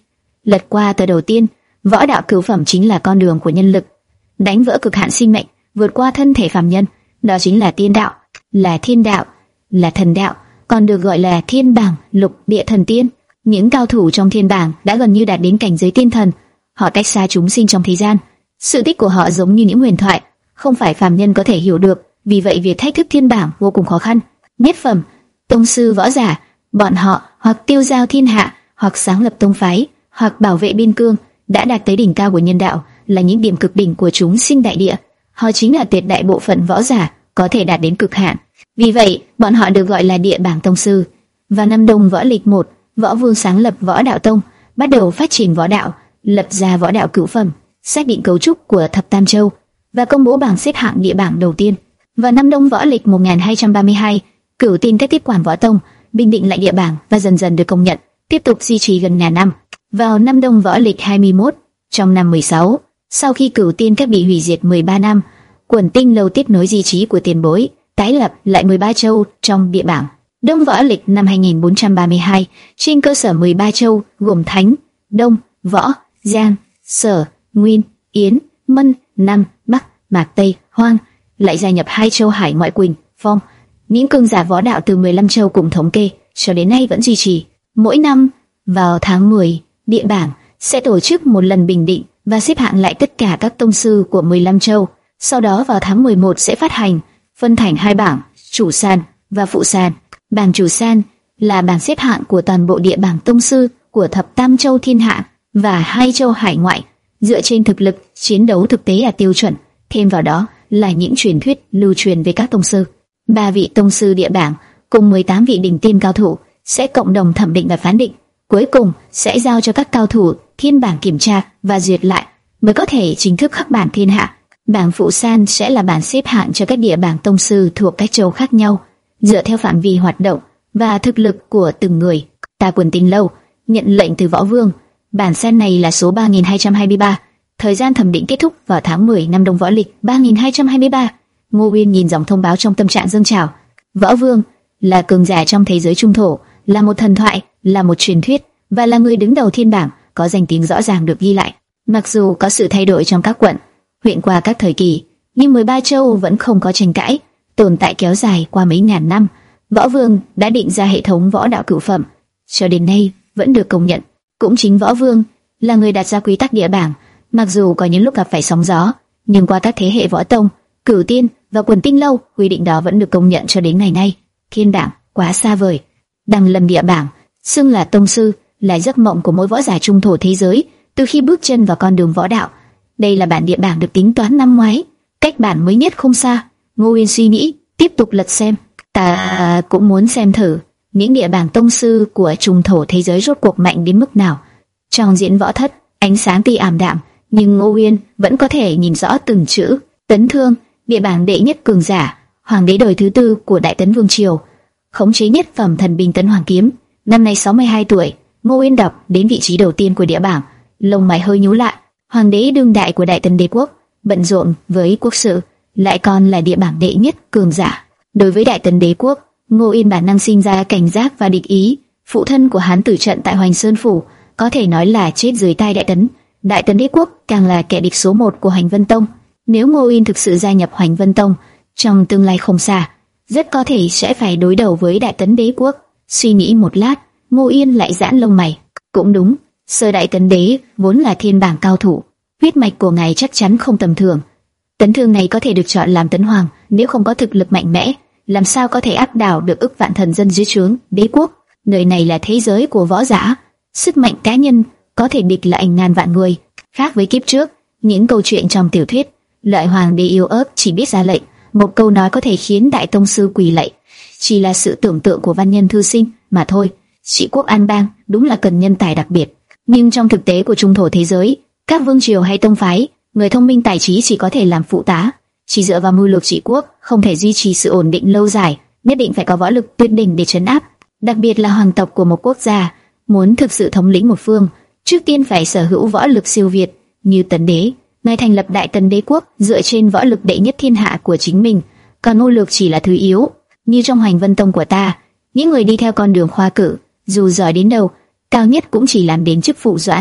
A: Lật qua tờ đầu tiên, võ đạo cửu phẩm chính là con đường của nhân lực, đánh vỡ cực hạn sinh mệnh, vượt qua thân thể phàm nhân, đó chính là tiên đạo, là thiên đạo, là thần đạo, còn được gọi là thiên bảng, lục địa thần tiên. Những cao thủ trong thiên bảng đã gần như đạt đến cảnh giới tiên thần, họ cách xa chúng sinh trong thế gian. Sự tích của họ giống như những huyền thoại, không phải phàm nhân có thể hiểu được. Vì vậy việc thách thức thiên bảng vô cùng khó khăn. Nhất phẩm, tông sư võ giả, bọn họ hoặc tiêu giao thiên hạ, hoặc sáng lập tông phái, hoặc bảo vệ biên cương, đã đạt tới đỉnh cao của nhân đạo, là những điểm cực đỉnh của chúng sinh đại địa. Họ chính là tuyệt đại bộ phận võ giả có thể đạt đến cực hạn. Vì vậy, bọn họ được gọi là địa bảng tông sư. Vào năm Đông Võ Lịch một, Võ Vương sáng lập Võ Đạo Tông, bắt đầu phát triển võ đạo, lập ra võ đạo cửu phẩm, xác định cấu trúc của thập tam châu và công bố bảng xếp hạng địa bảng đầu tiên. Vào năm Đông Võ Lịch một nghìn hai trăm ba mươi hai, Cửu Tin các tiếp quản Võ Tông, bình định lại địa bảng và dần dần được công nhận, tiếp tục duy trì gần ngàn năm. Vào năm Đông Võ Lịch hai mươi mốt, trong năm mười sáu, sau khi Cửu Tiên các bị hủy diệt mười ba năm, Quần Tinh Lâu tiếp nối di trí của tiền bối, tái lập lại mười ba châu trong địa bảng. Đông Võ Lịch năm hai nghìn bốn trăm ba mươi hai, trên cơ sở mười ba châu gồm Thánh, Đông, Võ, Giang, Sở, Nguyên, Yến, Mân, Nam, Bắc, Mạc, Tây, Hoang, lại gia nhập hai châu Hải ngoại Quỳnh, Phong. Những cường giả võ đạo từ mười lăm châu cùng thống kê, cho đến nay vẫn duy trì. Mỗi năm, vào tháng mười, địa bảng sẽ tổ chức một lần bình định và xếp hạng lại tất cả các tông sư của mười lăm châu. Sau đó vào tháng mười một sẽ phát hành, phân thành hai bảng, chủ san và phụ san. Bảng chủ san là bảng xếp hạng của toàn bộ địa bảng tông sư của thập tam châu thiên hạ và hai châu hải ngoại, dựa trên thực lực chiến đấu thực tế là tiêu chuẩn. Thêm vào đó là những truyền thuyết lưu truyền về các tông sư. Ba vị tông sư địa bảng cùng mười tám vị đỉnh tiêm cao thủ sẽ cộng đồng thẩm định và phán định, cuối cùng sẽ giao cho các cao thủ thiên bảng kiểm tra và duyệt lại mới có thể chính thức khắc bản thiên hạ. Bảng phụ san sẽ là bảng xếp hạng cho các địa bảng tông sư thuộc các châu khác nhau, dựa theo phạm vi hoạt động và thực lực của từng người. Ta Quần Tinh Lâu nhận lệnh từ Võ Vương, bản san này là số ba nghìn hai trăm hai mươi ba. Thời gian thẩm định kết thúc vào tháng mười năm Đông Võ Lịch ba nghìn hai trăm hai mươi ba. Ngô Uyên nhìn dòng thông báo trong tâm trạng dâng trào. Võ Vương là cường giả trong thế giới trung thổ, là một thần thoại, là một truyền thuyết và là người đứng đầu thiên bảng, có danh tiếng rõ ràng được ghi lại. Mặc dù có sự thay đổi trong các quận, huyện qua các thời kỳ, nhưng mười ba châu vẫn không có tranh cãi, tồn tại kéo dài qua mấy ngàn năm. Võ Vương đã định ra hệ thống võ đạo cửu phẩm, cho đến nay vẫn được công nhận. Cũng chính Võ Vương là người đặt ra quy tắc địa bảng, mặc dù có những lúc gặp phải sóng gió, nhưng qua các thế hệ võ tông, Cửu Tiên và Quần Tinh Lâu, quy định đó vẫn được công nhận cho đến ngày nay. Thiên bảng quá xa vời, đăng lâm địa bảng, xưng là tông sư, là giấc mộng của mỗi võ giả trung thổ thế giới từ khi bước chân vào con đường võ đạo. Đây là bản địa bảng được tính toán năm ngoái, cách bản mới nhất không xa. Ngô Uyên suy nghĩ, tiếp tục lật xem. Ta cũng muốn xem thử những địa bảng tông sư của trung thổ thế giới rốt cuộc mạnh đến mức nào. Trong diễn võ thất, ánh sáng tuy ảm đạm, nhưng Ngô Uyên vẫn có thể nhìn rõ từng chữ. Tấn Thương, địa bảng đệ nhất cường giả, hoàng đế đời thứ tư của Đại Tấn Vương triều, khống chế nhất phẩm thần binh Tấn Hoàng kiếm, năm nay sáu mươi hai tuổi. Ngô Uyên đọc đến vị trí đầu tiên của địa bảng, lông mày hơi nhíu lại. Hoàng đế đương đại của Đại Tấn đế quốc, bận rộn với quốc sự, lại còn là địa bảng đệ nhất cường giả. Đối với Đại Tấn đế quốc, Ngô Uyên bản năng sinh ra cảnh giác và địch ý. Phụ thân của hắn tử trận tại Hoành Sơn phủ, có thể nói là chết dưới tay Đại Tấn. Đại Tấn đế quốc càng là kẻ địch số một của Hoành Vân Tông. Nếu Ngô Uyên thực sự gia nhập Hoành Vân Tông, trong tương lai không xa, rất có thể sẽ phải đối đầu với Đại Tấn đế quốc. Suy nghĩ một lát, Ngô Uyên lại giãn lông mày. Cũng đúng, Sơ Đại Tấn đế vốn là thiên bảng cao thủ, huyết mạch của ngài chắc chắn không tầm thường. Tấn Thương này có thể được chọn làm Tấn Hoàng, nếu không có thực lực mạnh mẽ, làm sao có thể áp đảo được ức vạn thần dân dưới trướng đế quốc. Nơi này là thế giới của võ giả, sức mạnh cá nhân có thể địch lại ngàn vạn người. Khác với kiếp trước, những câu chuyện trong tiểu thuyết, loại hoàng đế yếu ớt chỉ biết ra lệnh, một câu nói có thể khiến đại tông sư quỳ lạy, chỉ là sự tưởng tượng của văn nhân thư sinh mà thôi. Trị quốc an bang đúng là cần nhân tài đặc biệt, nhưng trong thực tế của trung thổ thế giới, các vương triều hay tông phái, người thông minh tài trí chỉ có thể làm phụ tá, chỉ dựa vào mưu lược trị quốc không thể duy trì sự ổn định lâu dài, nhất định phải có võ lực tuyệt đỉnh để trấn áp. Đặc biệt là hoàng tộc của một quốc gia muốn thực sự thống lĩnh một phương, trước tiên phải sở hữu võ lực siêu việt. Như Tấn đế, ngài thành lập Đại Tấn đế quốc dựa trên võ lực đệ nhất thiên hạ của chính mình, còn mưu lược chỉ là thứ yếu. Như trong Hoành Vân Tông của ta, những người đi theo con đường khoa cử, dù giỏi đến đâu, cao nhất cũng chỉ làm đến chức phụ doãn,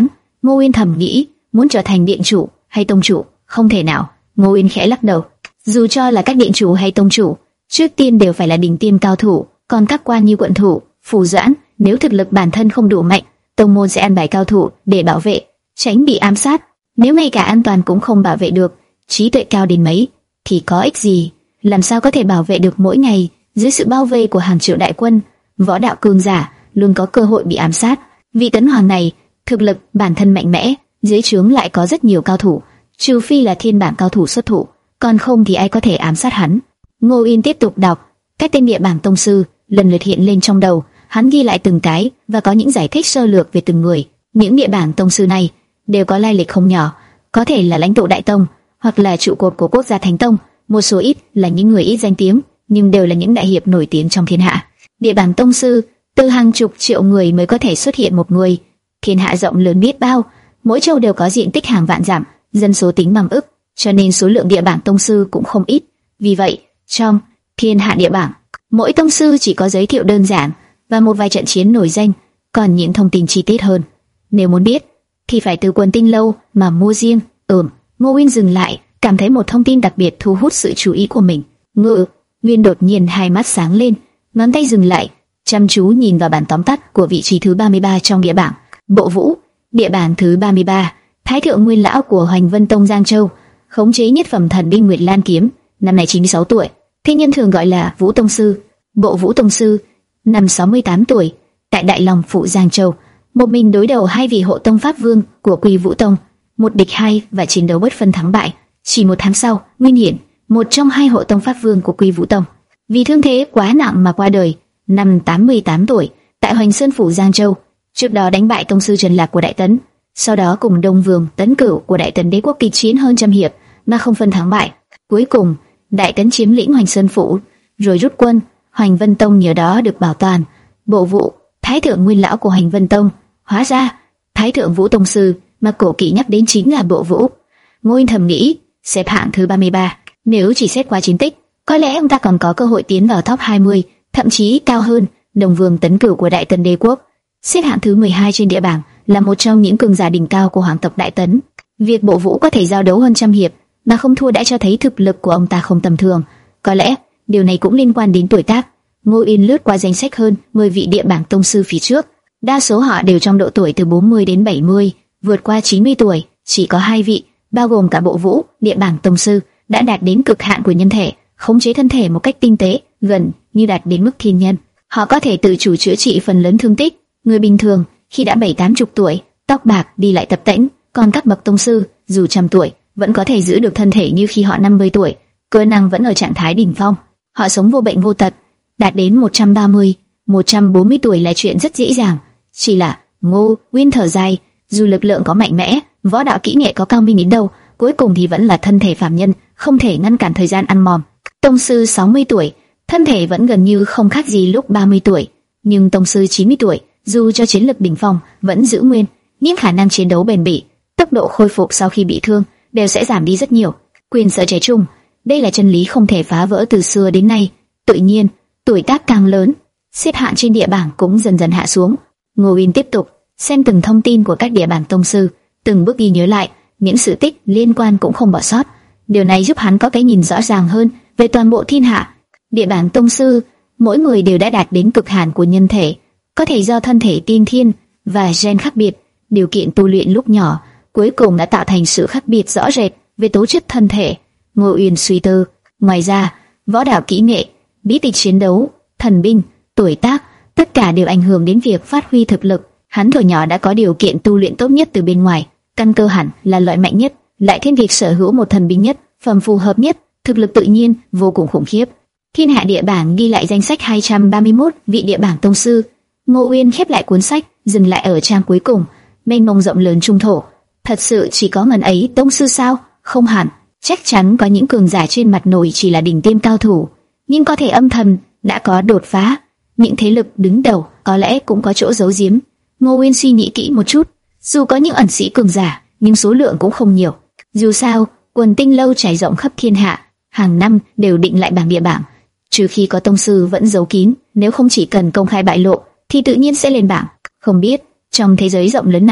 A: Ngô Uyên thầm nghĩ, muốn trở thành điện chủ hay tông chủ, không thể nào. Ngô Uyên khẽ lắc đầu. Dù cho là các điện chủ hay tông chủ, trước tiên đều phải là đỉnh tiêm cao thủ, còn các quan như quận thủ, phủ doãn, nếu thực lực bản thân không đủ mạnh, tông môn sẽ an bài cao thủ để bảo vệ, tránh bị ám sát. Nếu ngay cả an toàn cũng không bảo vệ được, trí tuệ cao đến mấy thì có ích gì? Làm sao có thể bảo vệ được mỗi ngày dưới sự bao vây của hàng triệu đại quân? Võ đạo cường giả luôn có cơ hội bị ám sát. Vị tấn hoàng này thực lực bản thân mạnh mẽ, dưới trướng lại có rất nhiều cao thủ, trừ phi là thiên bảng cao thủ xuất thủ, còn không thì ai có thể ám sát hắn. Ngô Uyên tiếp tục đọc, các tên địa bảng tông sư lần lượt hiện lên trong đầu, hắn ghi lại từng cái và có những giải thích sơ lược về từng người. Những địa bảng tông sư này đều có lai lịch không nhỏ, có thể là lãnh tụ đại tông hoặc là trụ cột của quốc gia thánh tông, một số ít là những người ít danh tiếng, nhưng đều là những đại hiệp nổi tiếng trong thiên hạ. Địa bảng tông sư từ hàng chục triệu người mới có thể xuất hiện một người. Thiên hạ rộng lớn biết bao, mỗi châu đều có diện tích hàng vạn dặm, dân số tính bằng ức, cho nên số lượng địa bảng tông sư cũng không ít. Vì vậy, trong thiên hạ địa bảng, mỗi tông sư chỉ có giới thiệu đơn giản và một vài trận chiến nổi danh, còn những thông tin chi tiết hơn, nếu muốn biết, thì phải từ Quần Tinh Lâu mà mua riêng. Ừm, Ngô Uyên dừng lại, cảm thấy một thông tin đặc biệt thu hút sự chú ý của mình. Ngự Nguyên đột nhiên hai mắt sáng lên, ngón tay dừng lại, chăm chú nhìn vào bản tóm tắt của vị trí thứ ba mươi ba trong địa bảng. Bộ Vũ, địa bảng thứ ba mươi ba, Thái thượng nguyên lão của Hoành Vân Tông Giang Châu, khống chế nhất phẩm thần binh Nguyệt Lan kiếm, năm nay chín mươi sáu tuổi, thế nhân thường gọi là Vũ Tông sư. Bộ Vũ Tông sư, năm sáu mươi tám tuổi, tại Đại Long Phủ Giang Châu, một mình đối đầu hai vị hộ tông pháp vương của Quy Vũ Tông, một địch hai và chiến đấu bất phân thắng bại. Chỉ một tháng sau, Nguyên Hiển, một trong hai hộ tông pháp vương của Quy Vũ Tông, vì thương thế quá nặng mà qua đời, năm tám mươi tám tuổi, tại Hoành Sơn Phủ Giang Châu. Trước đó đánh bại tông sư Trần Lạc của Đại Tấn, sau đó cùng Đông Vương Tấn Cửu của Đại Tấn Đế quốc kịch chiến hơn trăm hiệp mà không phân thắng bại. Cuối cùng, Đại Tấn chiếm lĩnh Hoành Sơn Phủ, rồi rút quân. Hoành Vân Tông nhờ đó được bảo toàn. Bộ Vũ, Thái thượng nguyên lão của Hoành Vân Tông, hóa ra Thái thượng Vũ Tông sư mà cổ kỵ nhắc đến chính là Bộ Vũ. Ngô Uyên thầm nghĩ, xếp hạng thứ ba mươi ba, nếu chỉ xét qua chiến tích, có lẽ ông ta còn có cơ hội tiến vào top hai mươi, thậm chí cao hơn Đông Vương Tấn Cửu của Đại Tấn Đế quốc. Xếp hạng thứ mười hai trên địa bảng, là một trong những cường giả đỉnh cao của hoàng tộc Đại Tấn. Việc Bộ Vũ có thể giao đấu hơn trăm hiệp mà không thua đã cho thấy thực lực của ông ta không tầm thường. Có lẽ điều này cũng liên quan đến tuổi tác. Ngô Uyên lướt qua danh sách hơn mười vị địa bảng tông sư phía trước, đa số họ đều trong độ tuổi từ bốn mươi đến bảy mươi, vượt qua chín mươi tuổi chỉ có hai vị, bao gồm cả Bộ Vũ, địa bảng tông sư, đã đạt đến cực hạn của nhân thể, khống chế thân thể một cách tinh tế, gần như đạt đến mức thiên nhân. Họ có thể tự chủ chữa trị phần lớn thương tích. Người bình thường khi đã bảy tám chục tuổi, tóc bạc, đi lại tập tễnh, còn các bậc tông sư dù trăm tuổi vẫn có thể giữ được thân thể như khi họ năm mươi tuổi, cơ năng vẫn ở trạng thái đỉnh phong. Họ sống vô bệnh vô tật, đạt đến một trăm ba mươi, một trăm bốn mươi tuổi là chuyện rất dễ dàng. Chỉ là Ngô Uyên thở dài, dù lực lượng có mạnh mẽ, võ đạo kỹ nghệ có cao minh đến đâu, cuối cùng thì vẫn là thân thể phàm nhân, không thể ngăn cản thời gian ăn mòn. Tông sư sáu mươi tuổi, thân thể vẫn gần như không khác gì lúc ba mươi tuổi, nhưng tông sư chín mươi tuổi, dù cho chiến lực đỉnh phong vẫn giữ nguyên, nhưng khả năng chiến đấu bền bỉ, tốc độ khôi phục sau khi bị thương đều sẽ giảm đi rất nhiều. Quyền sợ trẻ trung, đây là chân lý không thể phá vỡ từ xưa đến nay. Tự nhiên, tuổi tác càng lớn, xếp hạng trên địa bảng cũng dần dần hạ xuống. Ngô Uyên tiếp tục xem từng thông tin của các địa bảng tông sư, từng bước ghi nhớ lại những sự tích liên quan cũng không bỏ sót. Điều này giúp hắn có cái nhìn rõ ràng hơn về toàn bộ thiên hạ. Địa bảng tông sư, mỗi người đều đã đạt đến cực hạn của nhân thể, có thể do thân thể tiên thiên và gen khác biệt, điều kiện tu luyện lúc nhỏ, cuối cùng đã tạo thành sự khác biệt rõ rệt về tố chất thân thể. Ngô Uyên suy tư, ngoài ra, võ đạo kỹ nghệ, bí tịch chiến đấu, thần binh, tuổi tác, tất cả đều ảnh hưởng đến việc phát huy thực lực. Hắn thuở nhỏ đã có điều kiện tu luyện tốt nhất từ bên ngoài, căn cơ hẳn là loại mạnh nhất, lại thêm việc sở hữu một thần binh nhất, phẩm phù hợp nhất, thực lực tự nhiên vô cùng khủng khiếp. Thiên hạ địa bảng ghi lại danh sách hai trăm ba mươi mốt vị địa bảng tông sư. Ngô Uyên khép lại cuốn sách, dừng lại ở trang cuối cùng. Mênh mông rộng lớn trung thổ, thật sự chỉ có ngần ấy tông sư sao? Không hẳn, chắc chắn có những cường giả trên mặt nổi chỉ là đỉnh tiêm cao thủ, nhưng có thể âm thầm đã có đột phá. Những thế lực đứng đầu có lẽ cũng có chỗ giấu giếm. Ngô Uyên suy nghĩ kỹ một chút, dù có những ẩn sĩ cường giả, nhưng số lượng cũng không nhiều. Dù sao, Quần Tinh Lâu trải rộng khắp thiên hạ, hàng năm đều định lại bảng địa bảng, trừ khi có tông sư vẫn giấu kín, nếu không chỉ cần công khai bại lộ thì tự nhiên sẽ lên bảng. Không biết trong thế giới rộng lớn này,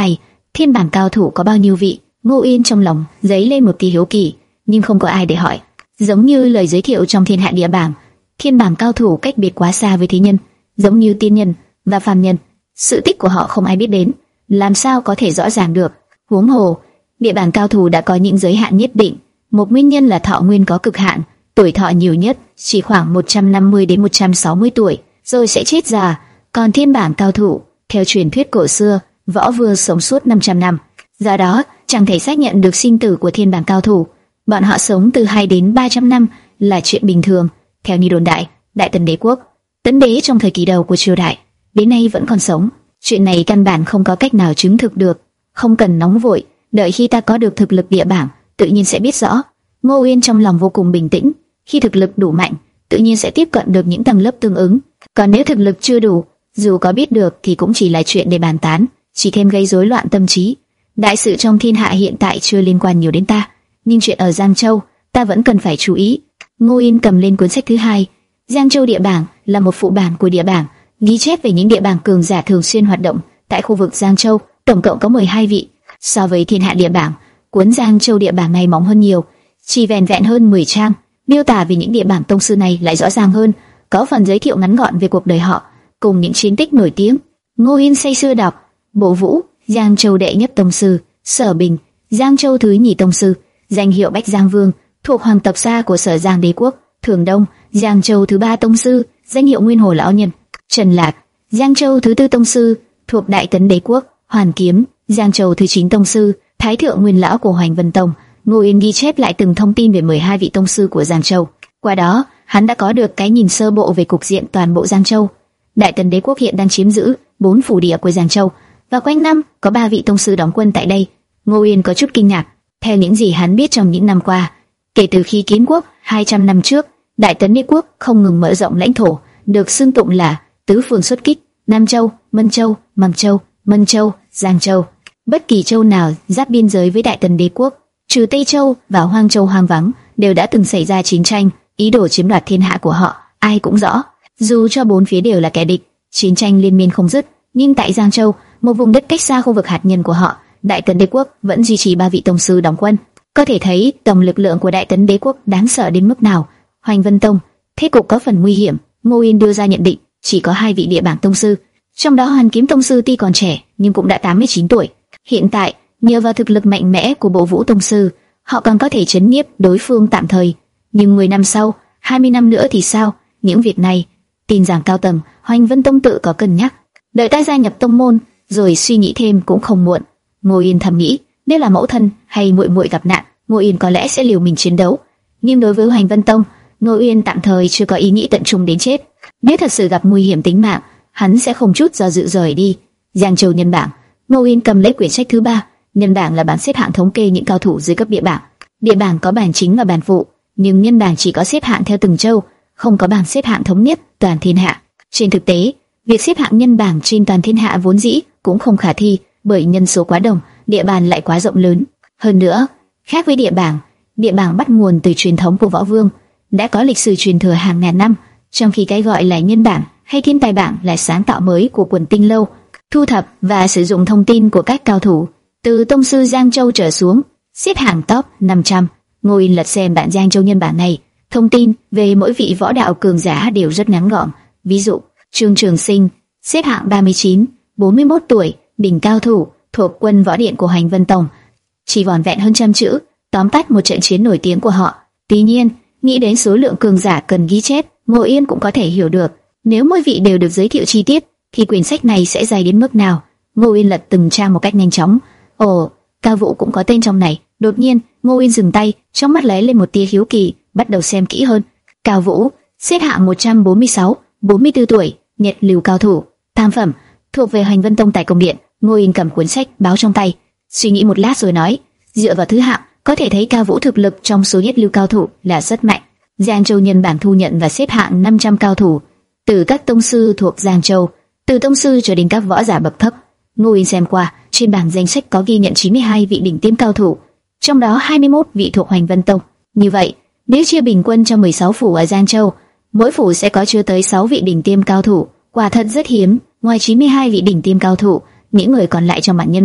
A: Thiên bảng cao thủ có bao nhiêu vị? Ngô Uyên trong lòng dấy lên một tia hiếu kỳ, nhưng không có ai để hỏi. Giống như lời giới thiệu trong thiên hạ địa bảng, thiên bảng cao thủ cách biệt quá xa với thế nhân, giống như tiên nhân và phàm nhân, sự tích của họ không ai biết đến, làm sao có thể rõ ràng được. Huống hồ, địa bảng cao thủ đã có những giới hạn nhất định. Một nguyên nhân là thọ nguyên có cực hạn, tuổi thọ nhiều nhất chỉ khoảng một trăm năm mươi đến một trăm sáu mươi tuổi, rồi sẽ chết già. Còn thiên bảng cao thủ, theo truyền thuyết cổ xưa, võ vương sống suốt năm trăm năm, do đó chẳng thể xác nhận được sinh tử của thiên bảng cao thủ. Bọn họ sống từ hai đến ba trăm năm là chuyện bình thường. Theo như đồn đại, Đại Tần Đế quốc, Tấn Đế trong thời kỳ đầu của triều đại, đến nay vẫn còn sống. Chuyện này căn bản không có cách nào chứng thực được. Không cần nóng vội, đợi khi ta có được thực lực địa bảng, tự nhiên sẽ biết rõ. Ngô Uyên trong lòng vô cùng bình tĩnh. Khi thực lực đủ mạnh, tự nhiên sẽ tiếp cận được những tầng lớp tương ứng. Còn nếu thực lực chưa đủ, dù có biết được thì cũng chỉ là chuyện để bàn tán, chỉ thêm gây rối loạn tâm trí. Đại sự trong thiên hạ hiện tại chưa liên quan nhiều đến ta, nhưng chuyện ở Giang Châu, ta vẫn cần phải chú ý. Ngô Uyên cầm lên cuốn sách thứ hai. Giang Châu địa bảng là một phụ bản của địa bảng, ghi chép về những địa bảng cường giả thường xuyên hoạt động tại khu vực Giang Châu, tổng cộng có mười hai vị. So với thiên hạ địa bảng, cuốn Giang Châu địa bảng này mỏng hơn nhiều, chỉ vẹn vẹn hơn mười trang. Miêu tả về những địa bảng tông sư này lại rõ ràng hơn, có phần giới thiệu ngắn gọn về cuộc đời họ cùng những chiến tích nổi tiếng. Ngô Uyên say sưa đọc: Bộ Vũ, Giang Châu đệ nhất tông sư; Sở Bình, Giang Châu thứ nhì tông sư, danh hiệu Bách Giang Vương, thuộc hoàng tộc xa của Sở Giang Đế quốc; Thường Đông, Giang Châu thứ ba tông sư, danh hiệu Nguyên Hồ lão nhân; Trần Lạc, Giang Châu thứ tư tông sư, thuộc Đại Tấn Đế quốc; Hoàn Kiếm, Giang Châu thứ chín tông sư, Thái thượng nguyên lão của Hoành Vân Tông. Ngô Uyên ghi chép lại từng thông tin về mười hai vị tông sư của Giang Châu. Qua đó, hắn đã có được cái nhìn sơ bộ về cục diện toàn bộ Giang Châu. Đại Tần Đế quốc hiện đang chiếm giữ bốn phủ địa của Giang Châu, và quanh năm có ba vị tông sư đóng quân tại đây. Ngô Uyên có chút kinh ngạc. Theo những gì hắn biết trong những năm qua, kể từ khi kiến quốc hai trăm năm trước, Đại Tấn Đế quốc không ngừng mở rộng lãnh thổ, được xưng tụng là tứ phương xuất kích: Nam Châu, Mân Châu, Mằng Châu, Mân Châu, Giang Châu. Bất kỳ châu nào giáp biên giới với Đại Tần Đế quốc, trừ Tây Châu và Hoang Châu hoang vắng, đều đã từng xảy ra chiến tranh, ý đồ chiếm đoạt thiên hạ của họ, ai cũng rõ. Dù cho bốn phía đều là kẻ địch, chiến tranh liên miên không dứt, nhưng tại Giang Châu, một vùng đất cách xa khu vực hạt nhân của họ, Đại Tấn Đế quốc vẫn duy trì ba vị tông sư đóng quân. Có thể thấy tổng lực lượng của Đại Tấn Đế quốc đáng sợ đến mức nào. Hoành Vân Tông, thế cục có phần nguy hiểm. Ngô Uyên đưa ra nhận định, chỉ có hai vị địa bảng tông sư, trong đó Hoàn Kiếm tông sư tuy còn trẻ nhưng cũng đã tám mươi chín tuổi. Hiện tại, nhờ vào thực lực mạnh mẽ của Bộ Vũ tông sư, họ còn có thể trấn nhiếp đối phương tạm thời. Nhưng mười năm sau, hai mươi năm nữa thì sao? Những việc này, tin rằng cao tầng Hoành Vân Tông tự có cân nhắc. Đợi ta gia nhập tông môn, rồi suy nghĩ thêm cũng không muộn. Ngô Uyên thầm nghĩ, nếu là mẫu thân hay muội muội gặp nạn, Ngô Uyên có lẽ sẽ liều mình chiến đấu. Nhưng đối với Hoành Vân Tông, Ngô Uyên tạm thời chưa có ý nghĩ tận trung đến chết. Nếu thật sự gặp nguy hiểm tính mạng, hắn sẽ không chút do dự rời đi. Giang Châu nhân bảng. Ngô Uyên cầm lấy quyển sách thứ ba. Nhân bảng là bảng xếp hạng thống kê những cao thủ dưới cấp địa bảng. Địa bảng có bảng chính và bảng phụ, nhưng nhân bảng chỉ có xếp hạng theo từng châu, không có bảng xếp hạng thống nhất toàn thiên hạ. Trên thực tế, việc xếp hạng nhân bảng trên toàn thiên hạ vốn dĩ cũng không khả thi, bởi nhân số quá đông, địa bàn lại quá rộng lớn. Hơn nữa, khác với địa bảng, địa bảng bắt nguồn từ truyền thống của võ vương, đã có lịch sử truyền thừa hàng ngàn năm, trong khi cái gọi là nhân bảng hay thiên tài bảng là sáng tạo mới của quần tinh lâu, thu thập và sử dụng thông tin của các cao thủ từ tông sư Giang Châu trở xuống, xếp hạng top năm trăm. Ngô Uyên lật xem bản Giang Châu nhân bản này, thông tin về mỗi vị võ đạo cường giả đều rất ngắn gọn. Ví dụ, Trương Trường Sinh xếp hạng ba mươi chín, bốn mươi mốt tuổi, đỉnh cao thủ, thuộc quân võ điện của Hoành Vân Tông. Chỉ vỏn vẹn hơn trăm chữ, tóm tắt một trận chiến nổi tiếng của họ. Tuy nhiên, nghĩ đến số lượng cường giả cần ghi chép, Ngô Uyên cũng có thể hiểu được, nếu mỗi vị đều được giới thiệu chi tiết, thì quyển sách này sẽ dày đến mức nào. Ngô Uyên lật từng trang một cách nhanh chóng. Ồ, Cao Vũ cũng có tên trong này. Đột nhiên, Ngô Uyên dừng tay, trong mắt lóe lên một tia hiếu kỳ, bắt đầu xem kỹ hơn. Cao Vũ, xếp hạng một trăm bốn mươi sáu, bốn mươi tư tuổi, Nhật Lưu cao thủ, tam phẩm, thuộc về Hoành Vân Tông tại Công Điện. Ngô Uyên cầm cuốn sách báo trong tay, suy nghĩ một lát rồi nói, dựa vào thứ hạng, có thể thấy Cao Vũ thực lực trong số Nhất Lưu cao thủ là rất mạnh. Giang Châu nhân bản thu nhận và xếp hạng năm trăm cao thủ, từ các tông sư thuộc Giang Châu, từ tông sư cho đến các võ giả bậc thấp. Ngô Uyên xem qua, trên bảng danh sách có ghi nhận chín mươi hai vị đỉnh tiêm cao thủ, trong đó hai mươi mốt vị thuộc Hoành Vân Tông. Như vậy, nếu chia bình quân cho mười sáu phủ ở Giang Châu, mỗi phủ sẽ có chưa tới sáu vị đỉnh tiêm cao thủ, quả thật rất hiếm. Ngoài chín mươi hai vị đỉnh tiêm cao thủ, những người còn lại trong bảng nhân bảng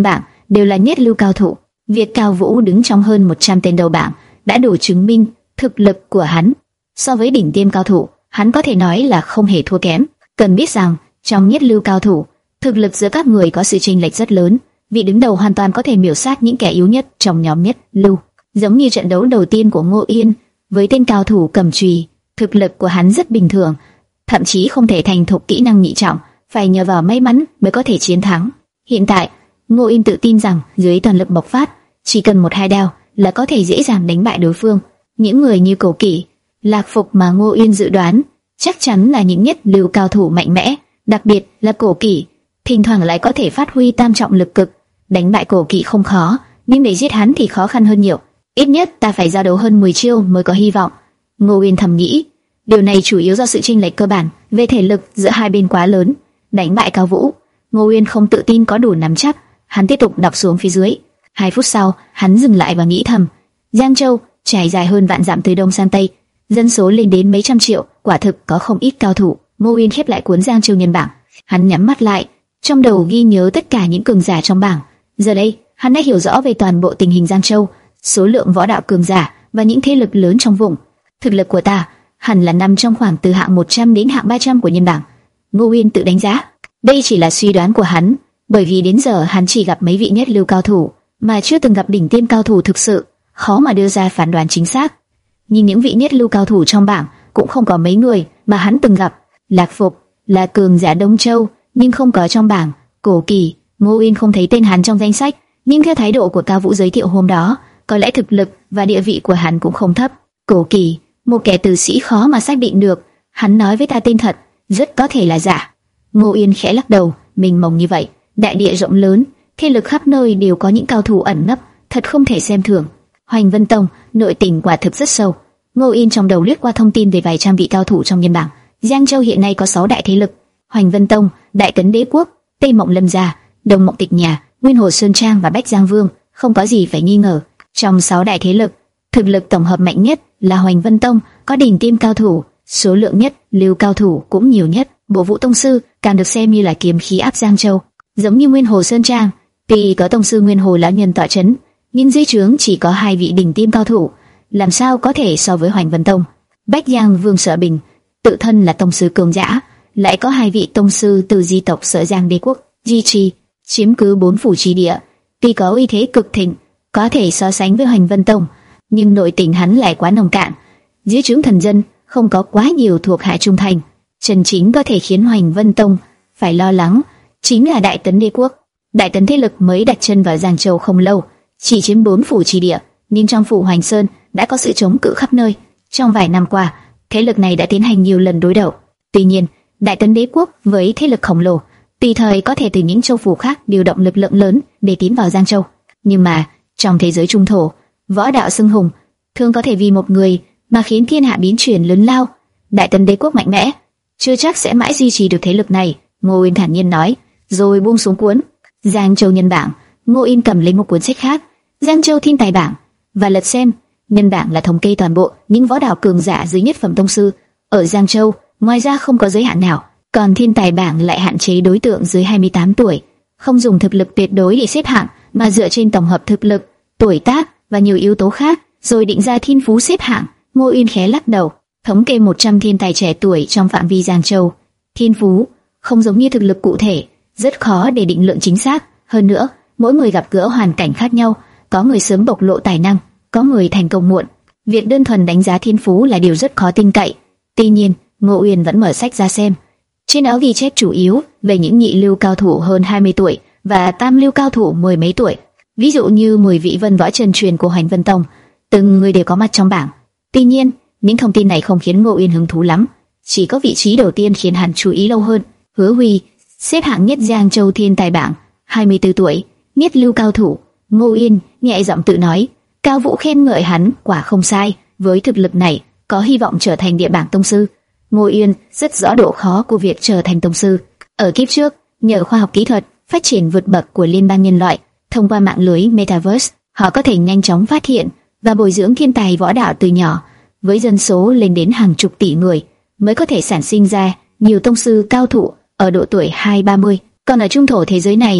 A: đều là nhất lưu cao thủ. Việc Cao Vũ đứng trong hơn một trăm tên đầu bảng đã đủ chứng minh thực lực của hắn. So với đỉnh tiêm cao thủ, hắn có thể nói là không hề thua kém. Cần biết rằng, trong nhất lưu cao thủ, thực lực giữa các người có sự chênh lệch rất lớn. Vị đứng đầu hoàn toàn có thể miểu sát những kẻ yếu nhất trong nhóm nhất lưu. Giống như trận đấu đầu tiên của Ngô Yên với tên cao thủ cầm chùy, thực lực của hắn rất bình thường, thậm chí không thể thành thục kỹ năng nhị trọng, phải nhờ vào may mắn mới có thể chiến thắng. Hiện tại, Ngô Yên tự tin rằng dưới toàn lực bộc phát, chỉ cần một hai đao là có thể dễ dàng đánh bại đối phương. Những người như Cổ Kỷ, Lạc Phục mà Ngô Yên dự đoán chắc chắn là những nhất lưu cao thủ mạnh mẽ, đặc biệt là Cổ Kỷ, thỉnh thoảng lại có thể phát huy tam trọng lực cực. Đánh bại Cổ Kỷ không khó, nhưng để giết hắn thì khó khăn hơn nhiều. Ít nhất ta phải giao đấu hơn mười chiêu mới có hy vọng. Ngô Yên thầm nghĩ. Điều này chủ yếu do sự chênh lệch cơ bản về thể lực giữa hai bên quá lớn. Đánh bại Cao Vũ, Ngô Yên không tự tin có đủ nắm chắc. Hắn tiếp tục đọc xuống phía dưới. Hai phút sau, hắn dừng lại và nghĩ thầm: Giang Châu trải dài hơn vạn dặm từ đông sang tây, dân số lên đến mấy trăm triệu, quả thực có không ít cao thủ. Ngô Yên khép lại cuốn Giang Châu nhân bảng, hắn nhắm mắt lại, trong đầu ghi nhớ tất cả những cường giả trong bảng. Giờ đây, hắn đã hiểu rõ về toàn bộ tình hình Giang Châu, số lượng võ đạo cường giả và những thế lực lớn trong vùng. Thực lực của ta hẳn là nằm trong khoảng từ hạng một trăm đến hạng ba trăm của nhân bảng. Ngô Yên tự đánh giá. Đây chỉ là suy đoán của hắn, bởi vì đến giờ hắn chỉ gặp mấy vị nhất lưu cao thủ, mà chưa từng gặp đỉnh tiêm cao thủ thực sự, khó mà đưa ra phán đoán chính xác. Nhưng những vị nhất lưu cao thủ trong bảng cũng không có mấy người mà hắn từng gặp. Lạc Phục là cường giả Đông Châu, nhưng không có trong bảng. Cổ Kỷ, Ngô Yên không thấy tên hắn trong danh sách, nhưng theo thái độ của Cao Vũ giới thiệu hôm đó, có lẽ thực lực và địa vị của hắn cũng không thấp. Cổ Kỷ, một kẻ tử sĩ khó mà xác định được. Hắn nói với ta tên thật, rất có thể là giả. Ngô Yên khẽ lắc đầu, mình mộng như vậy. Đại địa rộng lớn, thế lực khắp nơi đều có những cao thủ ẩn nấp, thật không thể xem thường. Hoành Vân Tông, nội tình quả thực rất sâu. Ngô Yên trong đầu lướt qua thông tin về vài trăm vị cao thủ trong nhân bảng. Giang Châu hiện nay có sáu đại thế lực: Hoành Vân Tông, Đại Tấn Đế Quốc, Tây Mộng Lâm Gia, Đông Mộng Tịch Nhà, Nguyên Hồ Sơn Trang và Bách Giang Vương. Không có gì phải nghi ngờ. Trong sáu đại thế lực, thực lực tổng hợp mạnh nhất là Hoành Vân Tông, có đỉnh tiêm cao thủ, số lượng nhất lưu cao thủ cũng nhiều nhất. Bộ Vũ Tông sư càng được xem như là kiếm khí áp Giang Châu. Giống như Nguyên Hồ Sơn Trang, tuy có tông sư Nguyên Hồ lão nhân tọa chấn, nhưng dưới trướng chỉ có hai vị đỉnh tiêm cao thủ, làm sao có thể so với Hoành Vân Tông. Bách Giang Vương Sở Bình tự thân là tông sư cường giả, lại có hai vị tông sư từ di tộc Sở Giang Đế Quốc duy trì, chiếm cứ bốn phủ chi địa, tuy có uy thế cực thịnh, có thể so sánh với Hoành Vân Tông, nhưng nội tình hắn lại quá nồng cạn. Dưới trướng thần dân không có quá nhiều thuộc hạ trung thành, chân chính có thể khiến Hoành Vân Tông phải lo lắng chính là Đại Tấn Đế Quốc. Đại Tấn thế lực mới đặt chân vào Giang Châu không lâu, chỉ chiếm bốn phủ chi địa, nhưng trong phủ Hoành Sơn đã có sự chống cự khắp nơi. Trong vài năm qua, thế lực này đã tiến hành nhiều lần đối đầu. Tuy nhiên, Đại Tấn Đế Quốc với thế lực khổng lồ, tùy thời có thể từ những châu phủ khác điều động lực lượng lớn để tiến vào Giang Châu. Nhưng mà trong thế giới trung thổ, võ đạo xưng hùng thường có thể vì một người mà khiến thiên hạ biến chuyển lớn lao. Đại Tấn Đế Quốc mạnh mẽ, chưa chắc sẽ mãi duy trì được thế lực này. Ngô Yên thản nhiên nói, rồi buông xuống cuốn Giang Châu nhân bảng. Ngô Yên cầm lấy một cuốn sách khác, Giang Châu thiên tài bảng, và lật xem. Nhân bảng là thống kê toàn bộ những võ đạo cường giả dưới nhất phẩm tông sư ở Giang Châu, ngoài ra không có giới hạn nào. Còn thiên tài bảng lại hạn chế đối tượng dưới hai mươi tám tuổi, không dùng thực lực tuyệt đối để xếp hạng, mà dựa trên tổng hợp thực lực, tuổi tác và nhiều yếu tố khác rồi định ra thiên phú xếp hạng. Ngô Yên khẽ lắc đầu, thống kê một trăm thiên tài trẻ tuổi trong phạm vi Giang Châu. Thiên phú không giống như thực lực cụ thể, rất khó để định lượng chính xác. Hơn nữa, mỗi người gặp gỡ hoàn cảnh khác nhau, có người sớm bộc lộ tài năng, có người thành công muộn. Việc đơn thuần đánh giá thiên phú là điều rất khó tin cậy. Tuy nhiên, Ngô Uyên vẫn mở sách ra xem. Trên áo ghi chép chủ yếu về những nhị lưu cao thủ hơn hai mươi tuổi và tam lưu cao thủ mười mấy tuổi. Ví dụ như mười vị vân võ chân truyền của Hoành Vân Tông, từng người đều có mặt trong bảng. Tuy nhiên, những thông tin này không khiến Ngô Uyên hứng thú lắm. Chỉ có vị trí đầu tiên khiến hắn chú ý lâu hơn. Hứa Huy xếp hạng nhất Giang Châu thiên tài bảng, hai mươi tư tuổi, nhất lưu cao thủ. Ngô Uyên nhẹ giọng tự nói. Cao Vũ khen ngợi hắn quả không sai, với thực lực này có hy vọng trở thành địa bảng tông sư. Ngô Uyên rất rõ độ khó của việc trở thành tông sư. Ở kiếp trước, nhờ khoa học kỹ thuật phát triển vượt bậc của liên bang nhân loại, thông qua mạng lưới Metaverse, họ có thể nhanh chóng phát hiện và bồi dưỡng thiên tài võ đạo từ nhỏ. Với dân số lên đến hàng chục tỷ người, mới có thể sản sinh ra nhiều tông sư cao thủ ở độ tuổi hai ba mươi. Còn ở trung thổ thế giới này,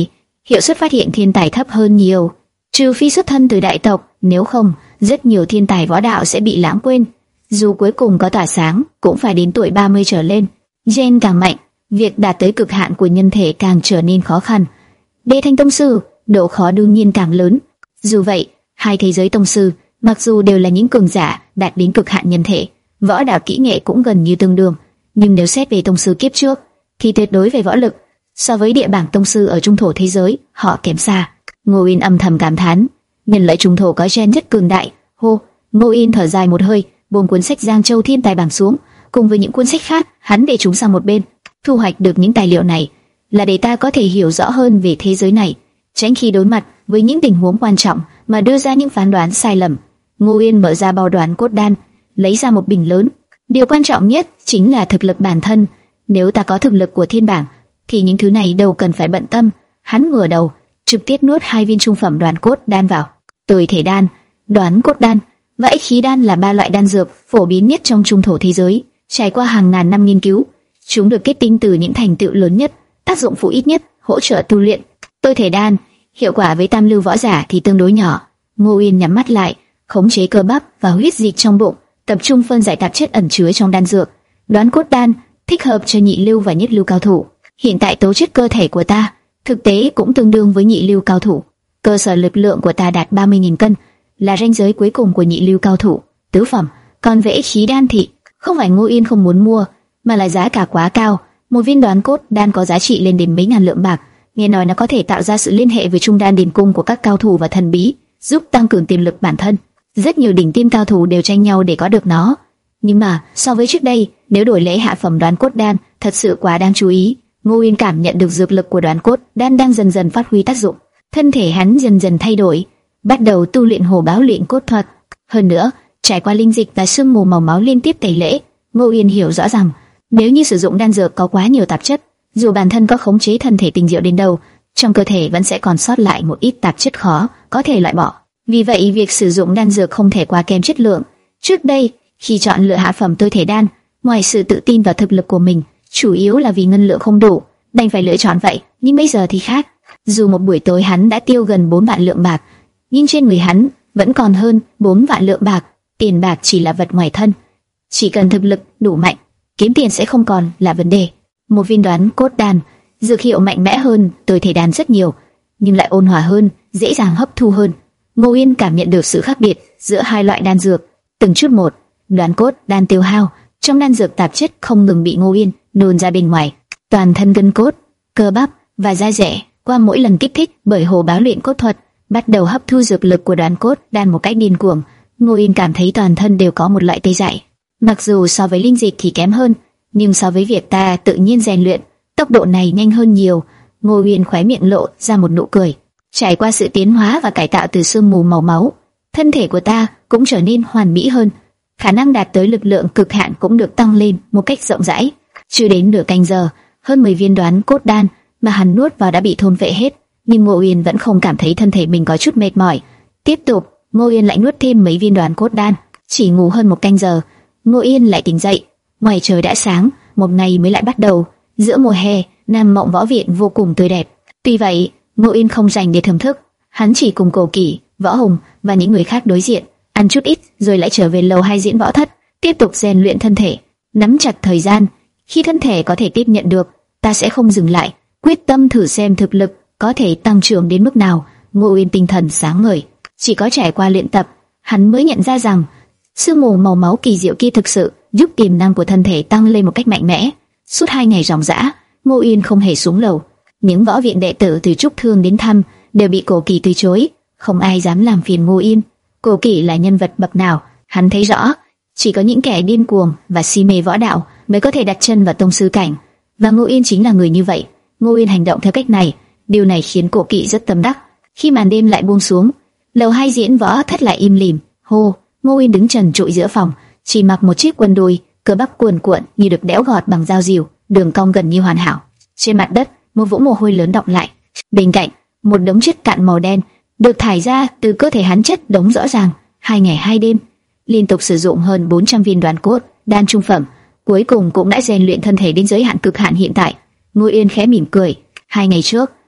A: hiệu suất phát hiện thiên tài thấp hơn nhiều. Trừ phi xuất thân từ đại tộc, nếu không, rất nhiều thiên tài võ đạo sẽ bị lãng quên. Dù cuối cùng có tỏa sáng, cũng phải đến tuổi ba mươi trở lên. Gen càng mạnh, việc đạt tới cực hạn của nhân thể càng trở nên khó khăn. Để thành tông sư, độ khó đương nhiên càng lớn. Dù vậy, hai thế giới tông sư, mặc dù đều là những cường giả đạt đến cực hạn nhân thể, võ đạo kỹ nghệ cũng gần như tương đương, nhưng nếu xét về tông sư kiếp trước, thì tuyệt đối về võ lực, so với địa bảng tông sư ở trung thổ thế giới, họ kém xa. Ngô Yên âm thầm cảm thán, nhân loại trung thổ có gen rất cường đại. Hô, Ngô Yên thở dài một hơi, buông cuốn sách Giang Châu Thiên Tài Bảng xuống, cùng với những cuốn sách khác, hắn để chúng sang một bên. Thu hoạch được những tài liệu này là để ta có thể hiểu rõ hơn về thế giới này, tránh khi đối mặt với những tình huống quan trọng mà đưa ra những phán đoán sai lầm. Ngô Yên mở ra bao đoán cốt đan, lấy ra một bình lớn. Điều quan trọng nhất chính là thực lực bản thân. Nếu ta có thực lực của thiên bảng, thì những thứ này đâu cần phải bận tâm. Hắn ngửa đầu, trực tiếp nuốt hai viên trung phẩm đoán cốt đan vào. Tồi thể đan, đoán cốt đan và ích khí đan là ba loại đan dược phổ biến nhất trong trung thổ thế giới. Trải qua hàng ngàn năm nghiên cứu, chúng được kết tinh từ những thành tựu lớn nhất, tác dụng phụ ít nhất, hỗ trợ tu luyện. Tồi thể đan, hiệu quả với tam lưu võ giả thì tương đối nhỏ. Ngô Yên nhắm mắt lại, khống chế cơ bắp và huyết dịch trong bụng, tập trung phân giải tạp chất ẩn chứa trong đan dược. Đoán cốt đan thích hợp cho nhị lưu và nhất lưu cao thủ. Hiện tại tố chất cơ thể của ta thực tế cũng tương đương với nhị lưu cao thủ. Cơ sở lực lượng của ta đạt ba mươi nghìn cân, là ranh giới cuối cùng của nhị lưu cao thủ, tứ phẩm. Còn về ích khí đan thì không phải Ngô Yên không muốn mua, mà là giá cả quá cao. Một viên đoán cốt đan có giá trị lên đến mấy ngàn lượng bạc. Nghe nói nó có thể tạo ra sự liên hệ với trung đan điền cung của các cao thủ và thần bí, giúp tăng cường tiềm lực bản thân. Rất nhiều đỉnh tiêm cao thủ đều tranh nhau để có được nó. Nhưng mà so với trước đây, nếu đổi lấy hạ phẩm đoán cốt đan, thật sự quá đáng chú ý. Ngô Yên cảm nhận được dược lực của đoán cốt đan đang dần dần phát huy tác dụng. Thân thể hắn dần dần thay đổi, bắt đầu tu luyện Hổ Báo Luyện Cốt thuật. Hơn nữa, trải qua linh dịch và sương mù màu máu liên tiếp tẩy lễ, Ngô Yên hiểu rõ rằng nếu như sử dụng đan dược có quá nhiều tạp chất, dù bản thân có khống chế thân thể tinh diệu đến đâu, trong cơ thể vẫn sẽ còn sót lại một ít tạp chất khó có thể loại bỏ. Vì vậy, việc sử dụng đan dược không thể quá kém chất lượng. Trước đây, khi chọn lựa hạ phẩm tồi thể đan, ngoài sự tự tin vào thực lực của mình, chủ yếu là vì ngân lượng không đủ, đành phải lựa chọn vậy. Nhưng bây giờ thì khác. Dù một buổi tối hắn đã tiêu gần bốn vạn lượng bạc, nhưng trên người hắn vẫn còn hơn bốn vạn lượng bạc. Tiền bạc chỉ là vật ngoài thân, chỉ cần thực lực đủ mạnh, kiếm tiền sẽ không còn là vấn đề. Một viên đoán cốt đan, dược hiệu mạnh mẽ hơn tồi thể đan rất nhiều, nhưng lại ôn hòa hơn, dễ dàng hấp thu hơn. Ngô Yên cảm nhận được sự khác biệt giữa hai loại đan dược, từng chút một. Đoán cốt đan tiêu hao, trong đan dược tạp chất không ngừng bị Ngô Yên nôn ra bên ngoài. Toàn thân gân cốt, cơ bắp và da dẻ qua mỗi lần kích thích bởi Hổ Báo Luyện Cốt thuật, bắt đầu hấp thu dược lực của đoán cốt đan một cách điên cuồng. Ngô Yên cảm thấy toàn thân đều có một loại tê dại. Mặc dù so với linh dịch thì kém hơn, nhưng so với việc ta tự nhiên rèn luyện, tốc độ này nhanh hơn nhiều. Ngô Yên khóe miệng lộ ra một nụ cười. Trải qua sự tiến hóa và cải tạo từ sương mù màu máu, thân thể của ta cũng trở nên hoàn mỹ hơn. Khả năng đạt tới lực lượng cực hạn cũng được tăng lên một cách rộng rãi. Chưa đến nửa canh giờ, hơn mười viên đoán cốt đan mà hắn nuốt vào đã bị thôn phệ hết, nhưng Ngô Yên vẫn không cảm thấy thân thể mình có chút mệt mỏi. Tiếp tục, Ngô Yên lại nuốt thêm mấy viên đoán cốt đan. Chỉ ngủ hơn một canh giờ, Ngô Yên lại tỉnh dậy. Ngoài trời đã sáng, một ngày mới lại bắt đầu. Giữa mùa hè, Nam Mộng Võ Viện vô cùng tươi đẹp. Tuy vậy, Ngô Yên không dành để thưởng thức, hắn chỉ cùng Cổ Kỷ, Võ Hùng và những người khác đối diện, ăn chút ít rồi lại trở về lầu hai diễn võ thất, tiếp tục rèn luyện thân thể, nắm chặt thời gian. Khi thân thể có thể tiếp nhận được, ta sẽ không dừng lại, quyết tâm thử xem thực lực có thể tăng trưởng đến mức nào. Ngô Yên tinh thần sáng ngời, chỉ có trải qua luyện tập, hắn mới nhận ra rằng sương mù màu máu kỳ diệu kia thực sự giúp tiềm năng của thân thể tăng lên một cách mạnh mẽ. Suốt hai ngày ròng rã, Ngô Yên không hề xuống lầu. Những võ viện đệ tử từ Trúc Thương đến thăm đều bị Cổ Kỷ từ chối, không ai dám làm phiền Ngô Yên. Cổ Kỷ là nhân vật bậc nào, hắn thấy rõ, chỉ có những kẻ điên cuồng và si mê võ đạo mới có thể đặt chân vào tông sư cảnh, và Ngô Yên chính là người như vậy. Ngô Yên hành động theo cách này, điều này khiến Cổ Kỷ rất tâm đắc. Khi màn đêm lại buông xuống, lầu hai diễn võ thất lại im lìm. Hô, Ngô Yên đứng trần trụi giữa phòng, chỉ mặc một chiếc quần đùi, cơ bắp cuồn cuộn như được đẽo gọt bằng dao dìu, đường cong gần như hoàn hảo. Trên mặt đất, một vũng mồ hôi lớn đọng lại. Bên cạnh, một đống chất cạn màu đen được thải ra từ cơ thể hắn, chất đống rõ ràng. Hai ngày hai đêm, liên tục sử dụng hơn bốn trăm viên đoán cốt đan trung phẩm, cuối cùng cũng đã rèn luyện thân thể đến giới hạn cực hạn hiện tại. Ngô Yên khẽ mỉm cười. Hai ngày trước,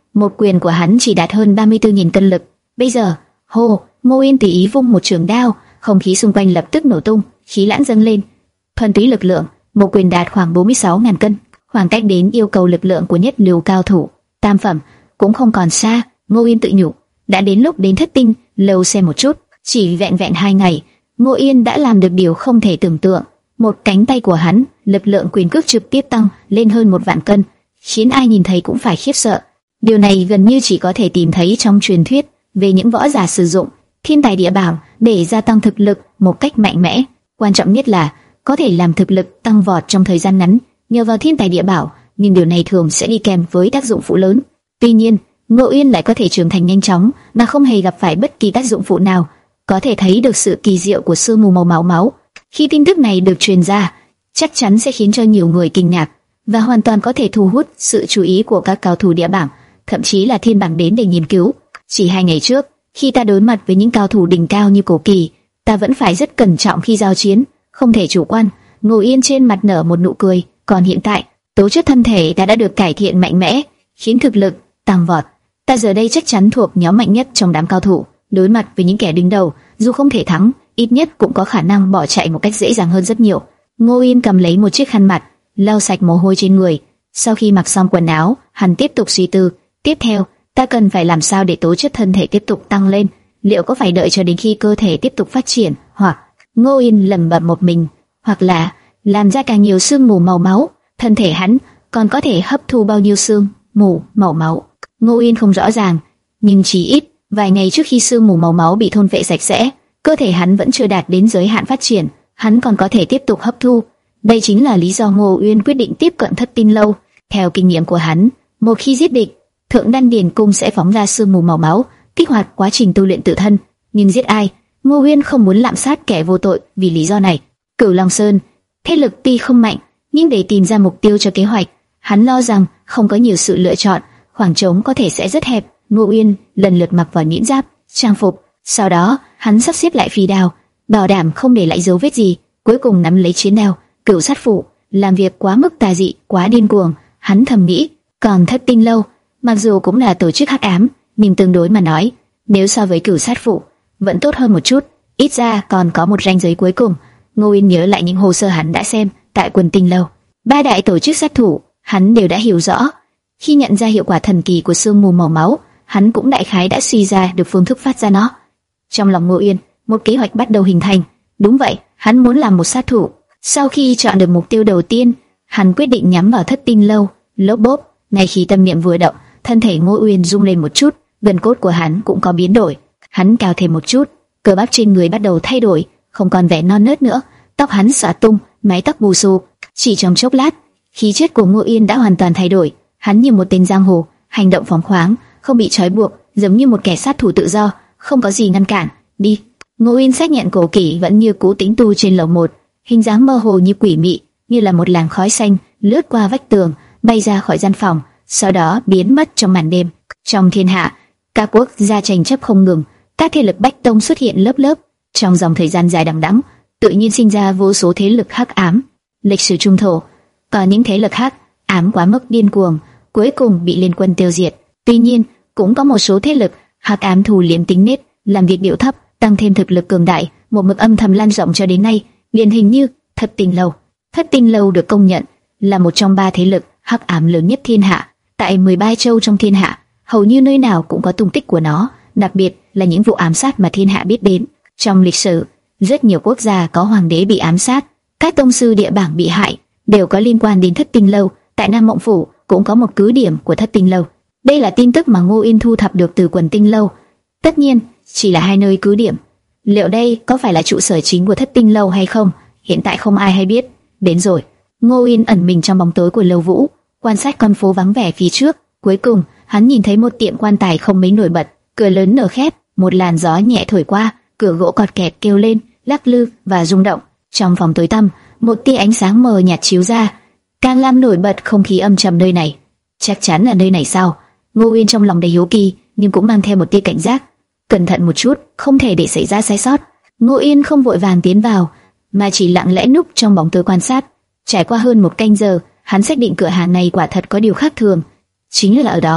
A: một quyền của hắn chỉ đạt hơn ba mươi tư nghìn cân lực. Bây giờ, hô, Ngô Yên tùy ý vung một trường đao, không khí xung quanh lập tức nổ tung, khí lãng dâng lên. Thuần túy lực lượng, một quyền đạt khoảng bốn mươi sáu nghìn cân, khoảng cách đến yêu cầu lực lượng của nhất lưu cao thủ tam phẩm cũng không còn xa. Ngô Yên tự nhủ, đã đến lúc đến Thất Tinh lâu xem một chút. Chỉ vẹn vẹn hai ngày, Ngô Yên đã làm được điều không thể tưởng tượng. Một cánh tay của hắn, lực lượng quyền cước trực tiếp tăng lên hơn một vạn cân, khiến ai nhìn thấy cũng phải khiếp sợ. Điều này gần như chỉ có thể tìm thấy trong truyền thuyết về những võ giả sử dụng thiên tài địa bảo để gia tăng thực lực một cách mạnh mẽ. Quan trọng nhất là có thể làm thực lực tăng vọt trong thời gian ngắn nhờ vào thiên tài địa bảo, nhưng điều này thường sẽ đi kèm với tác dụng phụ lớn. Tuy nhiên, Ngô Yên lại có thể trưởng thành nhanh chóng mà không hề gặp phải bất kỳ tác dụng phụ nào, có thể thấy được sự kỳ diệu của sương mù màu máu máu. Khi tin tức này được truyền ra, chắc chắn sẽ khiến cho nhiều người kinh ngạc và hoàn toàn có thể thu hút sự chú ý của các cao thủ địa bảng, thậm chí là thiên bảng đến để nghiên cứu. Chỉ hai ngày trước, khi ta đối mặt với những cao thủ đỉnh cao như Cổ Kỳ, ta vẫn phải rất cẩn trọng khi giao chiến, không thể chủ quan. Ngô Yên trên mặt nở một nụ cười, còn hiện tại, tố chất thân thể ta đã được cải thiện mạnh mẽ, khiến thực lực tăng vọt. Ta giờ đây chắc chắn thuộc nhóm mạnh nhất trong đám cao thủ, đối mặt với những kẻ đứng đầu, dù không thể thắng, ít nhất cũng có khả năng bỏ chạy một cách dễ dàng hơn rất nhiều. Ngô Yên cầm lấy một chiếc khăn mặt, lau sạch mồ hôi trên người. Sau khi mặc xong quần áo, hắn tiếp tục suy tư. Tiếp theo, ta cần phải làm sao để tố chất thân thể tiếp tục tăng lên? Liệu có phải đợi cho đến khi cơ thể tiếp tục phát triển, hoặc Ngô Yên lẩm bẩm một mình, hoặc là làm ra càng nhiều sương mù màu máu? Thân thể hắn còn có thể hấp thu bao nhiêu sương mù màu máu? Ngô Yên không rõ ràng, nhưng chỉ ít vài ngày trước khi sương mù màu máu bị thôn phệ sạch sẽ, cơ thể hắn vẫn chưa đạt đến giới hạn phát triển, hắn còn có thể tiếp tục hấp thu. Đây chính là lý do Ngô Uyên quyết định tiếp cận Thất Tinh lâu. Theo kinh nghiệm của hắn, một khi giết địch, Thượng Đan Điền Cung sẽ phóng ra sương mù màu máu, kích hoạt quá trình tu luyện tự thân. Nhưng giết ai? Ngô Uyên không muốn lạm sát kẻ vô tội vì lý do này. Cửu Long Sơn, thế lực tuy không mạnh, nhưng để tìm ra mục tiêu cho kế hoạch, hắn lo rằng không có nhiều sự lựa chọn, khoảng trống có thể sẽ rất hẹp. Ngô Uyên lần lượt mặc vào nhuyễn giáp, trang phục, sau đó hắn sắp xếp lại phi đao, bảo đảm không để lại dấu vết gì. Cuối cùng nắm lấy chiến đao, Cửu Sát Phủ, làm việc quá mức tà dị, quá điên cuồng. Hắn thầm nghĩ, còn Thất Tinh lâu, mặc dù cũng là tổ chức hắc ám, nhưng tương đối mà nói, nếu so với Cửu Sát Phủ, vẫn tốt hơn một chút. Ít ra còn có một ranh giới cuối cùng. Ngô Uyên nhớ lại những hồ sơ hắn đã xem tại Quần Tinh lâu, ba đại tổ chức sát thủ, hắn đều đã hiểu rõ. Khi nhận ra hiệu quả thần kỳ của sương mù màu máu, hắn cũng đại khái đã suy ra được phương thức phát ra nó. Trong lòng Ngô Uyên, một kế hoạch bắt đầu hình thành. Đúng vậy, hắn muốn làm một sát thủ. Sau khi chọn được mục tiêu đầu tiên, hắn quyết định nhắm vào Thất Tinh lâu. Lốp bốp, ngay khi tâm niệm vừa động, thân thể Ngô Uyên rung lên một chút, gân cốt của hắn cũng có biến đổi. Hắn cao thêm một chút, cơ bắp trên người bắt đầu thay đổi, không còn vẻ non nớt nữa. Tóc hắn xõa tung, mái tóc bù xù. Chỉ trong chốc lát, khí chất của Ngô Uyên đã hoàn toàn thay đổi. Hắn như một tên giang hồ, hành động phóng khoáng, không bị trói buộc, giống như một kẻ sát thủ tự do, không có gì ngăn cản. Đi. Ngô Uyên xác nhận Cổ Kỷ vẫn như cũ tĩnh tu trên lầu một, hình dáng mơ hồ như quỷ mị, như là một làn khói xanh lướt qua vách tường, bay ra khỏi gian phòng, sau đó biến mất trong màn đêm. Trong thiên hạ, các quốc gia tranh chấp không ngừng, các thế lực bách tông xuất hiện lớp lớp. Trong dòng thời gian dài đằng đẵng, tự nhiên sinh ra vô số thế lực hắc ám. Lịch sử trung thổ, có những thế lực hắc ám quá mức điên cuồng, cuối cùng bị liên quân tiêu diệt. Tuy nhiên, cũng có một số thế lực hắc ám thù liếm tính nết, làm việc điệu thấp, tăng thêm thực lực cường đại, một mực âm thầm lan rộng cho đến nay. Điển hình như Thất Tinh lâu. Thất Tinh lâu được công nhận là một trong ba thế lực hắc ám lớn nhất thiên hạ. Tại mười ba châu trong thiên hạ, hầu như nơi nào cũng có tung tích của nó, đặc biệt là những vụ ám sát mà thiên hạ biết đến. Trong lịch sử, rất nhiều quốc gia có hoàng đế bị ám sát, các tông sư địa bảng bị hại, đều có liên quan đến Thất Tinh lâu. Tại Nam Mộng phủ cũng có một cứ điểm của Thất Tinh lâu. Đây là tin tức mà Ngô Yên thu thập được từ Quần Tinh lâu. Tất nhiên, chỉ là hai nơi cứ điểm. Liệu đây có phải là trụ sở chính của Thất Tinh lâu hay không? Hiện tại không ai hay biết. Đến rồi. Ngô Yên ẩn mình trong bóng tối của lầu vũ, quan sát con phố vắng vẻ phía trước. Cuối cùng, hắn nhìn thấy một tiệm quan tài không mấy nổi bật, cửa lớn nở khép, một làn gió nhẹ thổi qua, cửa gỗ cọt kẹt kêu lên, lắc lư và rung động. Trong phòng tối tăm, một tia ánh sáng mờ nhạt chiếu ra, càng làm nổi bật không khí âm trầm nơi này. Chắc chắn là nơi này sao? Ngô Uyên trong lòng đầy hiếu kỳ, nhưng cũng mang theo một tia cảnh giác. Cẩn thận một chút, không thể để xảy ra sai sót. Ngô Uyên không vội vàng tiến vào, mà chỉ lặng lẽ núp trong bóng tối quan sát. Trải qua hơn một canh giờ, hắn xác định cửa hàng này quả thật có điều khác thường. Chính là ở đó,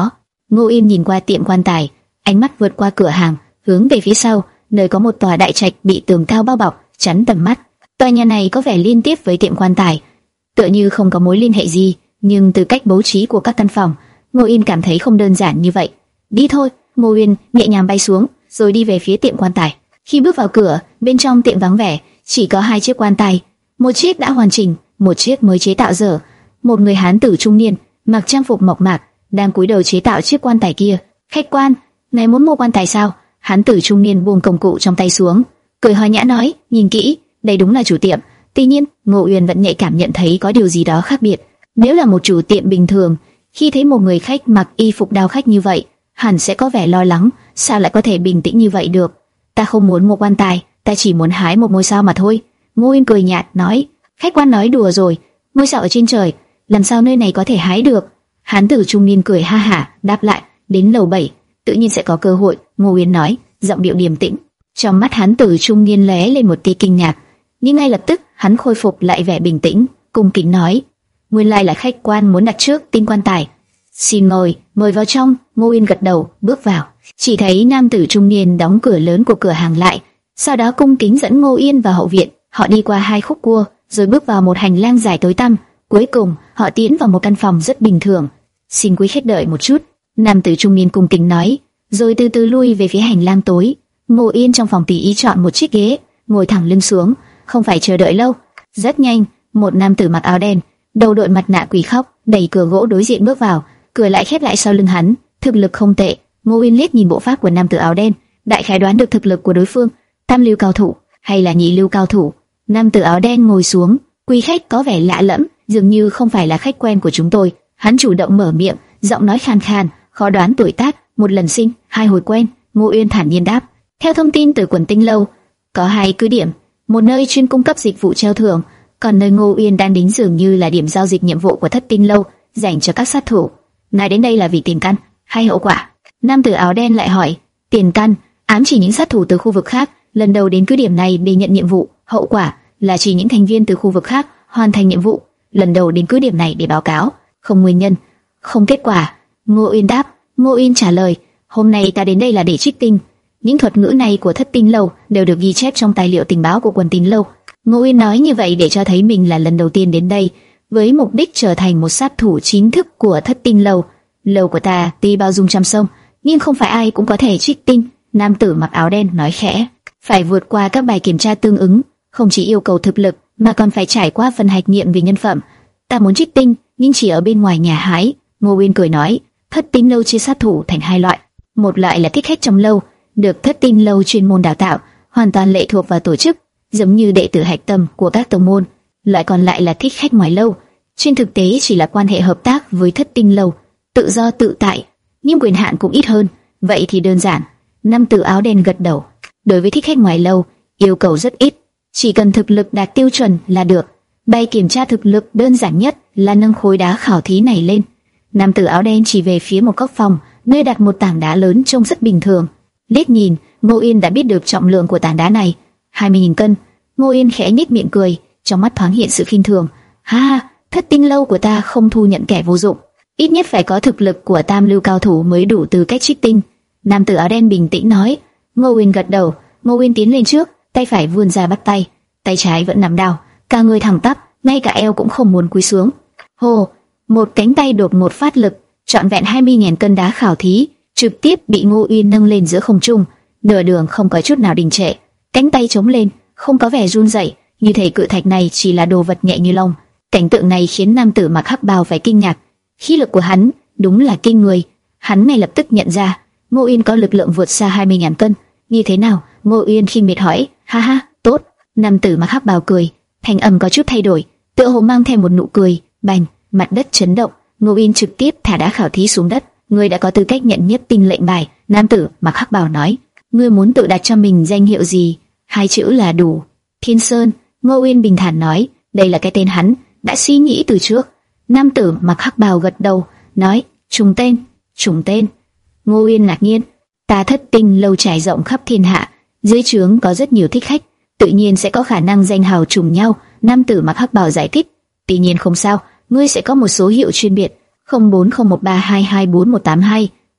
A: Ngô Yên nhìn qua tiệm quan tài, ánh mắt vượt qua cửa hàng, hướng về phía sau, nơi có một tòa đại trạch bị tường cao bao bọc, chắn tầm mắt. Tòa nhà này có vẻ liên tiếp với tiệm quan tài, tựa như không có mối liên hệ gì, nhưng từ cách bố trí của các căn phòng, Ngô Yên cảm thấy không đơn giản như vậy. Đi thôi, Ngô Yên nhẹ nhàng bay xuống, rồi đi về phía tiệm quan tài. Khi bước vào cửa, bên trong tiệm vắng vẻ, chỉ có hai chiếc quan tài, một chiếc đã hoàn chỉnh, một chiếc mới chế tạo dở. Một người hán tử trung niên, mặc trang phục mộc mạc, đang cúi đầu chế tạo chiếc quan tài kia. Khách quan, ngài muốn mua quan tài sao? Hán tử trung niên buông công cụ trong tay xuống, cười hòa nhã nói, nhìn kỹ, đây đúng là chủ tiệm. Tuy nhiên, Ngô Uyên vẫn nhạy cảm nhận thấy có điều gì đó khác biệt. Nếu là một chủ tiệm bình thường, khi thấy một người khách mặc y phục đao khách như vậy, hẳn sẽ có vẻ lo lắng, sao lại có thể bình tĩnh như vậy được? Ta không muốn mua quan tài, ta chỉ muốn hái một ngôi sao mà thôi. Ngô Uyên cười nhạt nói, khách quan nói đùa rồi, ngôi sao ở trên trời, làm sao nơi này có thể hái được? Hán tử trung niên cười ha hả, đáp lại, đến lầu bảy, tự nhiên sẽ có cơ hội. Ngô Uyên nói, giọng điệu điềm tĩnh. Trong mắt hán tử trung niên lóe lên một tia kinh ngạc, nhưng ngay lập tức hắn khôi phục lại vẻ bình tĩnh, cung kính nói, nguyên lai là khách quan muốn đặt trước tin quan tài. Xin mời, mời vào trong. Ngô Uyên gật đầu, bước vào. Chỉ thấy nam tử trung niên đóng cửa lớn của cửa hàng lại, sau đó cung kính dẫn Ngô Uyên vào hậu viện. Họ đi qua hai khúc cua, rồi bước vào một hành lang dài tối tăm. Cuối cùng, họ tiến vào một căn phòng rất bình thường. Xin quý khách đợi một chút. Nam tử trung niên cung kính nói, rồi từ từ lui về phía hành lang tối. Ngô Uyên trong phòng tùy ý chọn một chiếc ghế, ngồi thẳng lưng xuống, không phải chờ đợi lâu. Rất nhanh, một nam tử mặc áo đen, đầu đội mặt nạ quỷ khóc, đẩy cửa gỗ đối diện bước vào, cửa lại khép lại sau lưng hắn. Thực lực không tệ. Ngô Uyên liếc nhìn bộ pháp của nam tử áo đen, đại khái đoán được thực lực của đối phương, tam lưu cao thủ hay là nhị lưu cao thủ. Nam tử áo đen ngồi xuống, quý khách có vẻ lạ lẫm, dường như không phải là khách quen của chúng tôi. Hắn chủ động mở miệng, giọng nói khan khan, khó đoán tuổi tác, một lần sinh, hai hồi quen. Ngô Uyên thản nhiên đáp, theo thông tin từ quần tinh lâu, có hai cứ điểm, một nơi chuyên cung cấp dịch vụ treo thưởng, còn nơi Ngô Uyên đang đến dường như là điểm giao dịch nhiệm vụ của Thất Tinh lâu, dành cho các sát thủ. Ngài đến đây là vì tiền căn hay hậu quả? Nam tử áo đen lại hỏi. Tiền căn ám chỉ những sát thủ từ khu vực khác lần đầu đến cứ điểm này để nhận nhiệm vụ, hậu quả là chỉ những thành viên từ khu vực khác hoàn thành nhiệm vụ lần đầu đến cứ điểm này để báo cáo, không nguyên nhân, không kết quả. Ngô Uyên đáp. Ngô Uyên trả lời, hôm nay ta đến đây là để trích tinh. Những thuật ngữ này của Thất Tinh lâu đều được ghi chép trong tài liệu tình báo của quần tinh lâu. Ngô Uyên nói như vậy để cho thấy mình là lần đầu tiên đến đây, với mục đích trở thành một sát thủ chính thức của Thất Tinh lâu. Lâu của ta tuy bao dung trăm sông, nhưng không phải ai cũng có thể trích tinh. Nam tử mặc áo đen nói khẽ, phải vượt qua các bài kiểm tra tương ứng, không chỉ yêu cầu thực lực mà còn phải trải qua phần hạch nghiệm về nhân phẩm. Ta muốn trích tinh, nhưng chỉ ở bên ngoài nhà hái. Ngô Uyên cười nói, Thất Tinh lâu chia sát thủ thành hai loại, một loại là thích khách trong lâu, được Thất Tinh lâu chuyên môn đào tạo, hoàn toàn lệ thuộc vào tổ chức, giống như đệ tử hạch tâm của các tông môn. Loại còn lại là thích khách ngoài lâu, trên thực tế chỉ là quan hệ hợp tác với Thất Tinh lâu, tự do tự tại, nhưng quyền hạn cũng ít hơn. Vậy thì đơn giản. Nam tử áo đen gật đầu. Đối với thích khách ngoài lâu, yêu cầu rất ít, chỉ cần thực lực đạt tiêu chuẩn là được. Bài kiểm tra thực lực đơn giản nhất là nâng khối đá khảo thí này lên. Nam tử áo đen chỉ về phía một góc phòng, nơi đặt một tảng đá lớn trông rất bình thường. Liếc nhìn, Ngô Uyên đã biết được trọng lượng của tảng đá này, hai mươi nghìn cân. Ngô Uyên khẽ nhếch miệng cười, trong mắt thoáng hiện sự khinh thường. Ha ha, Thất Tinh lâu của ta không thu nhận kẻ vô dụng, ít nhất phải có thực lực của tam lưu cao thủ mới đủ tư cách trích tinh. Nam tử áo đen bình tĩnh nói. Ngô Uyên gật đầu. Ngô Uyên tiến lên trước, tay phải vươn ra bắt tay, tay trái vẫn nắm đao, cả người thẳng tắp, ngay cả eo cũng không muốn cúi xuống. Hồ, một cánh tay đột một phát lực, trọn vẹn hai mươi nghìn cân đá khảo thí trực tiếp bị Ngô Uyên nâng lên giữa không trung, nửa đường không có chút nào đình trệ, cánh tay chống lên, không có vẻ run rẩy, như thể cự thạch này chỉ là đồ vật nhẹ như lông. Cảnh tượng này khiến nam tử mặc hắc bào phải kinh ngạc, khí lực của hắn đúng là kinh người. Hắn ngay lập tức nhận ra Ngô Uyên có lực lượng vượt xa hai mươi nghìn cân. Như thế nào? Ngô Uyên khinh miệt hỏi. Ha ha, tốt. Nam tử mặc hắc bào cười, thanh âm có chút thay đổi, tựa hồ mang theo một nụ cười. Bành, mặt đất chấn động. Ngô Uyên trực tiếp thả đá khảo thí xuống đất. Ngươi đã có tư cách nhận nhất tinh lệnh bài. Nam tử mặc hắc bào nói. Ngươi muốn tự đặt cho mình danh hiệu gì? Hai chữ là đủ. Thiên Sơn. Ngô Uyên bình thản nói. Đây là cái tên hắn đã suy nghĩ từ trước. Nam tử mặc hắc bào gật đầu, nói. Trùng tên, trùng tên. Ngô Uyên ngạc nhiên. Ta Thất Tinh lâu trải rộng khắp thiên hạ, dưới trướng có rất nhiều thích khách, tự nhiên sẽ có khả năng danh hào trùng nhau. Nam tử mặc hắc bào giải thích. Tuy nhiên không sao, ngươi sẽ có một số hiệu chuyên biệt, không bốn không một ba hai hai bốn một tám hai.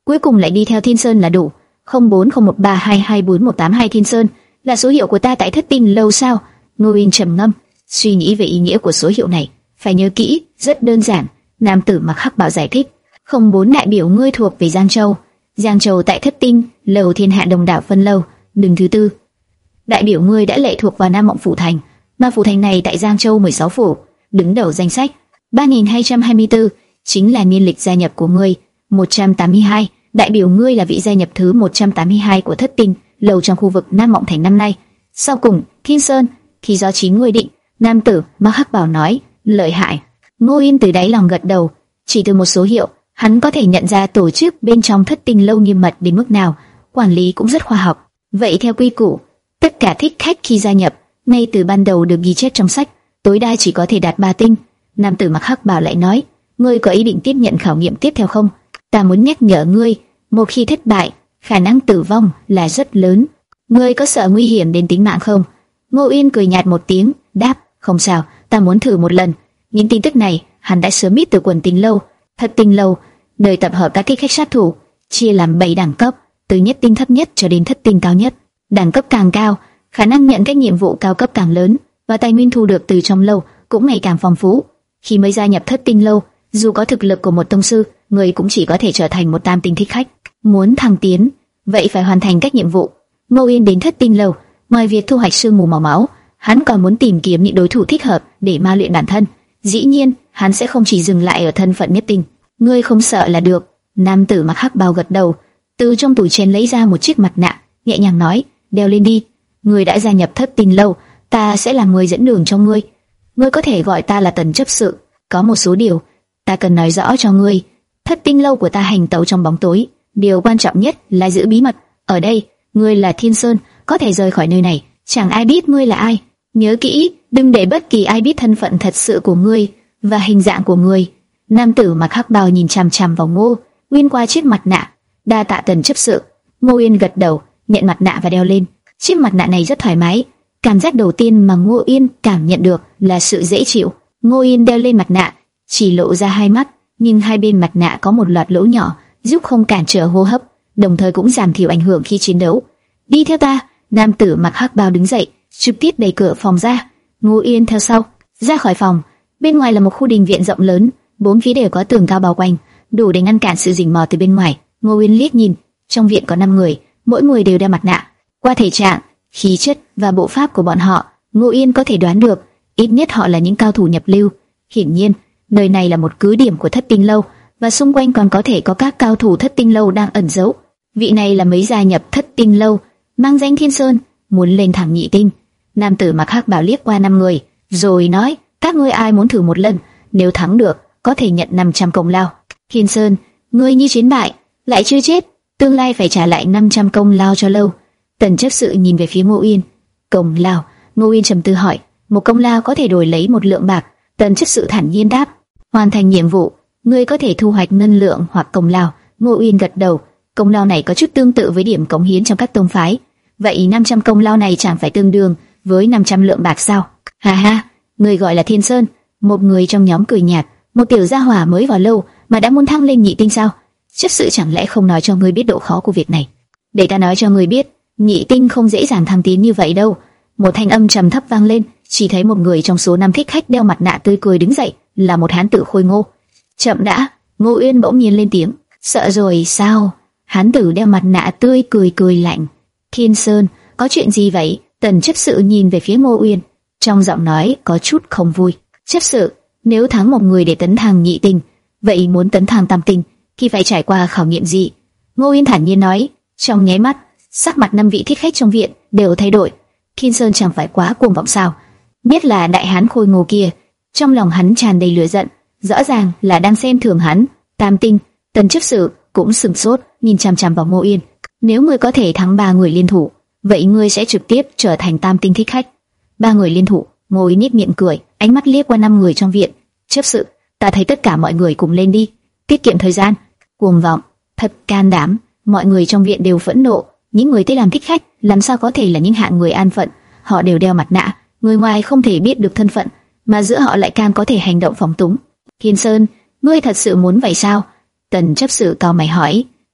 A: cuối cùng lại đi theo Thiên Sơn là đủ. không bốn không một ba hai hai bốn một tám hai Thiên Sơn là số hiệu của ta tại Thất Tinh lâu sao? Ngô Uyên trầm ngâm, suy nghĩ về ý nghĩa của số hiệu này. Phải nhớ kỹ, rất đơn giản. Nam tử mặc hắc bào giải thích, không bốn đại biểu ngươi thuộc về Giang Châu. Giang Châu tại Thất Tinh lầu thiên hạ đồng đảo phân lâu, đứng thứ tư. Đại biểu ngươi đã lệ thuộc vào Nam Mộng phủ thành, mà phủ thành này tại Giang Châu mười sáu phủ, đứng đầu danh sách. ba nghìn hai trăm hai mươi tư chính là niên lịch gia nhập của ngươi. một trăm tám mươi hai, đại biểu ngươi là vị gia nhập thứ một trăm tám mươi hai của Thất Tinh lầu trong khu vực Nam Mộng thành năm nay. Sau cùng, Thiên Sơn, khi do chính ngươi định. Nam tử mặc hắc bào nói, lợi hại. Ngô Yên từ đáy lòng gật đầu, chỉ từ một số hiệu, hắn có thể nhận ra tổ chức bên trong Thất Tinh lâu nghiêm mật đến mức nào, quản lý cũng rất khoa học. Vậy theo quy củ, tất cả thích khách khi gia nhập, ngay từ ban đầu được ghi chép trong sách, tối đa chỉ có thể đạt ba tinh. Nam tử mặc hắc bào lại nói, ngươi có ý định tiếp nhận khảo nghiệm tiếp theo không? Ta muốn nhắc nhở ngươi, một khi thất bại, khả năng tử vong là rất lớn. Ngươi có sợ nguy hiểm đến tính mạng không? Ngô Yên cười nhạt một tiếng, đáp, không sao, ta muốn thử một lần. Những tin tức này hắn đã sớm biết từ quần Tinh lâu. Thất Tinh lâu, nơi tập hợp các thích khách sát thủ, chia làm bảy đẳng cấp, từ nhất tinh thấp nhất cho đến thất tinh cao nhất. Đẳng cấp càng cao, khả năng nhận các nhiệm vụ cao cấp càng lớn, và tài nguyên thu được từ trong lâu cũng ngày càng phong phú. Khi mới gia nhập Thất Tinh lâu, dù có thực lực của một tông sư, người cũng chỉ có thể trở thành một tam tinh thích khách. Muốn thăng tiến, vậy phải hoàn thành các nhiệm vụ. Ngô Yên đến Thất Tinh lâu, ngoài việc thu hoạch sương mù màu máu, hắn còn muốn tìm kiếm những đối thủ thích hợp để ma luyện bản thân. Dĩ nhiên, hắn sẽ không chỉ dừng lại ở thân phận nhất tinh. Ngươi không sợ là được. Nam tử mặc hắc bào gật đầu, từ trong tủ chén lấy ra một chiếc mặt nạ, nhẹ nhàng nói, đeo lên đi. Ngươi đã gia nhập Thất Tinh lâu, ta sẽ làm người dẫn đường cho ngươi. Ngươi có thể gọi ta là Tần chấp sự. Có một số điều ta cần nói rõ cho ngươi. Thất Tinh lâu của ta hành tẩu trong bóng tối, điều quan trọng nhất là giữ bí mật. Ở đây, ngươi là Thiên Sơn, có thể rời khỏi nơi này, chẳng ai biết ngươi là ai. Nhớ kỹ, đừng để bất kỳ ai biết thân phận thật sự của ngươi và hình dạng của ngươi. Nam tử mặc hắc bào nhìn chằm chằm vào Ngô Uyên qua chiếc mặt nạ. Đa tạ Tần chấp sự. Ngô Uyên gật đầu, nhận mặt nạ và đeo lên. Chiếc mặt nạ này rất thoải mái. Cảm giác đầu tiên mà Ngô Uyên cảm nhận được là sự dễ chịu. Ngô Uyên đeo lên mặt nạ, chỉ lộ ra hai mắt, nhưng hai bên mặt nạ có một loạt lỗ nhỏ, giúp không cản trở hô hấp, đồng thời cũng giảm thiểu ảnh hưởng khi chiến đấu. Đi theo ta. Nam tử mặc hắc bào đứng dậy, trực tiếp đẩy cửa phòng ra. Ngô Uyên theo sau, ra khỏi phòng. Bên ngoài là một khu đình viện rộng lớn, bốn phía đều có tường cao bao quanh, đủ để ngăn cản sự rình mò từ bên ngoài. Ngô Uyên liếc nhìn, trong viện có năm người, mỗi người đều đeo mặt nạ. Qua thể trạng, khí chất và bộ pháp của bọn họ, Ngô Uyên có thể đoán được, ít nhất họ là những cao thủ nhập lưu. Hiển nhiên, nơi này là một cứ điểm của Thất Tinh lâu, và xung quanh còn có thể có các cao thủ Thất Tinh lâu đang ẩn giấu. Vị này là mới gia nhập Thất Tinh lâu, mang danh Thiên Sơn, muốn lên thẳng nhị tinh. Nam tử mặc hắc bào liếc qua năm người, rồi nói, các ngươi ai muốn thử một lần, nếu thắng được, có thể nhận năm trăm công lao. Thiên Sơn, ngươi như chiến bại, lại chưa chết, tương lai phải trả lại năm trăm công lao cho lâu. Tần chấp sự nhìn về phía Ngô Uyên. Công lao? Ngô Uyên trầm tư hỏi, một công lao có thể đổi lấy một lượng bạc. Tần chấp sự thản nhiên đáp, hoàn thành nhiệm vụ, ngươi có thể thu hoạch ngân lượng hoặc công lao. Ngô Uyên gật đầu, công lao này có chút tương tự với điểm cống hiến trong các tông phái. Vậy năm trăm công lao này chẳng phải tương đương với năm trăm lượng bạc sao? Ha ha, người gọi là Thiên Sơn. Một người trong nhóm cười nhạt, một tiểu gia hỏa mới vào lâu mà đã muốn thăng lên nhị tinh sao? Chấp sự chẳng lẽ không nói cho ngươi biết độ khó của việc này? Để ta nói cho ngươi biết, nhị tinh không dễ dàng thăng tiến như vậy đâu. Một thanh âm trầm thấp vang lên, chỉ thấy một người trong số năm thích khách đeo mặt nạ tươi cười đứng dậy, là một hán tử khôi ngô. Chậm đã. Ngô Uyên bỗng nhiên lên tiếng. Sợ rồi sao? Hán tử đeo mặt nạ tươi cười cười lạnh. Thiên Sơn, có chuyện gì vậy? Tần chấp sự nhìn về phía Ngô Uyên, trong giọng nói có chút không vui. Chấp sự, nếu thắng một người để tấn thăng nhị tinh, vậy muốn tấn thăng tam tinh thì phải trải qua khảo nghiệm gì? Ngô Uyên thản nhiên nói. Trong nháy mắt, sắc mặt năm vị thích khách trong viện đều thay đổi. Thiên Sơn chẳng phải quá cuồng vọng sao? Biết là đại hán khôi ngô kia, trong lòng hắn tràn đầy lửa giận, rõ ràng là đang xem thường hắn. Tam tinh. Tần chấp sự cũng sừng sốt, nhìn chằm chằm vào Ngô Uyên. Nếu ngươi có thể thắng ba người liên thủ, vậy ngươi sẽ trực tiếp trở thành tam tinh thích khách. Ba người liên thủ? Ngô Uyên nhếch miệng cười, ánh mắt liếc qua năm người trong viện. Chấp sự, ta thấy tất cả mọi người cùng lên đi, tiết kiệm thời gian. Cuồng vọng, thật can đảm. Mọi người trong viện đều phẫn nộ. Những người tới làm thích khách làm sao có thể là những hạng người an phận? Họ đều đeo mặt nạ, người ngoài không thể biết được thân phận, mà giữa họ lại càng có thể hành động phóng túng. Thiên Sơn, ngươi thật sự muốn vậy sao? Tần chấp sự cau mày hỏi.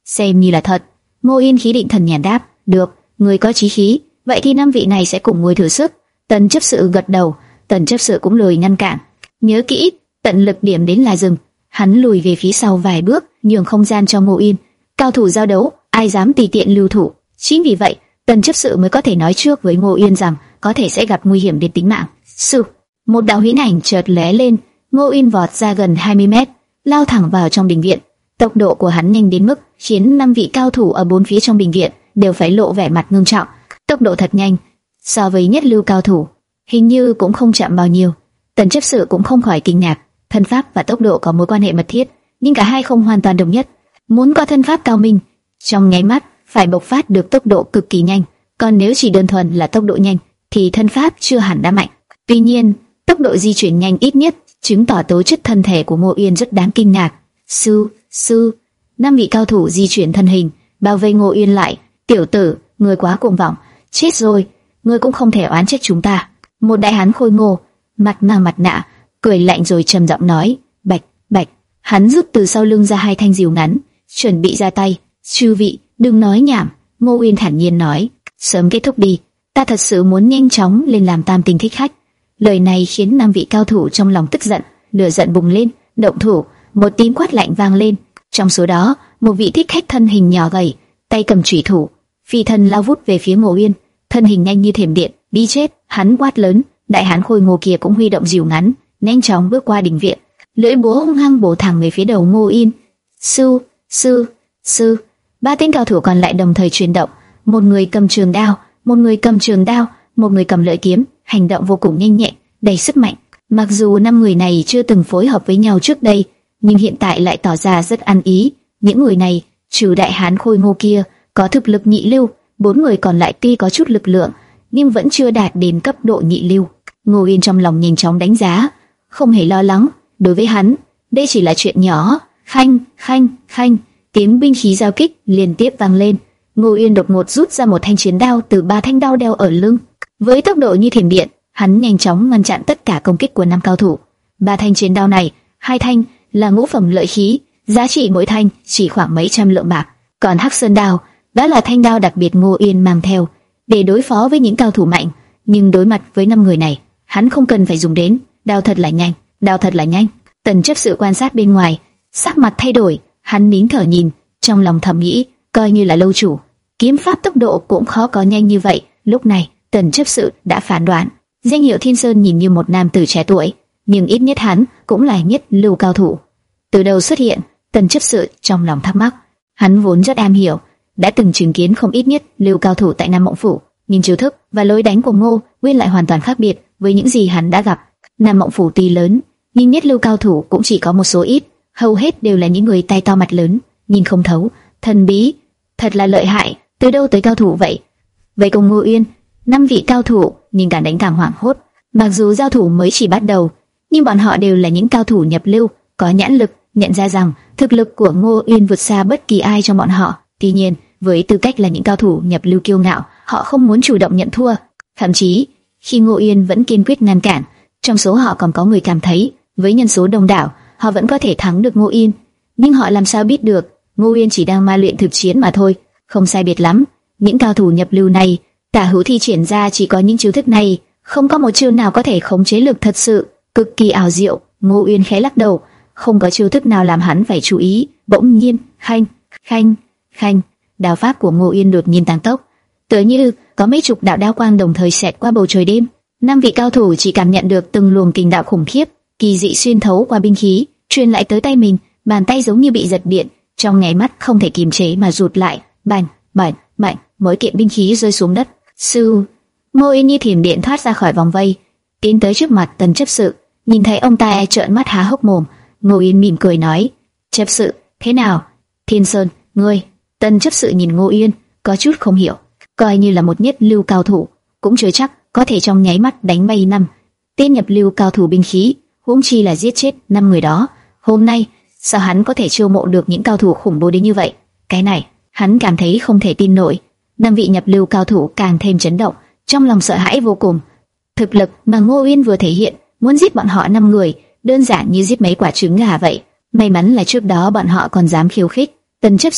A: xem như là thật. Ngô Yên khí định thần nhàn đáp, được, người có chí khí, vậy thì năm vị này sẽ cùng ngồi thử sức. Tần chấp sự gật đầu, Tần chấp sự cũng lười ngăn cản. Nhớ kỹ, tận lực điểm đến là dừng. Hắn lùi về phía sau vài bước, nhường không gian cho Ngô Yên. Cao thủ giao đấu, ai dám tùy tiện lưu thủ. Chính vì vậy, Tần chấp sự mới có thể nói trước với Ngô Yên rằng có thể sẽ gặp nguy hiểm đến tính mạng. Sư, một đạo huyễn ảnh chợt lóe lên, Ngô Yên vọt ra gần hai mươi mét, lao thẳng vào trong đình viện. Tốc độ của hắn nhanh đến mức khiến năm vị cao thủ ở bốn phía trong đình viện đều phải lộ vẻ mặt ngưng trọng. Tốc độ thật nhanh, so với nhất lưu cao thủ, hình như cũng không chậm bao nhiêu. Tần chấp sự cũng không khỏi kinh ngạc, thân pháp và tốc độ có mối quan hệ mật thiết, nhưng cả hai không hoàn toàn đồng nhất. Muốn có thân pháp cao minh, trong nháy mắt phải bộc phát được tốc độ cực kỳ nhanh, còn nếu chỉ đơn thuần là tốc độ nhanh thì thân pháp chưa hẳn đã mạnh. Tuy nhiên, tốc độ di chuyển nhanh ít nhất chứng tỏ tố chất thân thể của Ngô Yên rất đáng kinh ngạc. Sư, sư, năm vị cao thủ di chuyển thân hình, bao vây Ngô Yên lại. Tiểu tử, ngươi quá cuồng vọng, chết rồi, ngươi cũng không thể oán trách chúng ta. Một đại hán khôi ngô, mặt mang mặt nạ, cười lạnh rồi trầm giọng nói, bạch, bạch. Hắn rút từ sau lưng ra hai thanh rìu ngắn, chuẩn bị ra tay. Chư vị, đừng nói nhảm. Ngô Uyên thản nhiên nói, sớm kết thúc đi, ta thật sự muốn nhanh chóng lên làm tam tinh thích khách. Lời này khiến năm vị cao thủ trong lòng tức giận, lửa giận bùng lên, động thủ. Một tiếng quát lạnh vang lên. Trong số đó, một vị thích khách thân hình nhỏ gầy, tay cầm chủy thủ, phi thân lao vút về phía Ngô Uyên, thân hình nhanh như thiểm điện. Đi chết! Hắn quát lớn. Đại hán khôi ngô kia cũng huy động rìu ngắn, nhanh chóng bước qua đình viện, lưỡi búa hung hăng bổ thẳng về phía đầu Ngô Uyên. Sư, sư, sư! Ba tên cao thủ còn lại đồng thời chuyển động, một người cầm trường đao, một người cầm trường đao, một người cầm lưỡi kiếm, hành động vô cùng nhanh nhẹn, đầy sức mạnh. Mặc dù năm người này chưa từng phối hợp với nhau trước đây, nhưng hiện tại lại tỏ ra rất ăn ý. Những người này, trừ đại hán khôi ngô kia có thực lực nhị lưu, bốn người còn lại tuy có chút lực lượng, nhưng vẫn chưa đạt đến cấp độ nhị lưu. Ngô Yên trong lòng nhanh chóng đánh giá, không hề lo lắng. Đối với hắn, đây chỉ là chuyện nhỏ. Khanh, khanh, khanh, tiếng binh khí giao kích liên tiếp vang lên. Ngô Yên đột ngột rút ra một thanh chiến đao từ ba thanh đao đeo ở lưng. Với tốc độ như thiểm điện, hắn nhanh chóng ngăn chặn tất cả công kích của năm cao thủ. Ba thanh chiến đao này, hai thanh là ngũ phẩm lợi khí, giá trị mỗi thanh chỉ khoảng mấy trăm lượng bạc. Còn Hắc Sơn đao, đó là thanh đao đặc biệt Ngô Yên mang theo để đối phó với những cao thủ mạnh. Nhưng đối mặt với năm người này, hắn không cần phải dùng đến. Đao thật là nhanh, đao thật là nhanh. Tần chấp sự quan sát bên ngoài, sắc mặt thay đổi, hắn nín thở nhìn, trong lòng thầm nghĩ, coi như là lâu chủ, kiếm pháp tốc độ cũng khó có nhanh như vậy. Lúc này, Tần chấp sự đã phán đoán, danh hiệu Thiên Sơn nhìn như một nam tử trẻ tuổi, nhưng ít nhất hắn cũng là nhất lưu cao thủ. Từ đầu xuất hiện, Tần chấp sự trong lòng thắc mắc, hắn vốn rất am hiểu, đã từng chứng kiến không ít nhất lưu cao thủ tại Nam Mộng Phủ, nhưng chiêu thức và lối đánh của Ngô Uyên lại hoàn toàn khác biệt với những gì hắn đã gặp. Nam Mộng Phủ tuy lớn, nhưng nhất lưu cao thủ cũng chỉ có một số ít, hầu hết đều là những người tay to mặt lớn, nhìn không thấu, thần bí, thật là lợi hại. Từ đâu tới cao thủ vậy? Vậy cùng Ngô Uyên, năm vị cao thủ, nhưng càng đánh càng hoảng hốt. Mặc dù giao thủ mới chỉ bắt đầu, nhưng bọn họ đều là những cao thủ nhập lưu, có nhãn lực, nhận ra rằng thực lực của Ngô Uyên vượt xa bất kỳ ai trong bọn họ. Tuy nhiên, với tư cách là những cao thủ nhập lưu kiêu ngạo, họ không muốn chủ động nhận thua. Thậm chí, khi Ngô Uyên vẫn kiên quyết ngăn cản, trong số họ còn có người cảm thấy, với nhân số đông đảo, họ vẫn có thể thắng được Ngô Uyên. Nhưng họ làm sao biết được, Ngô Uyên chỉ đang ma luyện thực chiến mà thôi. Không sai biệt lắm, những cao thủ nhập lưu này, tả hữu thi triển ra chỉ có những chiêu thức này, không có một chiêu nào có thể khống chế lực thật sự, cực kỳ ảo diệu. Ngô Uyên khẽ lắc đầu, không có chiêu thức nào làm hắn phải chú ý. Bỗng nhiên, khanh, khanh, khanh, đao pháp của Ngô Uyên đột nhiên tăng tốc, tựa như có mấy chục đạo đao quang đồng thời xẹt qua bầu trời đêm. Năm vị cao thủ chỉ cảm nhận được từng luồng kình đạo khủng khiếp, kỳ dị xuyên thấu qua binh khí, truyền lại tới tay mình, bàn tay giống như bị giật điện, trong nháy mắt không thể kiềm chế mà rụt lại, bành, bành, mạnh, mỗi kiện binh khí rơi xuống đất. Sư, Ngô Uyên như thiểm điện thoát ra khỏi vòng vây, tiến tới trước mặt Tần chấp sự, nhìn thấy ông ta trợn mắt há hốc mồm. Ngô Uyên mỉm cười nói, chấp sự, thế nào? Thiên Sơn, ngươi. Tần chấp sự nhìn Ngô Uyên, có chút không hiểu, coi như là một nhất lưu cao thủ, cũng chưa chắc có thể trong nháy mắt đánh bay năm tên nhập lưu cao thủ binh khí, huống chi là giết chết năm người đó. Hôm nay, sao hắn có thể chiêu mộ được những cao thủ khủng bố đến như vậy? Cái này, hắn cảm thấy không thể tin nổi. Năm vị nhập lưu cao thủ càng thêm chấn động, trong lòng sợ hãi vô cùng. Thực lực mà Ngô Uyên vừa thể hiện, muốn giết bọn họ năm người, đơn giản như giết mấy quả trứng gà vậy. May mắn là trước đó bọn họ còn dám khiêu khích. Tần chấp sự,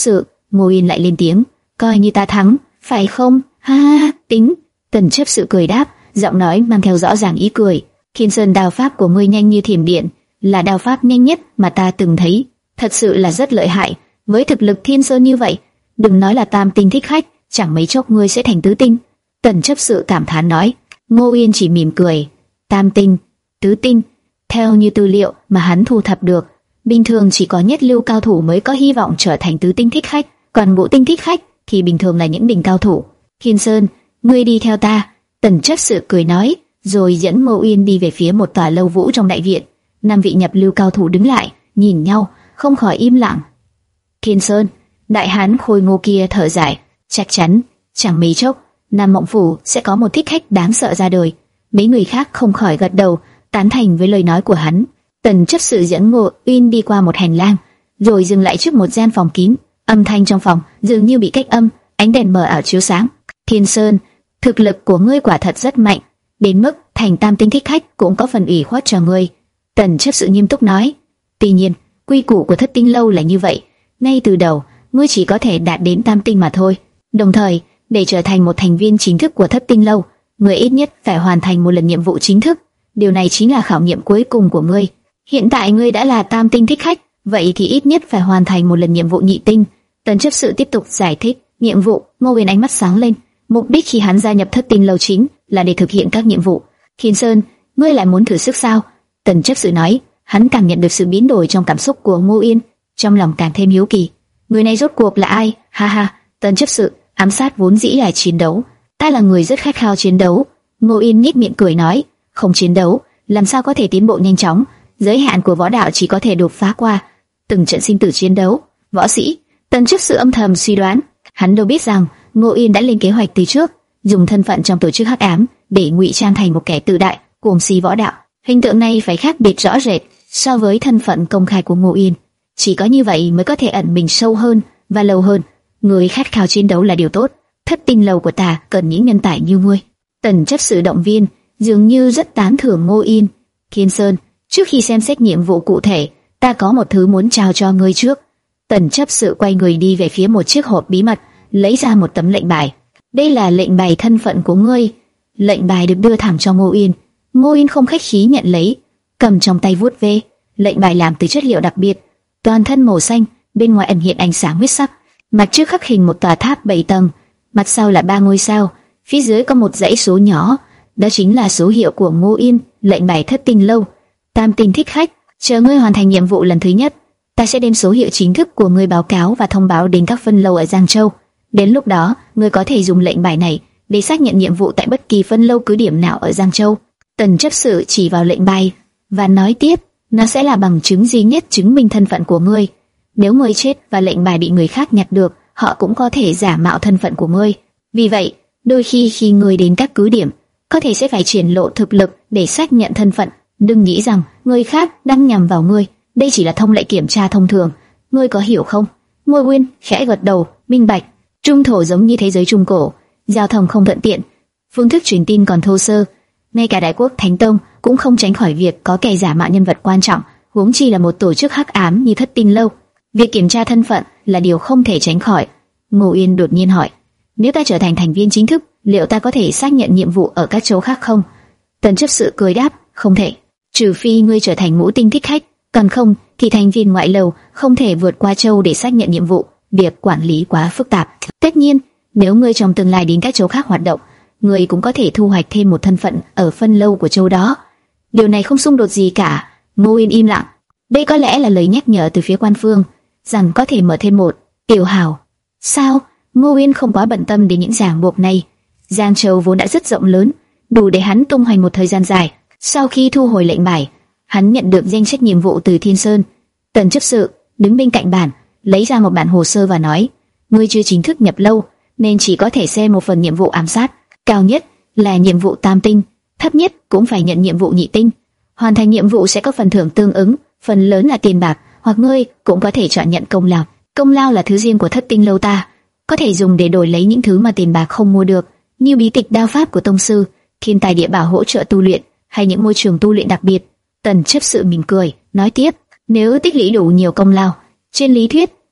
A: Ngô Yên lại lên tiếng, coi như ta thắng, phải không? Ha ha, tính. Tần chấp sự cười đáp, giọng nói mang theo rõ ràng ý cười. Thiên Sơn đao pháp của ngươi nhanh như thiểm điện, là đao pháp nhanh nhất mà ta từng thấy, thật sự là rất lợi hại. Với thực lực Thiên Sơn như vậy, đừng nói là tam tinh thích khách, chẳng mấy chốc ngươi sẽ thành tứ tinh. Tần chấp sự cảm thán nói. Ngô Yên chỉ mỉm cười. Tam tinh, tứ tinh, theo như tư liệu mà hắn thu thập được, bình thường chỉ có nhất lưu cao thủ mới có hy vọng trở thành tứ tinh thích khách, còn ngũ tinh thích khách thì bình thường là những đỉnh cao thủ. Thiên Sơn, ngươi đi theo ta. Tần chấp sự cười nói, rồi dẫn Ngô Yên đi về phía một tòa lâu vũ trong đại viện. Năm vị nhập lưu cao thủ đứng lại, nhìn nhau, không khỏi im lặng. Thiên Sơn, đại hán khôi ngô kia thở dài, chắc chắn, chẳng mấy chốc, Nam Mộng Phủ sẽ có một thích khách đáng sợ ra đời. Mấy người khác không khỏi gật đầu, tán thành với lời nói của hắn. Tần chấp sự dẫn Ngô Uyên đi qua một hành lang, rồi dừng lại trước một gian phòng kín. Âm thanh trong phòng dường như bị cách âm, ánh đèn mờ ảo chiếu sáng. Thiên Sơn, thực lực của ngươi quả thật rất mạnh, đến mức thành tam tinh thích khách cũng có phần ủy khuất cho ngươi. Tần chấp sự nghiêm túc nói. Tuy nhiên, quy củ của Thất Tinh lâu là như vậy, ngay từ đầu ngươi chỉ có thể đạt đến tam tinh mà thôi. Đồng thời, để trở thành một thành viên chính thức của Thất Tinh lâu, ngươi ít nhất phải hoàn thành một lần nhiệm vụ chính thức. Điều này chính là khảo nghiệm cuối cùng của ngươi. Hiện tại ngươi đã là tam tinh thích khách, vậy thì ít nhất phải hoàn thành một lần nhiệm vụ nhị tinh. Tần chấp sự tiếp tục giải thích. Nhiệm vụ. Ngô Uyên ánh mắt sáng lên. Mục đích khi hắn gia nhập Thất Tinh lâu chính là để thực hiện các nhiệm vụ. Thiên Sơn, ngươi lại muốn thử sức sao? Tần chấp sự nói. Hắn cảm nhận được sự biến đổi trong cảm xúc của Ngô Uyên, trong lòng càng thêm hiếu kỳ. Người này rốt cuộc là ai? Ha ha. Tần chấp sự, ám sát vốn dĩ là chiến đấu. Ta là người rất khát khao chiến đấu. Ngô Uyên nhếch miệng cười nói. Không chiến đấu, làm sao có thể tiến bộ nhanh chóng? Giới hạn của võ đạo chỉ có thể đột phá qua từng trận sinh tử chiến đấu. Võ sĩ. Tần chấp sự âm thầm suy đoán. Hắn đâu biết rằng Ngô Uyên đã lên kế hoạch từ trước, dùng thân phận trong tổ chức hắc ám để ngụy trang thành một kẻ tự đại, cuồng si võ đạo. Hình tượng này phải khác biệt rõ rệt so với thân phận công khai của Ngô Uyên. Chỉ có như vậy mới có thể ẩn mình sâu hơn và lâu hơn. Người khát khao chiến đấu là điều tốt. Thất Tinh lâu của ta cần những nhân tài như ngươi. Tần chấp sự động viên, dường như rất tán thưởng Ngô Uyên. Thiên Sơn, trước khi xem xét nhiệm vụ cụ thể, ta có một thứ muốn trao cho ngươi trước. Tần chấp sự quay người đi về phía một chiếc hộp bí mật, lấy ra một tấm lệnh bài. Đây là lệnh bài thân phận của ngươi. Lệnh bài được đưa thẳng cho Ngô Uyên. Ngô Uyên không khách khí nhận lấy, cầm trong tay vuốt ve. Lệnh bài làm từ chất liệu đặc biệt, toàn thân màu xanh, bên ngoài ẩn hiện ánh sáng huyết sắc. Mặt trước khắc hình một tòa tháp bảy tầng, mặt sau là ba ngôi sao, phía dưới có một dãy số nhỏ, đó chính là số hiệu của Ngô Uyên. Lệnh bài Thất Tinh lâu, tam tinh thích khách. Chờ ngươi hoàn thành nhiệm vụ lần thứ nhất, ta sẽ đem số hiệu chính thức của ngươi báo cáo và thông báo đến các phân lâu ở Giang Châu. Đến lúc đó, ngươi có thể dùng lệnh bài này để xác nhận nhiệm vụ tại bất kỳ phân lâu cứ điểm nào ở Giang Châu. Tần chấp sự chỉ vào lệnh bài và nói tiếp, nó sẽ là bằng chứng duy nhất chứng minh thân phận của ngươi. Nếu ngươi chết và lệnh bài bị người khác nhặt được, họ cũng có thể giả mạo thân phận của ngươi. Vì vậy, đôi khi khi ngươi đến các cứ điểm, có thể sẽ phải triển lộ thực lực để xác nhận thân phận. Đừng nghĩ rằng người khác đang nhằm vào ngươi, đây chỉ là thông lệ kiểm tra thông thường. Ngươi có hiểu không? Ngô Uyên khẽ gật đầu, minh bạch. Trung thổ giống như thế giới trung cổ, giao thông không thuận tiện, phương thức truyền tin còn thô sơ. Ngay cả Đại Quốc Thánh Tông cũng không tránh khỏi việc có kẻ giả mạo nhân vật quan trọng, huống chi là một tổ chức hắc ám như Thất Tinh lâu. Việc kiểm tra thân phận là điều không thể tránh khỏi. Ngô Uyên đột nhiên hỏi, nếu ta trở thành thành viên chính thức, liệu ta có thể xác nhận nhiệm vụ ở các châu khác không? Tần chấp sự cười đáp, không thể, trừ phi ngươi trở thành ngũ tinh thích khách, còn không thì thành viên ngoại lầu không thể vượt qua châu để xác nhận nhiệm vụ. Việc quản lý quá phức tạp. Tất nhiên, nếu ngươi trong tương lai đến các châu khác hoạt động, ngươi cũng có thể thu hoạch thêm một thân phận ở phân lâu của châu đó. Điều này không xung đột gì cả. Ngô Uyên im lặng. Đây có lẽ là lời nhắc nhở từ phía quan phương rằng có thể mở thêm một tiểu hào. Sao? Ngô Uyên không quá bận tâm đến những ràng buộc này. Giang Châu vốn đã rất rộng lớn, đủ để hắn tung hoành một thời gian dài. Sau khi thu hồi lệnh bài, hắn nhận được danh sách nhiệm vụ từ Thiên Sơn. Tần chấp sự đứng bên cạnh bàn, lấy ra một bản hồ sơ và nói, ngươi chưa chính thức nhập lâu nên chỉ có thể xem một phần nhiệm vụ ám sát. Cao nhất là nhiệm vụ tam tinh, thấp nhất cũng phải nhận nhiệm vụ nhị tinh. Hoàn thành nhiệm vụ sẽ có phần thưởng tương ứng, phần lớn là tiền bạc, hoặc ngươi cũng có thể chọn nhận công lao. Công lao là thứ riêng của Thất Tinh lâu ta, có thể dùng để đổi lấy những thứ mà tiền bạc không mua được, như bí tịch đao pháp của tông sư, thiên tài địa bảo hỗ trợ tu luyện, hay những môi trường tu luyện đặc biệt. Tần chấp sự mỉm cười, nói tiếp, nếu tích lũy đủ nhiều công lao, trên lý thuyết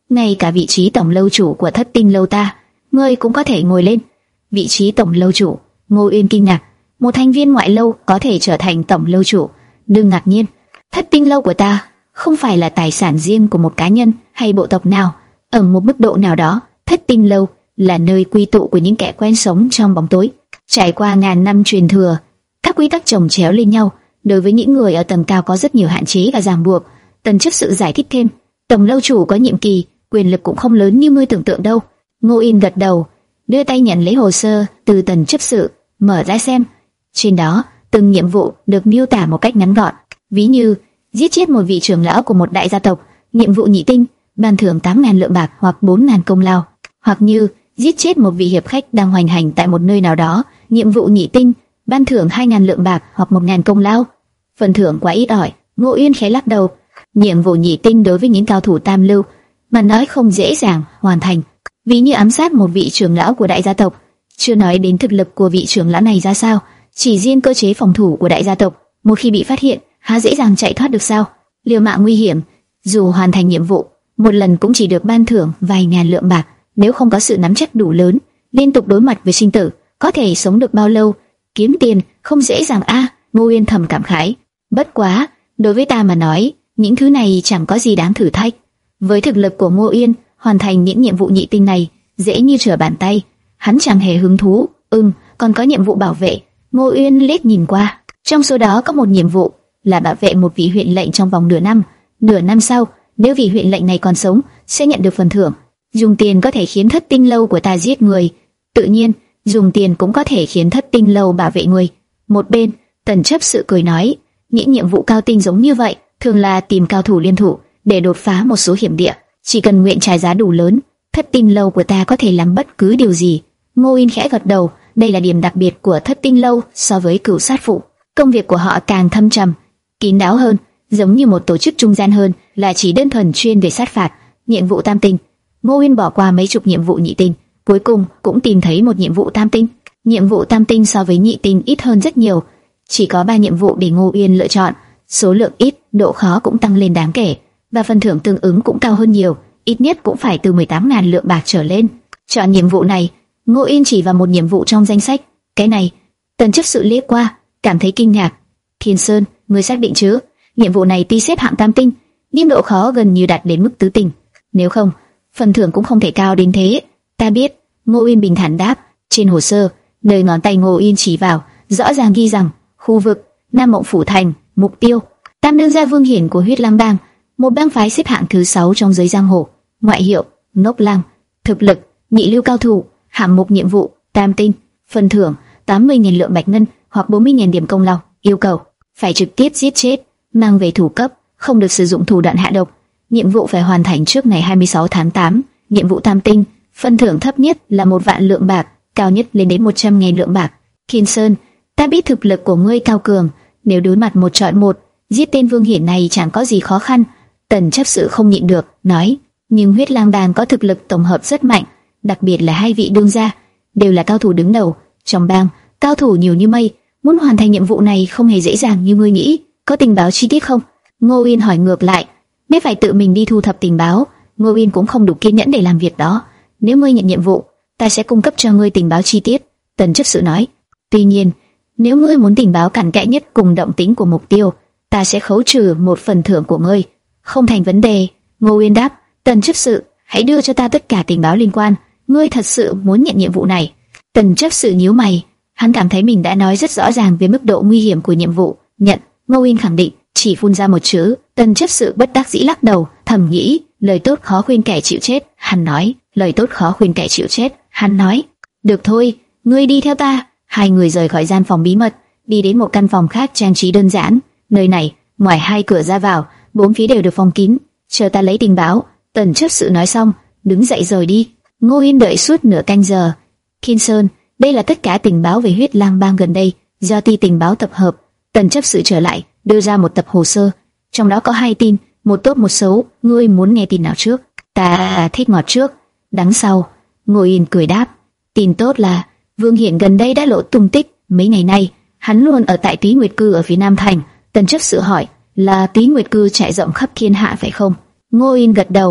A: ngay cả vị trí tổng lâu chủ của Thất Tinh lâu ta, ngươi cũng có thể ngồi lên. Vị trí tổng lâu chủ? Ngô Uyên kinh ngạc, một thành viên ngoại lâu có thể trở thành tổng lâu chủ? Đừng ngạc nhiên, Thất Tinh lâu của ta không phải là tài sản riêng của một cá nhân hay bộ tộc nào. Ở một mức độ nào đó, Thất Tinh lâu là nơi quy tụ của những kẻ quen sống trong bóng tối. Trải qua ngàn năm truyền thừa, các quy tắc chồng chéo lên nhau, đối với những người ở tầng cao có rất nhiều hạn chế và ràng buộc. Tần chấp sự giải thích thêm, tổng lâu chủ có nhiệm kỳ, quyền lực cũng không lớn như ngươi tưởng tượng đâu. Ngô Yên gật đầu, đưa tay nhận lấy hồ sơ từ tần chấp sự, mở ra xem. Trên đó, từng nhiệm vụ được miêu tả một cách ngắn gọn, ví như giết chết một vị trưởng lão của một đại gia tộc, nhiệm vụ nhị tinh, ban thưởng tám ngàn lượng bạc hoặc bốn ngàn công lao, hoặc như giết chết một vị hiệp khách đang hoành hành tại một nơi nào đó, nhiệm vụ nhị tinh, ban thưởng hai ngàn lượng bạc hoặc một ngàn công lao. Phần thưởng quá ít ỏi. Ngô Uyên khẽ lắc đầu. Nhiệm vụ nhị tinh đối với những cao thủ tam lưu mà nói không dễ dàng hoàn thành, ví như ám sát một vị trưởng lão của đại gia tộc. Chưa nói đến thực lực của vị trưởng lão này ra sao, chỉ riêng cơ chế phòng thủ của đại gia tộc, một khi bị phát hiện, há dễ dàng chạy thoát được sao? Liều mạng nguy hiểm, dù hoàn thành nhiệm vụ một lần cũng chỉ được ban thưởng vài ngàn lượng bạc. Nếu không có sự nắm chắc đủ lớn, liên tục đối mặt với sinh tử, có thể sống được bao lâu? Kiếm tiền không dễ dàng a. À, Ngô Uyên thầm cảm khái. Bất quá, đối với ta mà nói, những thứ này chẳng có gì đáng thử thách. Với thực lực của Ngô Uyên, hoàn thành những nhiệm vụ nhị tinh này dễ như trở bàn tay. Hắn chẳng hề hứng thú. Ừm, còn có nhiệm vụ bảo vệ. Ngô Uyên liếc nhìn qua, trong số đó có một nhiệm vụ là bảo vệ một vị huyện lệnh trong vòng nửa năm. Nửa năm sau, nếu vị huyện lệnh này còn sống, sẽ nhận được phần thưởng. Dùng tiền có thể khiến Thất Tinh lâu của ta giết người, tự nhiên dùng tiền cũng có thể khiến Thất Tinh lâu bảo vệ người. Một bên, Tần chấp sự cười nói, những nhiệm vụ cao tinh giống như vậy thường là tìm cao thủ liên thủ để đột phá một số hiểm địa. Chỉ cần nguyện trả giá đủ lớn, Thất Tinh lâu của ta có thể làm bất cứ điều gì. Ngô Yên khẽ gật đầu. Đây là điểm đặc biệt của Thất Tinh lâu so với Cửu Sát Phụ. Công việc của họ càng thâm trầm, kín đáo hơn, giống như một tổ chức trung gian hơn là chỉ đơn thuần chuyên về sát phạt. Nhiệm vụ tam tinh. Ngô Uyên bỏ qua mấy chục nhiệm vụ nhị tinh, cuối cùng cũng tìm thấy một nhiệm vụ tam tinh. Nhiệm vụ tam tinh so với nhị tinh ít hơn rất nhiều, chỉ có ba nhiệm vụ để Ngô Uyên lựa chọn. Số lượng ít, độ khó cũng tăng lên đáng kể, và phần thưởng tương ứng cũng cao hơn nhiều, ít nhất cũng phải từ mười tám ngàn lượng bạc trở lên. Chọn nhiệm vụ này, Ngô Uyên chỉ vào một nhiệm vụ trong danh sách. Cái này, Tần chấp sự liếc qua, cảm thấy kinh ngạc. Thiên Sơn, ngươi xác định chứ? Nhiệm vụ này tuy xếp hạng tam tinh, nhưng độ khó gần như đạt đến mức tứ tinh. Nếu không, phần thưởng cũng không thể cao đến thế. Ta biết. Ngô Uyên bình thản đáp. Trên hồ sơ, nơi ngón tay Ngô Uyên chỉ vào, rõ ràng ghi rằng khu vực Nam Mộng Phủ Thành, mục tiêu Tam đương gia Vương Hiển của Huyết Lang Bang, một bang phái xếp hạng thứ sáu trong giới giang hồ. Ngoại hiệu Ngốc Lang. Thực lực nhị lưu cao thủ. Hạng mục nhiệm vụ tam tinh. Phần thưởng tám mươi nghìn lượng bạch ngân hoặc bốn mươi nghìn điểm công lao. Yêu cầu phải trực tiếp giết chết, mang về thủ cấp, không được sử dụng thủ đoạn hạ độc. Nhiệm vụ phải hoàn thành trước ngày hai mươi sáu tháng tám. Nhiệm vụ tam tinh, phần thưởng thấp nhất là một vạn lượng bạc, cao nhất lên đến một trăm nghìn lượng bạc. Thiên Sơn, ta biết thực lực của ngươi cao cường, nếu đối mặt một chọi một, giết tên Vương Hiển này chẳng có gì khó khăn. Tần chấp sự không nhịn được, nói, nhưng Huyết Lang Bang có thực lực tổng hợp rất mạnh, đặc biệt là hai vị đương gia, đều là cao thủ đứng đầu. Trong bang, cao thủ nhiều như mây, muốn hoàn thành nhiệm vụ này không hề dễ dàng như ngươi nghĩ. Có tình báo chi tiết không? Ngô Uyên hỏi ngược lại. Nếu phải tự mình đi thu thập tình báo, Ngô Uyên cũng không đủ kiên nhẫn để làm việc đó. Nếu ngươi nhận nhiệm vụ, ta sẽ cung cấp cho ngươi tình báo chi tiết. Tần chấp sự nói. Tuy nhiên, nếu ngươi muốn tình báo cặn kẽ nhất cùng động tĩnh của mục tiêu, ta sẽ khấu trừ một phần thưởng của ngươi. Không thành vấn đề. Ngô Uyên đáp. Tần chấp sự, hãy đưa cho ta tất cả tình báo liên quan. Ngươi thật sự muốn nhận nhiệm vụ này? Tần chấp sự nhíu mày. Hắn cảm thấy mình đã nói rất rõ ràng về mức độ nguy hiểm của nhiệm vụ. Nhận. Ngô Uyên khẳng định. Chỉ phun ra một chữ. Tần chấp sự bất đắc dĩ lắc đầu, thầm nghĩ, lời tốt khó khuyên kẻ chịu chết. Hắn nói, lời tốt khó khuyên kẻ chịu chết. Hắn nói, được thôi, ngươi đi theo ta. Hai người rời khỏi gian phòng bí mật, đi đến một căn phòng khác trang trí đơn giản. Nơi này, ngoài hai cửa ra vào, bốn phía đều được phong kín. Chờ ta lấy tình báo. Tần chấp sự nói xong, đứng dậy rời đi. Ngô Uyên đợi suốt nửa canh giờ. Thiên Sơn, đây là tất cả tình báo về Huyết Lang Bang gần đây, do ty tình báo tập hợp. Tần chấp sự trở lại, đưa ra một tập hồ sơ, trong đó có hai tin, một tốt một xấu. Ngươi muốn nghe tin nào trước? Ta thích ngọt trước, đắng sau. Ngô Uyên cười đáp. Tin tốt là Vương Hiển gần đây đã lộ tung tích. Mấy ngày nay, hắn luôn ở tại Túy Nguyệt Cư ở phía Nam Thành. Tần chấp sự hỏi, là Túy Nguyệt Cư trải rộng khắp thiên hạ phải không? Ngô Uyên gật đầu.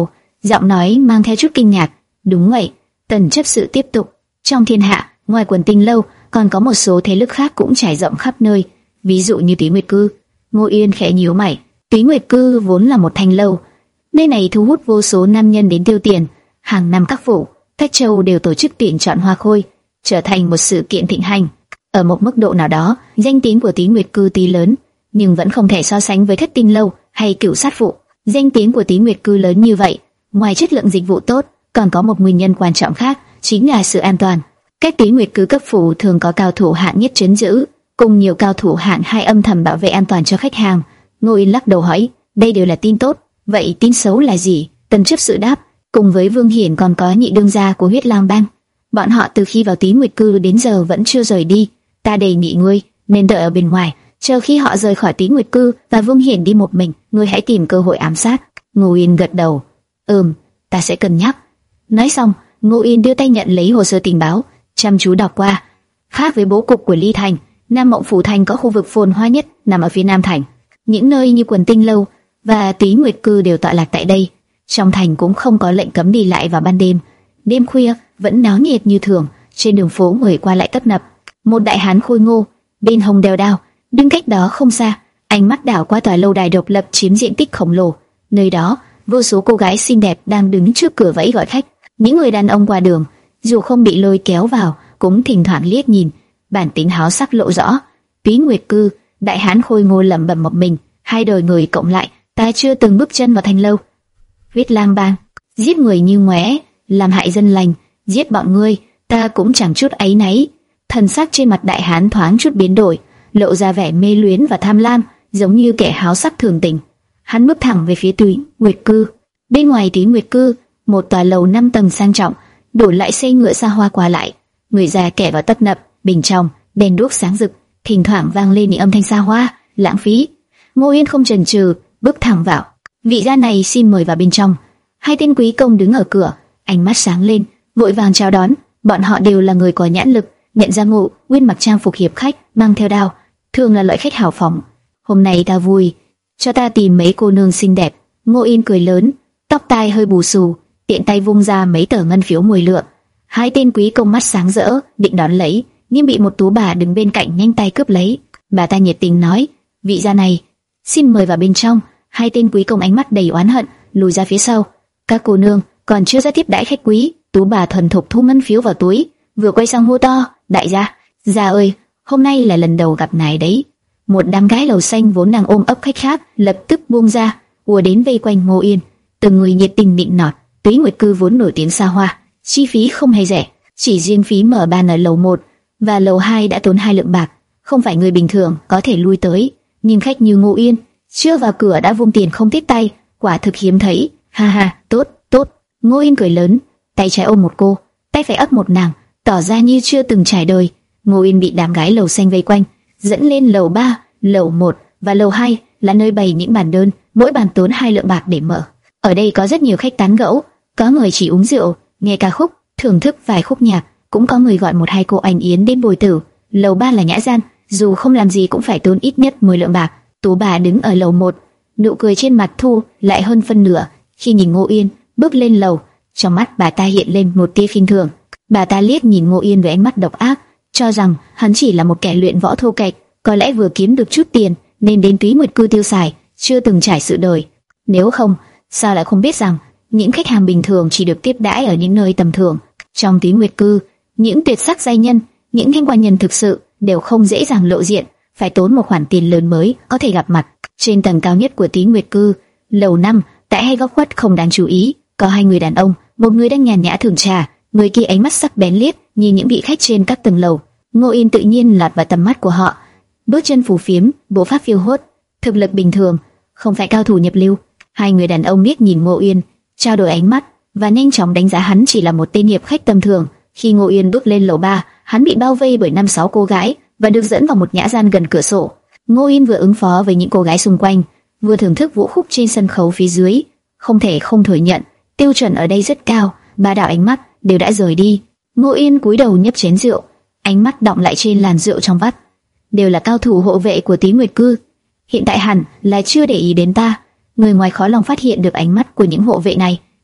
A: giọng nói mang theo chút kinh ngạc. Đúng vậy, Tần chấp sự tiếp tục. Trong thiên hạ, ngoài Quần Tinh lâu, còn có một số thế lực khác cũng trải rộng khắp nơi, ví dụ như Túy Nguyệt Cư. Ngô Yên khẽ nhíu mày. Túy Nguyệt Cư vốn là một thanh lâu, nơi này thu hút vô số nam nhân đến tiêu tiền. Hàng năm các phủ, các châu đều tổ chức tuyển chọn hoa khôi, trở thành một sự kiện thịnh hành. Ở một mức độ nào đó, danh tiếng của Túy Nguyệt Cư tuy lớn, nhưng vẫn không thể so sánh với Thất Tinh lâu hay Cửu Sát phủ. Danh tiếng của Túy Nguyệt Cư lớn như vậy, ngoài chất lượng dịch vụ tốt, còn có một nguyên nhân quan trọng khác, chính là sự an toàn. Các Túy Nguyệt Cư cấp phủ thường có cao thủ hạng nhất trấn giữ, cùng nhiều cao thủ hạng hai âm thầm bảo vệ an toàn cho khách hàng. Ngô Yên lắc đầu hỏi, đây đều là tin tốt, vậy tin xấu là gì? Tần chấp sự đáp, cùng với Vương Hiển còn có nhị đương gia của Huyết Lang Bang, bọn họ từ khi vào Túy Nguyệt Cư đến giờ vẫn chưa rời đi. Ta đề nghị ngươi nên đợi ở bên ngoài, chờ khi họ rời khỏi Túy Nguyệt Cư và Vương Hiển đi một mình, ngươi hãy tìm cơ hội ám sát. Ngô Yên gật đầu, ừm, ta sẽ cân nhắc. Nói xong, Ngô Yên đưa tay nhận lấy hồ sơ tình báo, chăm chú đọc qua. Khác với bố cục của Ly Thành, Nam Mộng Phủ Thành có khu vực phồn hoa nhất nằm ở phía Nam Thành. Những nơi như Quần Tinh lâu và Túy Nguyệt Cư đều tọa lạc tại đây. Trong thành cũng không có lệnh cấm đi lại vào ban đêm. Đêm khuya vẫn náo nhiệt như thường, trên đường phố người qua lại tấp nập. Một đại hán khôi ngô, bên hông đeo đao, đứng cách đó không xa, ánh mắt đảo qua tòa lâu đài độc lập chiếm diện tích khổng lồ. Nơi đó, vô số cô gái xinh đẹp đang đứng trước cửa vẫy gọi khách. Những người đàn ông qua đường, dù không bị lôi kéo vào, cũng thỉnh thoảng liếc nhìn, bản tính háo sắc lộ rõ. Túy Nguyệt Cư, đại hán khôi ngô lẩm bẩm một mình, hai đời người cộng lại, ta chưa từng bước chân vào thành lâu. Huyết Lang Bang, giết người như ngoé, làm hại dân lành, giết bọn ngươi, ta cũng chẳng chút áy náy. Thần sắc trên mặt đại hán thoáng chút biến đổi, lộ ra vẻ mê luyến và tham lam, giống như kẻ háo sắc thường tình. Hắn bước thẳng về phía Túy Nguyệt Cư. Bên ngoài Túy Nguyệt Cư, một tòa lầu năm tầng sang trọng, đổi lại xe ngựa xa hoa qua lại, người già kẻ vào tấp nập. Bên trong, đèn đuốc sáng rực, thỉnh thoảng vang lên những âm thanh xa hoa, lãng phí. Ngô Yên không chần chừ, bước thẳng vào. Vị gia này xin mời vào bên trong. Hai tên quý công đứng ở cửa, ánh mắt sáng lên, vội vàng chào đón. Bọn họ đều là người có nhãn lực, nhận ra Ngô Uyên mặc trang phục hiệp khách, mang theo đao, thường là loại khách hào phóng. Hôm nay ta vui, cho ta tìm mấy cô nương xinh đẹp. Ngô Yên cười lớn, tóc tai hơi bù xù, tiện tay vung ra mấy tờ ngân phiếu mười lượng. Hai tên quý công mắt sáng rỡ, định đón lấy, nhưng bị một tú bà đứng bên cạnh nhanh tay cướp lấy. Bà ta nhiệt tình nói, vị gia này, xin mời vào bên trong. Hai tên quý công ánh mắt đầy oán hận, lùi ra phía sau. Các cô nương còn chưa ra tiếp đãi khách quý. Tú bà thuần thục thu ngân phiếu vào túi, vừa quay sang hô to, đại gia, gia ơi, hôm nay là lần đầu gặp ngài đấy. Một đám gái lầu xanh vốn đang ôm ấp khách khác, lập tức buông ra, ùa đến vây quanh Ngô Yên. Từng người nhiệt tình nịnh nọt. Túy Nguyệt Cư vốn nổi tiếng xa hoa, chi phí không hề rẻ, chỉ riêng phí mở bàn ở lầu một và lầu hai đã tốn hai lượng bạc, không phải người bình thường có thể lui tới. Nhưng khách như Ngô Yên, chưa vào cửa đã vung tiền không tiếc tay, quả thực hiếm thấy. Ha ha, tốt, tốt. Ngô Yên cười lớn, tay trái ôm một cô, tay phải ấp một nàng, tỏ ra như chưa từng trải đời. Ngô Yên bị đám gái lầu xanh vây quanh, dẫn lên lầu ba, lầu một và lầu hai là nơi bày những bàn đơn, mỗi bàn tốn hai lượng bạc để mở. Ở đây có rất nhiều khách tán gẫu, có người chỉ uống rượu, nghe ca khúc, thưởng thức vài khúc nhạc, cũng có người gọi một hai cô anh yến đến bồi tử. Lầu ba là nhã gian, dù không làm gì cũng phải tốn ít nhất mười lượng bạc. Tú bà đứng ở lầu một, nụ cười trên mặt thu lại hơn phân nửa khi nhìn Ngô Yên bước lên lầu. Trong mắt bà ta hiện lên một tia khinh thường. Bà ta liếc nhìn Ngô Yên với ánh mắt độc ác, cho rằng hắn chỉ là một kẻ luyện võ thô kệch, có lẽ vừa kiếm được chút tiền nên đến Túy Nguyệt Cư tiêu xài, chưa từng trải sự đời. Nếu không, sao lại không biết rằng những khách hàng bình thường chỉ được tiếp đãi ở những nơi tầm thường. Trong Túy Nguyệt Cư, những tuyệt sắc giai nhân, những thanh quan nhân thực sự đều không dễ dàng lộ diện, phải tốn một khoản tiền lớn mới có thể gặp mặt. Trên tầng cao nhất của Túy Nguyệt Cư, lầu năm, tại hai góc khuất không đáng chú ý, có hai người đàn ông, một người đang nhàn nhã thưởng trà, người kia ánh mắt sắc bén liếc nhìn những vị khách trên các tầng lầu. Ngô Yên tự nhiên lọt vào tầm mắt của họ, bước chân phù phiếm, bộ pháp phiêu hốt, thực lực bình thường, không phải cao thủ nhập lưu. Hai người đàn ông liếc nhìn Ngô Yên, trao đổi ánh mắt và nhanh chóng đánh giá hắn chỉ là một tên hiệp khách tầm thường. Khi Ngô Yên bước lên lầu ba, hắn bị bao vây bởi năm sáu cô gái và được dẫn vào một nhã gian gần cửa sổ. Ngô Yên vừa ứng phó với những cô gái xung quanh, vừa thưởng thức vũ khúc trên sân khấu phía dưới. Không thể không thừa nhận, tiêu chuẩn ở đây rất cao. Ba đạo ánh mắt đều đã rời đi. Ngô Yên cúi đầu nhấp chén rượu, ánh mắt đọng lại trên làn rượu trong vắt. Đều là cao thủ hộ vệ của Túy Nguyệt Cư, hiện tại hẳn là chưa để ý đến ta. Người ngoài khó lòng phát hiện được ánh mắt của những hộ vệ này,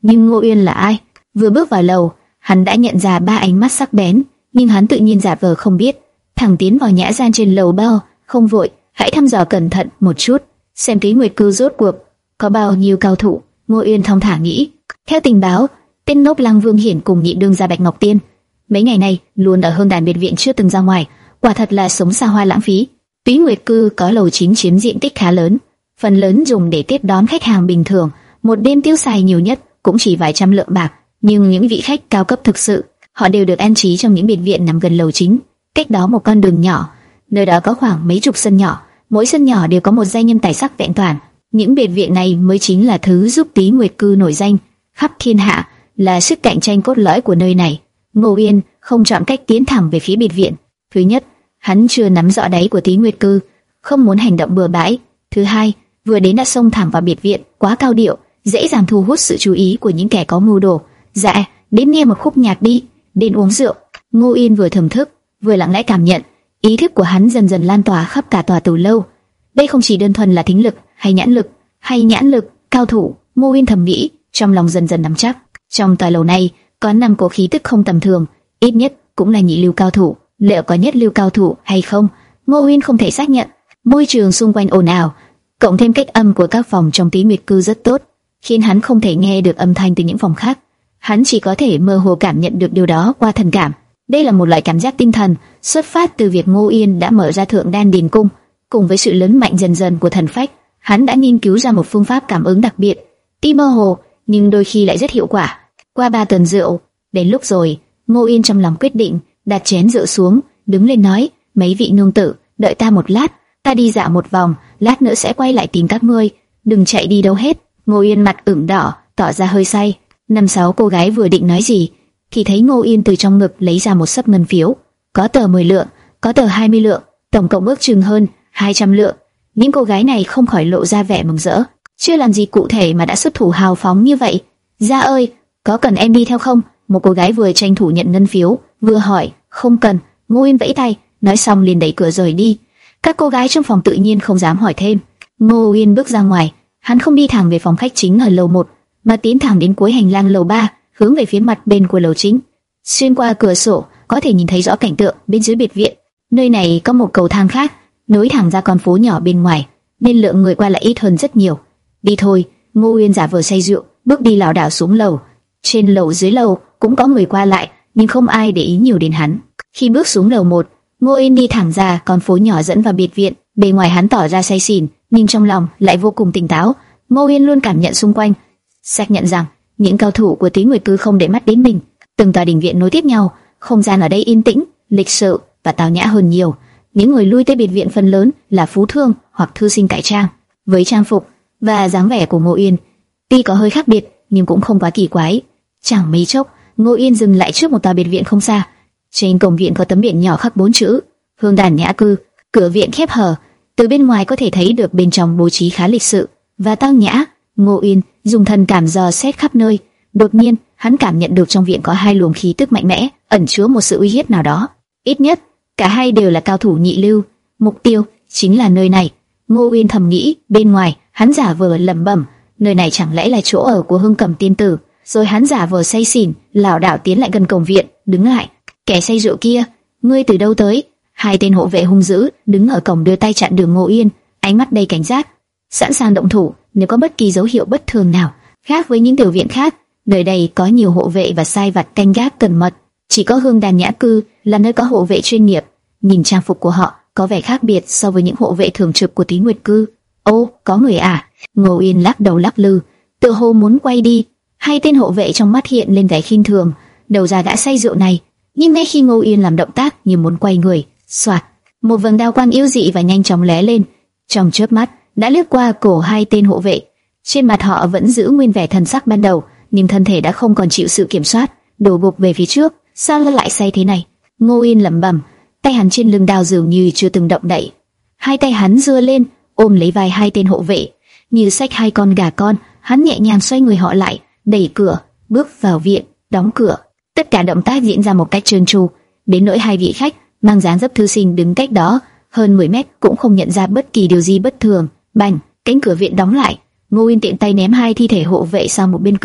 A: Nhưng Ngô Uyên là ai? Vừa bước vào lầu, hắn đã nhận ra ba ánh mắt sắc bén, nhưng hắn tự nhiên giả vờ không biết, thẳng tiến vào nhã gian trên lầu bao. Không vội, hãy thăm dò cẩn thận một chút, xem Tí Nguyệt Cư rốt cuộc có bao nhiêu cao thủ. Ngô Uyên thong thả nghĩ. Theo tình báo, tên Nốc Lăng Vương Hiển cùng nhị đương gia Bạch Ngọc Tiên mấy ngày nay luôn ở Hương Đàn biệt viện, chưa từng ra ngoài, quả thật là sống xa hoa lãng phí. Tí Nguyệt Cư có lầu chính chiếm diện tích khá lớn, phần lớn dùng để tiếp đón khách hàng bình thường, một đêm tiêu xài nhiều nhất cũng chỉ vài trăm lượng bạc. Nhưng những vị khách cao cấp thực sự, họ đều được an trí trong những biệt viện nằm gần lầu chính. Cách đó một con đường nhỏ, nơi đó có khoảng mấy chục sân nhỏ, mỗi sân nhỏ đều có một giai nhân tài sắc vẹn toàn. Những biệt viện này mới chính là thứ giúp Tí Nguyệt Cư nổi danh khắp thiên hạ, là sức cạnh tranh cốt lõi của nơi này. Ngô Uyên không chọn cách tiến thẳng về phía biệt viện. Thứ nhất, hắn chưa nắm rõ đáy của Tí Nguyệt Cư, không muốn hành động bừa bãi. Thứ hai, vừa đến đã xông thẳng vào biệt viện, quá cao điệu, dễ dàng thu hút sự chú ý của những kẻ có mưu đồ. Dạ, đến nghe một khúc nhạc đi, đến uống rượu. Ngô Uyên vừa thưởng thức, vừa lặng lẽ cảm nhận, ý thức của hắn dần dần lan tỏa khắp cả tòa từ lâu. Đây không chỉ đơn thuần là thính lực, hay nhãn lực, hay nhãn lực, cao thủ. Ngô Uyên thầm nghĩ, trong lòng dần dần nắm chắc. Trong tòa lầu này có năm cổ khí tức không tầm thường, ít nhất cũng là nhị lưu cao thủ. Liệu có nhất lưu cao thủ hay không, Ngô Uyên không thể xác nhận. Môi trường xung quanh ồn ào, cộng thêm cách âm của các phòng trong Tí Nguyệt Cư rất tốt, khiến hắn không thể nghe được âm thanh từ những phòng khác. Hắn chỉ có thể mơ hồ cảm nhận được điều đó qua thần cảm. Đây là một loại cảm giác tinh thần xuất phát từ việc Ngô Uyên đã mở ra Thượng Đan Điền Cung, cùng với sự lớn mạnh dần dần của thần phách, hắn đã nghiên cứu ra một phương pháp cảm ứng đặc biệt, tuy mơ hồ nhưng đôi khi lại rất hiệu quả. Qua ba tuần rượu, đến lúc rồi, Ngô Uyên trong lòng quyết định, đặt chén rượu xuống, đứng lên nói: mấy vị nương tử, đợi ta một lát, ta đi dạo một vòng, lát nữa sẽ quay lại tìm các ngươi, đừng chạy đi đâu hết. Ngô Uyên mặt ửng đỏ, tỏ ra hơi say. Năm sáu cô gái vừa định nói gì, thì thấy Ngô Uyên từ trong ngực lấy ra một xấp ngân phiếu, có tờ mười lượng, có tờ hai mươi lượng, tổng cộng ước chừng hơn hai trăm lượng. Những cô gái này không khỏi lộ ra vẻ mừng rỡ. Chưa làm gì cụ thể mà đã xuất thủ hào phóng như vậy. Gia ơi, có cần em đi theo không? Một cô gái vừa tranh thủ nhận ngân phiếu, vừa hỏi. Không cần. Ngô Uyên vẫy tay, nói xong liền đẩy cửa rời đi. Các cô gái trong phòng tự nhiên không dám hỏi thêm. Ngô Uyên bước ra ngoài, hắn không đi thẳng về phòng khách chính ở lầu một, mà tiến thẳng đến cuối hành lang lầu ba, hướng về phía mặt bên của lầu chính. Xuyên qua cửa sổ, có thể nhìn thấy rõ cảnh tượng bên dưới biệt viện. Nơi này có một cầu thang khác, nối thẳng ra con phố nhỏ bên ngoài, nên lượng người qua lại ít hơn rất nhiều. Đi thôi. Ngô Uyên giả vờ say rượu, bước đi lảo đảo xuống lầu. Trên lầu dưới lầu cũng có người qua lại, nhưng không ai để ý nhiều đến hắn. Khi bước xuống lầu một, Ngô Uyên đi thẳng ra con phố nhỏ dẫn vào biệt viện. Bề ngoài hắn tỏ ra say xỉn, nhưng trong lòng lại vô cùng tỉnh táo. Ngô Uyên luôn cảm nhận xung quanh, xác nhận rằng những cao thủ của Tí Nguyệt Cư không để mắt đến mình. Từng tòa đình viện nối tiếp nhau, không gian ở đây yên tĩnh, lịch sự và tao nhã hơn nhiều. Những người lui tới biệt viện phần lớn là phú thương hoặc thư sinh cải trang. Với trang phục và dáng vẻ của Ngô Uyên, tuy có hơi khác biệt nhưng cũng không quá kỳ quái. Chẳng mấy chốc, Ngô Uyên dừng lại trước một tòa biệt viện không xa. Trên cổng viện có tấm biển nhỏ khắc bốn chữ Hương Đàn Nhã Cư. Cửa viện khép hờ, từ bên ngoài có thể thấy được bên trong bố trí khá lịch sự và tao nhã. Ngô Uyên dùng thần cảm dò xét khắp nơi. Đột nhiên, hắn cảm nhận được trong viện có hai luồng khí tức mạnh mẽ, ẩn chứa một sự uy hiếp nào đó. Ít nhất, cả hai đều là cao thủ nhị lưu. Mục tiêu chính là nơi này. Ngô Uyên thầm nghĩ. Bên ngoài, hắn giả vờ lẩm bẩm, nơi này chẳng lẽ là chỗ ở của Hương Cẩm tiên tử? Rồi hắn giả vờ say xỉn, lảo đảo tiến lại gần cổng viện, đứng lại. Kẻ say rượu kia, ngươi từ đâu tới? Hai tên hộ vệ hung dữ đứng ở cổng đưa tay chặn đường Ngô Uyên, ánh mắt đầy cảnh giác, sẵn sàng động thủ nếu có bất kỳ dấu hiệu bất thường nào. Khác với những tiểu viện khác, nơi đây có nhiều hộ vệ và sai vặt canh gác cẩn mật. Chỉ có Hương Đàn Nhã Cư là nơi có hộ vệ chuyên nghiệp. Nhìn trang phục của họ có vẻ khác biệt so với những hộ vệ thường trực của Tí Nguyệt Cư. Ô, có người à? Ngô Uyên lắc đầu lắc lư, tự hồ muốn quay đi. Hai tên hộ vệ trong mắt hiện lên vẻ khinh thường, đầu ra đã say rượu này. Nhưng ngay khi Ngô Uyên làm động tác như muốn quay người, xoạt, một vầng đao quang yếu dị và nhanh chóng lóe lên, trong chớp mắt đã lướt qua cổ hai tên hộ vệ. Trên mặt họ vẫn giữ nguyên vẻ thần sắc ban đầu, nhưng thân thể đã không còn chịu sự kiểm soát, đổ gục về phía trước. Sao nó lại say thế này? Ngô Uyên lẩm bẩm, tay hắn trên lưng đao dường như chưa từng động đậy. Hai tay hắn giơ lên, ôm lấy vai hai tên hộ vệ, như xách hai con gà con. Hắn nhẹ nhàng xoay người họ lại, đẩy cửa, bước vào viện, đóng cửa. Tất cả động tác diễn ra một cách trơn tru, đến nỗi hai vị khách mang dáng dấp thư sinh đứng cách đó hơn mười mét cũng không nhận ra bất kỳ điều gì bất thường. Bành, cánh cửa viện đóng lại. Ngô Uyên tiện tay ném hai thi thể hộ vệ sang một bên cửa.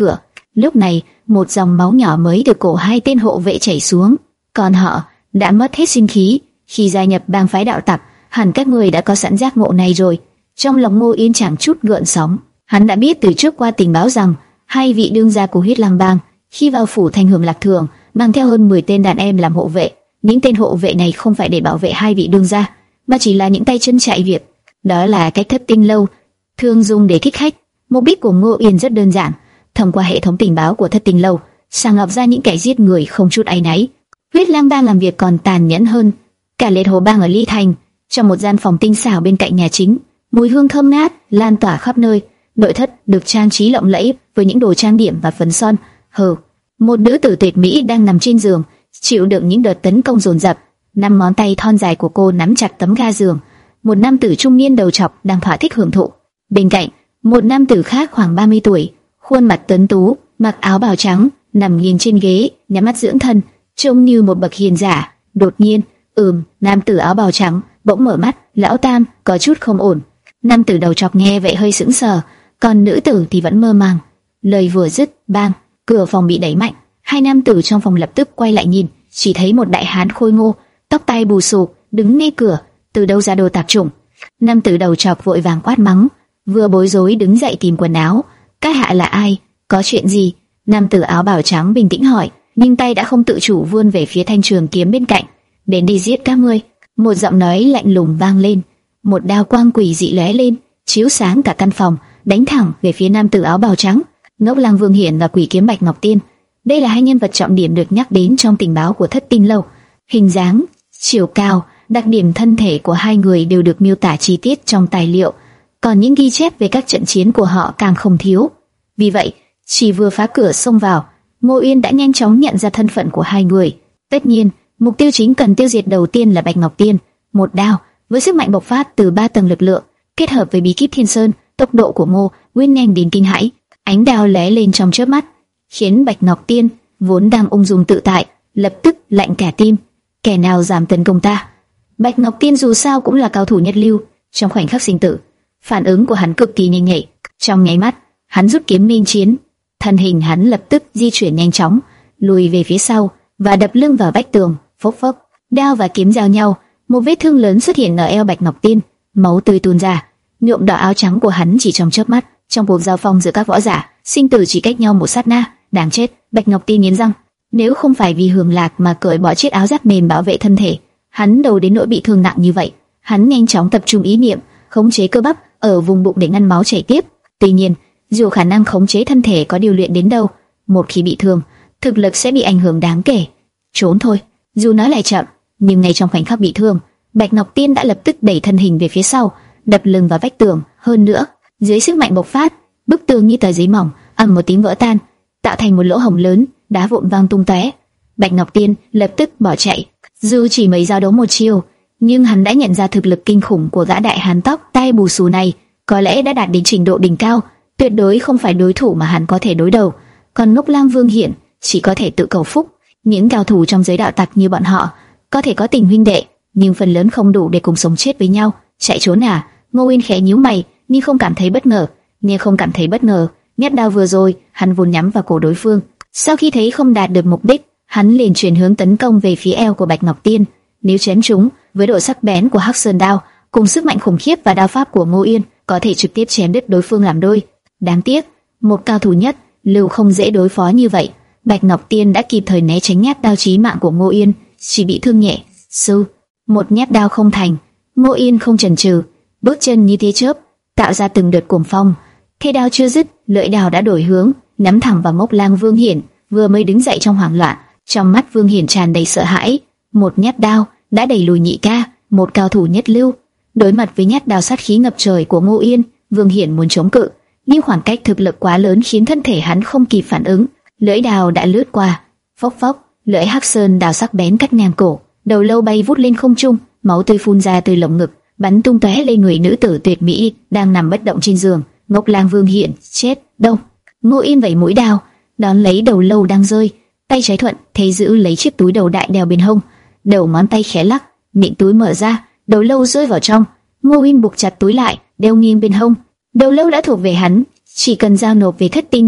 A: Lúc này, một dòng máu nhỏ mới từ cổ hai tên hộ vệ chảy xuống, còn họ đã mất hết sinh khí. Khi gia nhập bang phái đạo tặc, hẳn các người đã có sẵn giác ngộ này rồi. Trong lòng Ngô Yên chẳng chút gợn sóng, hắn đã biết từ trước qua tình báo rằng hai vị đương gia của Huyết Lang bang khi vào phủ Thanh Hưởng Lạc Thường mang theo hơn mười tên đàn em làm hộ vệ. Những tên hộ vệ này không phải để bảo vệ hai vị đương gia, mà chỉ là những tay chân chạy việc. Đó là cách Thất Tinh lâu thường dùng để kích khách. Mục đích của Ngô Yên rất đơn giản, thông qua hệ thống tình báo của Thất Tinh lâu sàng lọc ra những kẻ giết người không chút áy náy. Huyết Lang bang làm việc còn tàn nhẫn hơn. Cả Liệt Hồ bang ở Ly Thành, trong một gian phòng tinh xảo bên cạnh nhà chính, mùi hương thơm ngát lan tỏa khắp nơi. Nội thất được trang trí lộng lẫy với những đồ trang điểm và phấn son. Hừ, một nữ tử tuyệt mỹ đang nằm trên giường, chịu đựng những đợt tấn công dồn dập. Năm ngón tay thon dài của cô nắm chặt tấm ga giường. Một nam tử trung niên đầu trọc đang thỏa thích hưởng thụ. Bên cạnh, một nam tử khác khoảng ba mươi tuổi, khuôn mặt tuấn tú, mặc áo bào trắng, nằm nghiêng trên ghế, nhắm mắt dưỡng thân, trông như một bậc hiền giả. Đột nhiên, ừm, nam tử áo bào trắng bỗng mở mắt. Lão Tam, có chút không ổn. Nam tử đầu trọc nghe vậy hơi sững sờ, còn nữ tử thì vẫn mơ màng. Lời vừa dứt, bang, cửa phòng bị đẩy mạnh. Hai nam tử trong phòng lập tức quay lại nhìn, chỉ thấy một đại hán khôi ngô, tóc tai bù xù, đứng ngay cửa. Từ đâu ra đồ tạp chủng? Nam tử đầu trọc vội vàng quát mắng, vừa bối rối đứng dậy tìm quần áo. Các hạ là ai? Có chuyện gì? Nam tử áo bào trắng bình tĩnh hỏi, nhưng tay đã không tự chủ vươn về phía thanh trường kiếm bên cạnh. Đến đi giết các ngươi. Một giọng nói lạnh lùng vang lên. Một đao quang quỷ dị lóe lên, chiếu sáng cả căn phòng, đánh thẳng về phía nam tử áo bào trắng. Ngốc Lang Vương Hiển và Quỷ Kiếm Bạch Ngọc Tiên, đây là hai nhân vật trọng điểm được nhắc đến trong tình báo của Thất Tinh lâu. Hình dáng, chiều cao, đặc điểm thân thể của hai người đều được miêu tả chi tiết trong tài liệu, còn những ghi chép về các trận chiến của họ càng không thiếu. Vì vậy, chỉ vừa phá cửa xông vào, Ngô Uyên đã nhanh chóng nhận ra thân phận của hai người. Tất nhiên, mục tiêu chính cần tiêu diệt đầu tiên là Bạch Ngọc Tiên. Một đao với sức mạnh bộc phát từ ba tầng lực lượng, kết hợp với bí kíp Thiên Sơn, tốc độ của Ngô Uyên nhanh đến kinh hãi. Ánh đao lóe lên trong chớp mắt, khiến Bạch Ngọc Tiên vốn đang ung dung tự tại, lập tức lạnh cả tim. Kẻ nào dám tấn công ta? Bạch Ngọc Tiên dù sao cũng là cao thủ nhất lưu, trong khoảnh khắc sinh tử, phản ứng của hắn cực kỳ nhanh nhạy. Trong nháy mắt, hắn rút kiếm minh chiến, thân hình hắn lập tức di chuyển nhanh chóng, lùi về phía sau và đập lưng vào vách tường. Phốc phốc, đao và kiếm giao nhau, một vết thương lớn xuất hiện ở eo Bạch Ngọc Tiên, máu tươi tuôn ra, nhuộm đỏ áo trắng của hắn chỉ trong chớp mắt. Trong cuộc giao phong giữa các võ giả, sinh tử chỉ cách nhau một sát na. Đáng chết! Bạch Ngọc Tiên nghiến răng, nếu không phải vì Hường Lạc mà cởi bỏ chiếc áo giáp mềm bảo vệ thân thể, hắn đâu đến nỗi bị thương nặng như vậy. Hắn nhanh chóng tập trung ý niệm, khống chế cơ bắp ở vùng bụng để ngăn máu chảy tiếp. Tuy nhiên, dù khả năng khống chế thân thể có điều luyện đến đâu, một khi bị thương, thực lực sẽ bị ảnh hưởng đáng kể. Trốn thôi. Dù nói lại chậm, nhưng ngay trong khoảnh khắc bị thương, Bạch Ngọc Tiên đã lập tức đẩy thân hình về phía sau, đập lưng vào vách tường. Hơn nữa, dưới sức mạnh bộc phát, bức tường như tờ giấy mỏng, ầm một tiếng vỡ tan, tạo thành một lỗ hổng lớn, đá vụn vang tung tóe. Bạch Ngọc Tiên lập tức bỏ chạy. Dù chỉ mới giao đấu một chiêu, nhưng hắn đã nhận ra thực lực kinh khủng của gã đại hán tóc tai bù xù này, có lẽ đã đạt đến trình độ đỉnh cao, tuyệt đối không phải đối thủ mà hắn có thể đối đầu. Còn Ngốc Lang Vương Hiển chỉ có thể tự cầu phúc. Những cao thủ trong giới đạo tặc như bọn họ có thể có tình huynh đệ, nhưng phần lớn không đủ để cùng sống chết với nhau. Chạy trốn à? Ngô Uyên khẽ nhíu mày, nhưng không cảm thấy bất ngờ. Nhưng không cảm thấy bất ngờ, nhát đao vừa rồi hắn vốn nhắm vào cổ đối phương. Sau khi thấy không đạt được mục đích, hắn liền chuyển hướng tấn công về phía eo của Bạch Ngọc Tiên. Nếu chém trúng, với độ sắc bén của Hắc Sơn đao cùng sức mạnh khủng khiếp và đao pháp của Ngô Uyên, có thể trực tiếp chém đứt đối phương làm đôi. Đáng tiếc, một cao thủ nhất lưu không dễ đối phó như vậy. Bạch Ngọc Tiên đã kịp thời né tránh nhát đao chí mạng của Ngô Uyên, chỉ bị thương nhẹ. Sư, một nhát đao không thành. Ngô Uyên không chần chừ, bước chân như tia chớp, tạo ra từng đợt cuồng phong. Thế đao chưa dứt, lưỡi đao đã đổi hướng, nhắm thẳng vào Ngốc Lang Vương Hiển, vừa mới đứng dậy trong hoảng loạn. Trong mắt Vương Hiển tràn đầy sợ hãi, một nhát đao đã đẩy lùi Nhị Ca, một cao thủ nhất lưu. Đối mặt với nhát đao sát khí ngập trời của Ngô Uyên, Vương Hiển muốn chống cự, nhưng khoảng cách thực lực quá lớn khiến thân thể hắn không kịp phản ứng. Lưỡi đao đã lướt qua, phốc phốc, lưỡi Hắc Sơn đao sắc bén cắt ngang cổ, đầu lâu bay vút lên không trung, máu tươi phun ra từ lồng ngực, bắn tung tóe lên người nữ tử tuyệt mỹ đang nằm bất động trên giường. Ngốc Lang Vương Hiển chết đâu? Ngô Uyên vẩy mũi đao, đón lấy đầu lâu đang rơi, tay trái thuận thế giữ lấy chiếc túi đầu đại đeo bên hông, đầu ngón tay khẽ lắc, miệng túi mở ra, đầu lâu rơi vào trong. Ngô Uyên buộc chặt túi lại, đeo nghiêng bên hông. Đầu lâu đã thuộc về hắn, chỉ cần giao nộp về Thất Tinh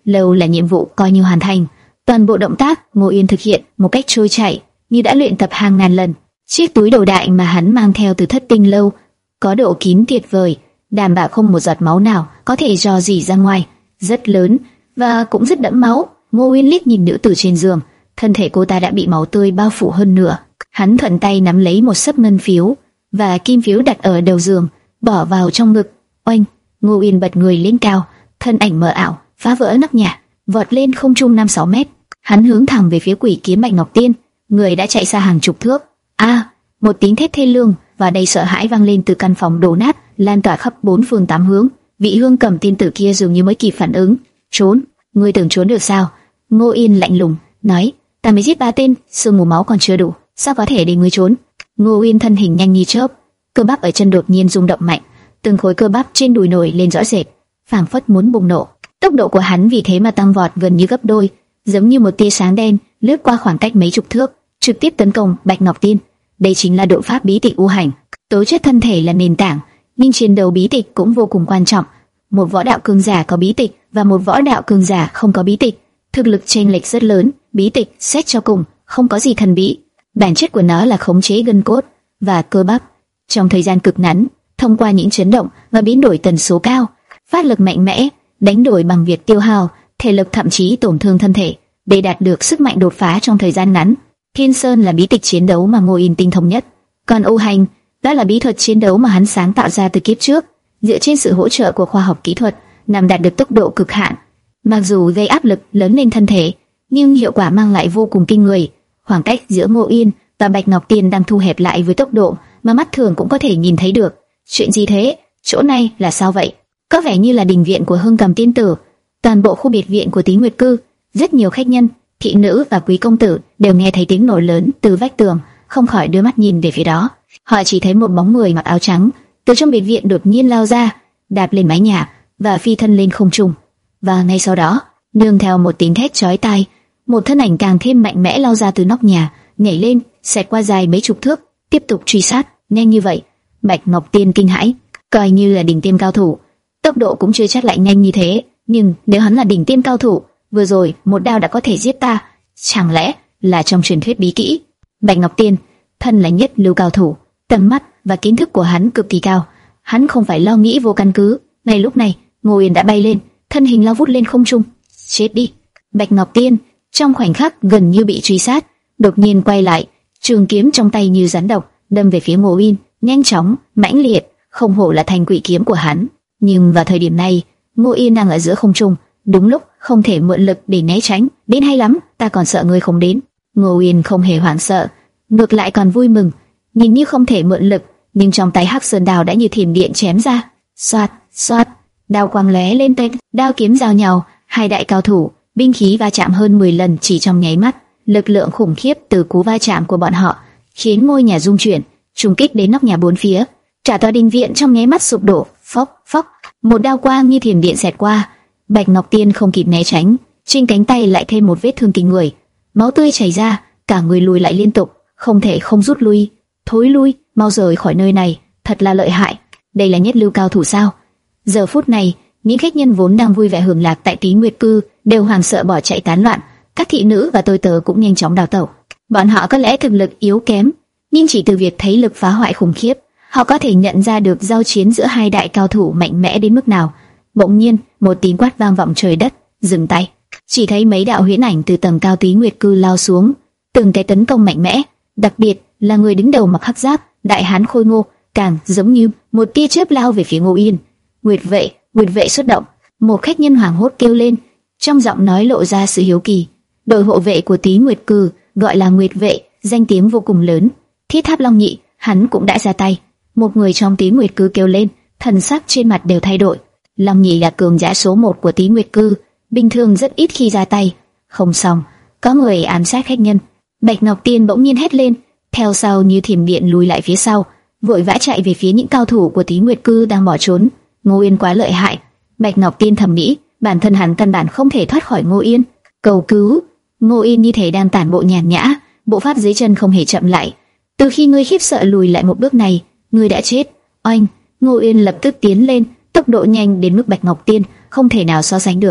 A: lâu là nhiệm vụ coi như hoàn thành. Toàn bộ động tác Ngô Yên thực hiện một cách trôi chảy, như đã luyện tập hàng ngàn lần. Chiếc túi đồ đại mà hắn mang theo từ Thất Tinh lâu có độ kín tuyệt vời, đảm bảo không một giọt máu nào có thể rò rỉ ra ngoài, rất lớn và cũng rất đẫm máu. Ngô Yên liếc nhìn nữ tử trên giường, thân thể cô ta đã bị máu tươi bao phủ hơn nửa. Hắn thuận tay nắm lấy một sấp ngân phiếu và kim phiếu đặt ở đầu giường, bỏ vào trong ngực. Oanh! Ngô Yên bật người lên cao, thân ảnh mờ ảo phá vỡ nóc nhà, vọt lên không trung năm sáu mét. Hắn hướng thẳng về phía quỷ kiếm Bạch Ngọc Tiên, người đã chạy xa hàng chục thước. A! Một tiếng thét thê lương và đầy sợ hãi vang lên từ căn phòng đổ nát, lan tỏa khắp bốn phương tám hướng. Vị Hương Cầm tiên tử kia dường như mới kịp phản ứng. Trốn! Ngươi tưởng trốn được sao? Ngô Yên lạnh lùng nói. Ta mới giết ba tên, sương mù máu còn chưa đủ, sao có thể để ngươi trốn? Ngô Yên thân hình nhanh như chớp, cơ bắp ở chân đột nhiên rung động mạnh, từng khối cơ bắp trên đùi nổi lên rõ rệt, phảng phất muốn bùng nổ. Tốc độ của hắn vì thế mà tăng vọt gần như gấp đôi, giống như một tia sáng đen lướt qua khoảng cách mấy chục thước, trực tiếp tấn công Bạch Ngọc Tiên. Đây chính là độ pháp bí tịch U Hành. Tố chất thân thể là nền tảng, nhưng chiến đấu bí tịch cũng vô cùng quan trọng. Một võ đạo cường giả có bí tịch và một võ đạo cường giả không có bí tịch, thực lực chênh lệch rất lớn. Bí tịch xét cho cùng không có gì thần bí, bản chất của nó là khống chế gân cốt và cơ bắp trong thời gian cực ngắn, thông qua những chấn động và biến đổi tần số cao, phát lực mạnh mẽ, đánh đổi bằng việc tiêu hao thể lực, thậm chí tổn thương thân thể để đạt được sức mạnh đột phá trong thời gian ngắn. Thiên Sơn là bí tịch chiến đấu mà Ngô Yên tinh thông nhất, còn U Hành đó là bí thuật chiến đấu mà hắn sáng tạo ra từ kiếp trước, dựa trên sự hỗ trợ của khoa học kỹ thuật, nằm đạt được tốc độ cực hạn. Mặc dù gây áp lực lớn lên thân thể, nhưng hiệu quả mang lại vô cùng kinh người. Khoảng cách giữa Ngô Yên và Bạch Ngọc Tiên đang thu hẹp lại với tốc độ mà mắt thường cũng có thể nhìn thấy được. Chuyện gì thế? Chỗ này là sao vậy? Có vẻ như là đình viện của Hương Cầm tiên tử. Toàn bộ khu biệt viện của Tí Nguyệt Cư, rất nhiều khách nhân, thị nữ và quý công tử đều nghe thấy tiếng nổ lớn từ vách tường, không khỏi đưa mắt nhìn về phía đó. Họ chỉ thấy một bóng người mặc áo trắng từ trong biệt viện đột nhiên lao ra, đạp lên mái nhà và phi thân lên không trung. Và ngay sau đó, nương theo một tiếng thét chói tai, một thân ảnh càng thêm mạnh mẽ lao ra từ nóc nhà, nhảy lên, xẹt qua dài mấy chục thước, tiếp tục truy sát. Nhanh như vậy, Bạch Ngọc Tiên kinh hãi, coi như là đỉnh tiêm cao thủ, tốc độ cũng chưa chắc lại nhanh như thế. Nhưng nếu hắn là đỉnh tiêm cao thủ, vừa rồi một đao đã có thể giết ta, chẳng lẽ là trong truyền thuyết bí kỹ? Bạch Ngọc Tiên, thân là nhất lưu cao thủ, tầm mắt và kiến thức của hắn cực kỳ cao, hắn không phải lo nghĩ vô căn cứ. Ngay lúc này, Ngô Yên đã bay lên, thân hình lao vút lên không trung. Chết đi! Bạch Ngọc Tiên trong khoảnh khắc gần như bị truy sát, đột nhiên quay lại, trường kiếm trong tay như rắn độc đâm về phía Ngô Yên, nhanh chóng, mãnh liệt, không hổ là thanh quỷ kiếm của hắn. Nhưng vào thời điểm này, Ngô Yên đang ở giữa không trung, đúng lúc không thể mượn lực để né tránh. Đến hay lắm, ta còn sợ ngươi không đến. Ngô Yên không hề hoảng sợ, ngược lại còn vui mừng, nhìn như không thể mượn lực, nhưng trong tay Hắc Sơn đao đã như thiểm điện chém ra. Xoạt, xoạt, đao quang lóe lên tên, đao kiếm giao nhau, hai đại cao thủ, binh khí va chạm hơn mười lần chỉ trong nháy mắt. Lực lượng khủng khiếp từ cú va chạm của bọn họ khiến ngôi nhà rung chuyển, trùng kích đến nóc nhà bốn phía. Cả tòa đình viện trong nháy mắt sụp đổ. Phốc, phốc, một đao quang như thiểm điện xẹt qua. Bạch Ngọc Tiên không kịp né tránh, trên cánh tay lại thêm một vết thương kinh người, máu tươi chảy ra, cả người lùi lại liên tục, không thể không rút lui. Thối lui, mau rời khỏi nơi này, thật là lợi hại. Đây là nhất lưu cao thủ sao? Giờ phút này, những khách nhân vốn đang vui vẻ hưởng lạc tại Tí Nguyệt Cư đều hoảng sợ bỏ chạy tán loạn. Các thị nữ và tôi tớ cũng nhanh chóng đào tẩu. Bọn họ có lẽ thực lực yếu kém, nhưng chỉ từ việc thấy lực phá hoại khủng khiếp, họ có thể nhận ra được giao chiến giữa hai đại cao thủ mạnh mẽ đến mức nào. Bỗng nhiên, một tiếng quát vang vọng trời đất, dừng tay. Chỉ thấy mấy đạo huyễn ảnh từ tầng cao Tí Nguyệt Cư lao xuống, từng cái tấn công mạnh mẽ, đặc biệt là người đứng đầu mặc hắc giáp, đại hán khôi ngô, càng giống như một tia chớp lao về phía Ngô Yên. Nguyệt vệ, Nguyệt vệ xuất động. Một khách nhân hoảng hốt kêu lên, trong giọng nói lộ ra sự hiếu kỳ. Đội hộ vệ của Tí Nguyệt Cư gọi là Nguyệt vệ, danh tiếng vô cùng lớn. Thiết Tháp Long Nhị, hắn cũng đã ra tay. Một người trong Tí Nguyệt Cư kêu lên, thần sắc trên mặt đều thay đổi. Long Nhị là cường giả số một của Tí Nguyệt Cư, bình thường rất ít khi ra tay. Không xong, có người ám sát khách nhân. Bạch Ngọc Tiên bỗng nhiên hét lên, theo sau như thiểm điện lùi lại phía sau, vội vã chạy về phía những cao thủ của Tí Nguyệt Cư đang bỏ trốn. Ngô Yên quá lợi hại. Bạch Ngọc Tiên thầm nghĩ, bản thân hắn căn bản không thể thoát khỏi Ngô Yên. Cầu cứu! Ngô Yên như thể đang tản bộ nhàn nhã, bộ pháp dưới chân không hề chậm lại. Từ khi ngươi khiếp sợ lùi lại một bước này, ngươi đã chết. Oanh! Ngô Yên lập tức tiến lên, tốc độ nhanh đến mức Bạch Ngọc Tiên không thể nào so sánh được.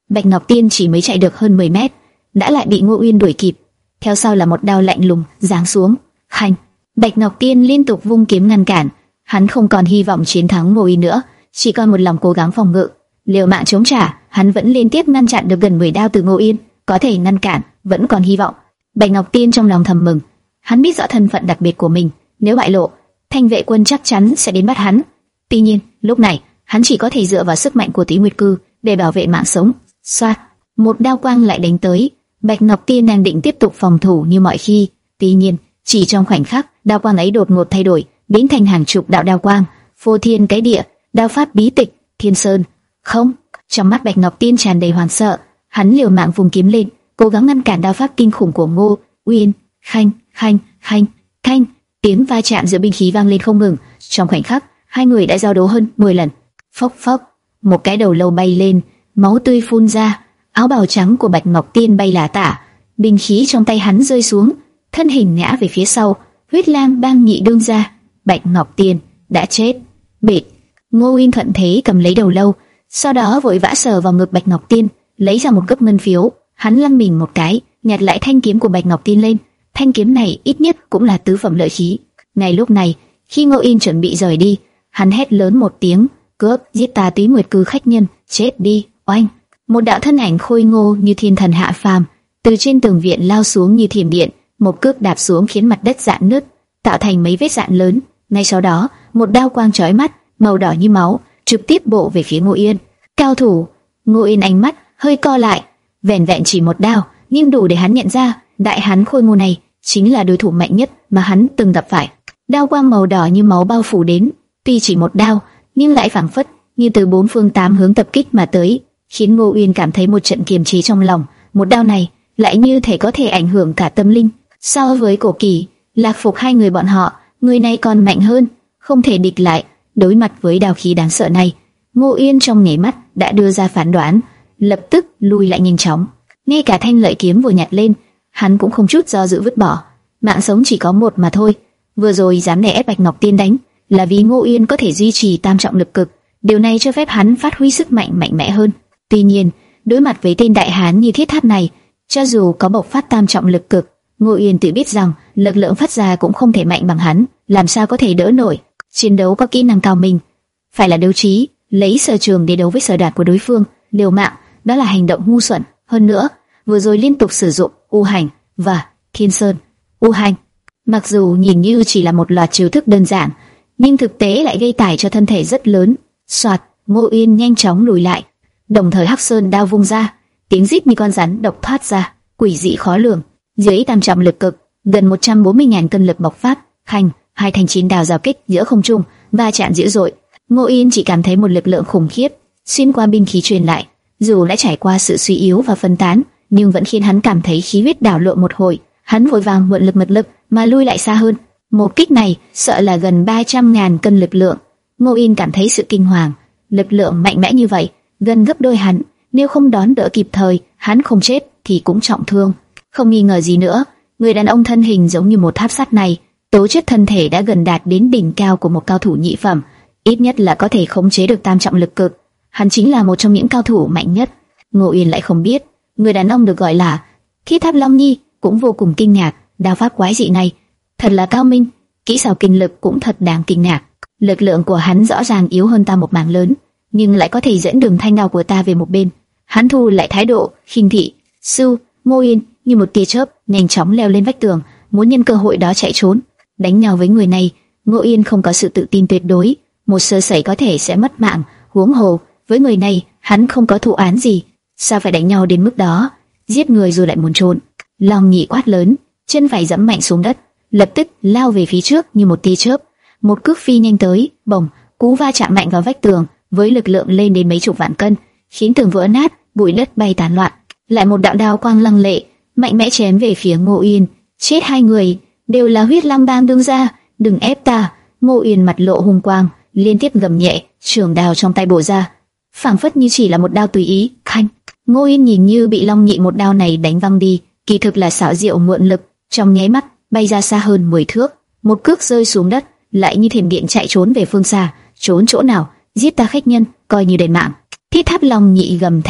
A: Bạch Ngọc Tiên chỉ mới chạy được hơn mười mét, đã lại bị Ngô Uyên đuổi kịp. Theo sau là một đao lạnh lùng giáng xuống. Hành! Bạch Ngọc Tiên liên tục vung kiếm ngăn cản. Hắn không còn hy vọng chiến thắng Ngô Uyên nữa, chỉ còn một lòng cố gắng phòng ngự, liều mạng chống trả. Hắn vẫn liên tiếp ngăn chặn được gần mười đao từ Ngô Uyên, có thể ngăn cản, vẫn còn hy vọng. Bạch Ngọc Tiên trong lòng thầm mừng. Hắn biết rõ thân phận đặc biệt của mình, nếu bại lộ, Thanh Vệ Quân chắc chắn sẽ đến bắt hắn. Tuy nhiên, lúc này, hắn chỉ có thể dựa vào sức mạnh của Túy Nguyệt Cư để bảo vệ mạng sống. Xoát, một đao quang lại đánh tới. Bạch Ngọc Tiên đang định tiếp tục phòng thủ như mọi khi, tuy nhiên, chỉ trong khoảnh khắc, đao quang ấy đột ngột thay đổi, biến thành hàng chục đạo đao quang, phô thiên cái địa, đao pháp bí tịch, thiên sơn. Không, trong mắt Bạch Ngọc Tiên tràn đầy hoảng sợ, hắn liều mạng vùng kiếm lên, cố gắng ngăn cản đao pháp kinh khủng của Ngô Uyên. Khanh, khanh, khanh, khanh, tiếng va chạm giữa binh khí vang lên không ngừng. Trong khoảnh khắc, hai người đã giao đấu hơn mười lần. Phốc phốc, một cái đầu lâu bay lên, máu tươi phun ra, áo bào trắng của Bạch Ngọc Tiên bay lả tả, binh khí trong tay hắn rơi xuống, thân hình ngã về phía sau, huyết lang bang nhị đương ra. Bạch Ngọc Tiên đã chết. Bịt. Ngô Uyên thuận thế cầm lấy đầu lâu, sau đó vội vã sờ vào ngực Bạch Ngọc Tiên, lấy ra một cấp ngân phiếu. Hắn lăn mình một cái, nhặt lại thanh kiếm của Bạch Ngọc Tiên lên. Thanh kiếm này ít nhất cũng là tứ phẩm lợi khí. Ngay lúc này, khi Ngô Uyên chuẩn bị rời đi, hắn hét lớn một tiếng, cướp, giết ta Túy Nguyệt Cư khách nhân, chết đi. Oanh! Một đạo thân ảnh khôi ngô như thiên thần hạ phàm từ trên tường viện lao xuống như thiểm điện, một cước đạp xuống khiến mặt đất rạn nứt, tạo thành mấy vết rạn lớn. Ngay sau đó, một đao quang chói mắt, màu đỏ như máu, trực tiếp bổ về phía Ngô Uyên. Cao thủ! Ngô Uyên ánh mắt hơi co lại, vẻn vẹn chỉ một đao, nhưng đủ để hắn nhận ra, đại hán khôi ngô này chính là đối thủ mạnh nhất mà hắn từng gặp phải. Đao quang màu đỏ như máu bao phủ đến, tuy chỉ một đao, nhưng lại phảng phất như từ bốn phương tám hướng tập kích mà tới, khiến Ngô Uyên cảm thấy một trận kiềm chế trong lòng. Một đao này lại như thể có thể ảnh hưởng cả tâm linh. So với Cổ Kỳ, Lạc Phục hai người bọn họ, người này còn mạnh hơn, không thể địch lại. Đối mặt với đao khí đáng sợ này, Ngô Uyên trong nháy mắt đã đưa ra phán đoán, lập tức lùi lại nhanh chóng. Ngay cả thanh lợi kiếm vừa nhặt lên, hắn cũng không chút do dự vứt bỏ. Mạng sống chỉ có một mà thôi. Vừa rồi dám đè ép Bạch Ngọc Tiên đánh, là vì Ngô Uyên có thể duy trì tam trọng lực cực, điều này cho phép hắn phát huy sức mạnh mạnh mẽ hơn. Tuy nhiên, đối mặt với tên đại hán như thiết tháp này, cho dù có bộc phát tam trọng lực cực, Ngô Uyên tự biết rằng lực lượng phát ra cũng không thể mạnh bằng hắn, làm sao có thể đỡ nổi. Chiến đấu có kỹ năng cao minh, phải là đấu trí, lấy sở trường để đấu với sở đạt của đối phương, liều mạng, đó là hành động ngu xuẩn. Hơn nữa, vừa rồi liên tục sử dụng U Hành và Thiên Sơn. U Hành, mặc dù nhìn như chỉ là một loạt chiêu thức đơn giản, nhưng thực tế lại gây tải cho thân thể rất lớn. Soạt, Ngô Uyên nhanh chóng lùi lại, đồng thời Hắc Sơn đao vung ra, tiếng rít như con rắn độc thoát ra, quỷ dị khó lường. Dưới tam trọng lực cực, gần một trăm bốn mươi nghìn cân lực bộc phát, hành, hai thanh chiến đao giao kích giữa không trung, va chạm dữ dội. Ngô Uyên chỉ cảm thấy một lực lượng khủng khiếp xuyên qua binh khí truyền lại, dù đã trải qua sự suy yếu và phân tán, nhưng vẫn khiến hắn cảm thấy khí huyết đảo lộn một hồi. Hắn vội vàng mượn lực mật lực mà lui lại xa hơn. Một kích này sợ là gần ba trăm ngàn cân lực lượng. Ngô Uyên cảm thấy sự kinh hoàng, lực lượng mạnh mẽ như vậy, gần gấp đôi hắn, nếu không đón đỡ kịp thời, hắn không chết thì cũng trọng thương. Không nghi ngờ gì nữa, người đàn ông thân hình giống như một tháp sắt này, tố chất thân thể đã gần đạt đến đỉnh cao của một cao thủ nhị phẩm, ít nhất là có thể khống chế được tam trọng lực cực. Hắn chính là một trong những cao thủ mạnh nhất. Ngô Uyên lại không biết, người đàn ông được gọi là Thiết Tháp Long Nhi cũng vô cùng kinh ngạc, đao pháp quái dị này thật là cao minh, kỹ xảo kinh lực cũng thật đáng kinh ngạc. Lực lượng của hắn rõ ràng yếu hơn ta một mảng lớn, nhưng lại có thể dẫn đường thanh đao của ta về một bên. Hắn thu lại thái độ khinh thị. Sư, Ngô Uyên như một tia chớp nhanh chóng leo lên vách tường, muốn nhân cơ hội đó chạy trốn. Đánh nhau với người này, Ngô Uyên không có sự tự tin tuyệt đối, một sơ sẩy có thể sẽ mất mạng. Huống hồ với người này, hắn không có thù án gì, sao phải đánh nhau đến mức đó, giết người rồi lại muốn trốn. Long Nhị quát lớn, chân phải giẫm mạnh xuống đất, lập tức lao về phía trước như một tia chớp, một cước phi nhanh tới, bồng, cú va chạm mạnh vào vách tường với lực lượng lên đến mấy chục vạn cân, khiến tường vỡ nát, bụi đất bay tán loạn. Lại một đạo đao quang lăng lệ, mạnh mẽ chém về phía Ngô Uyên. Chết hai người, đều là huyết lang bang đương gia, đừng ép ta. Ngô Uyên mặt lộ hung quang, liên tiếp gầm nhẹ, trường đao trong tay bổ ra, phảng phất như chỉ là một đao tùy ý. Khanh, Ngô Uyên nhìn như bị Long Nhị một đao này đánh văng đi, kỳ thực là xảo diệu mượn lực, trong nháy mắt bay ra xa hơn mười thước, một cước rơi xuống đất, lại như thiểm điện chạy trốn về phương xa. Trốn chỗ nào? Giết ta khách nhân, coi như đền mạng. Thiết Tháp Long Nhị gầm thét,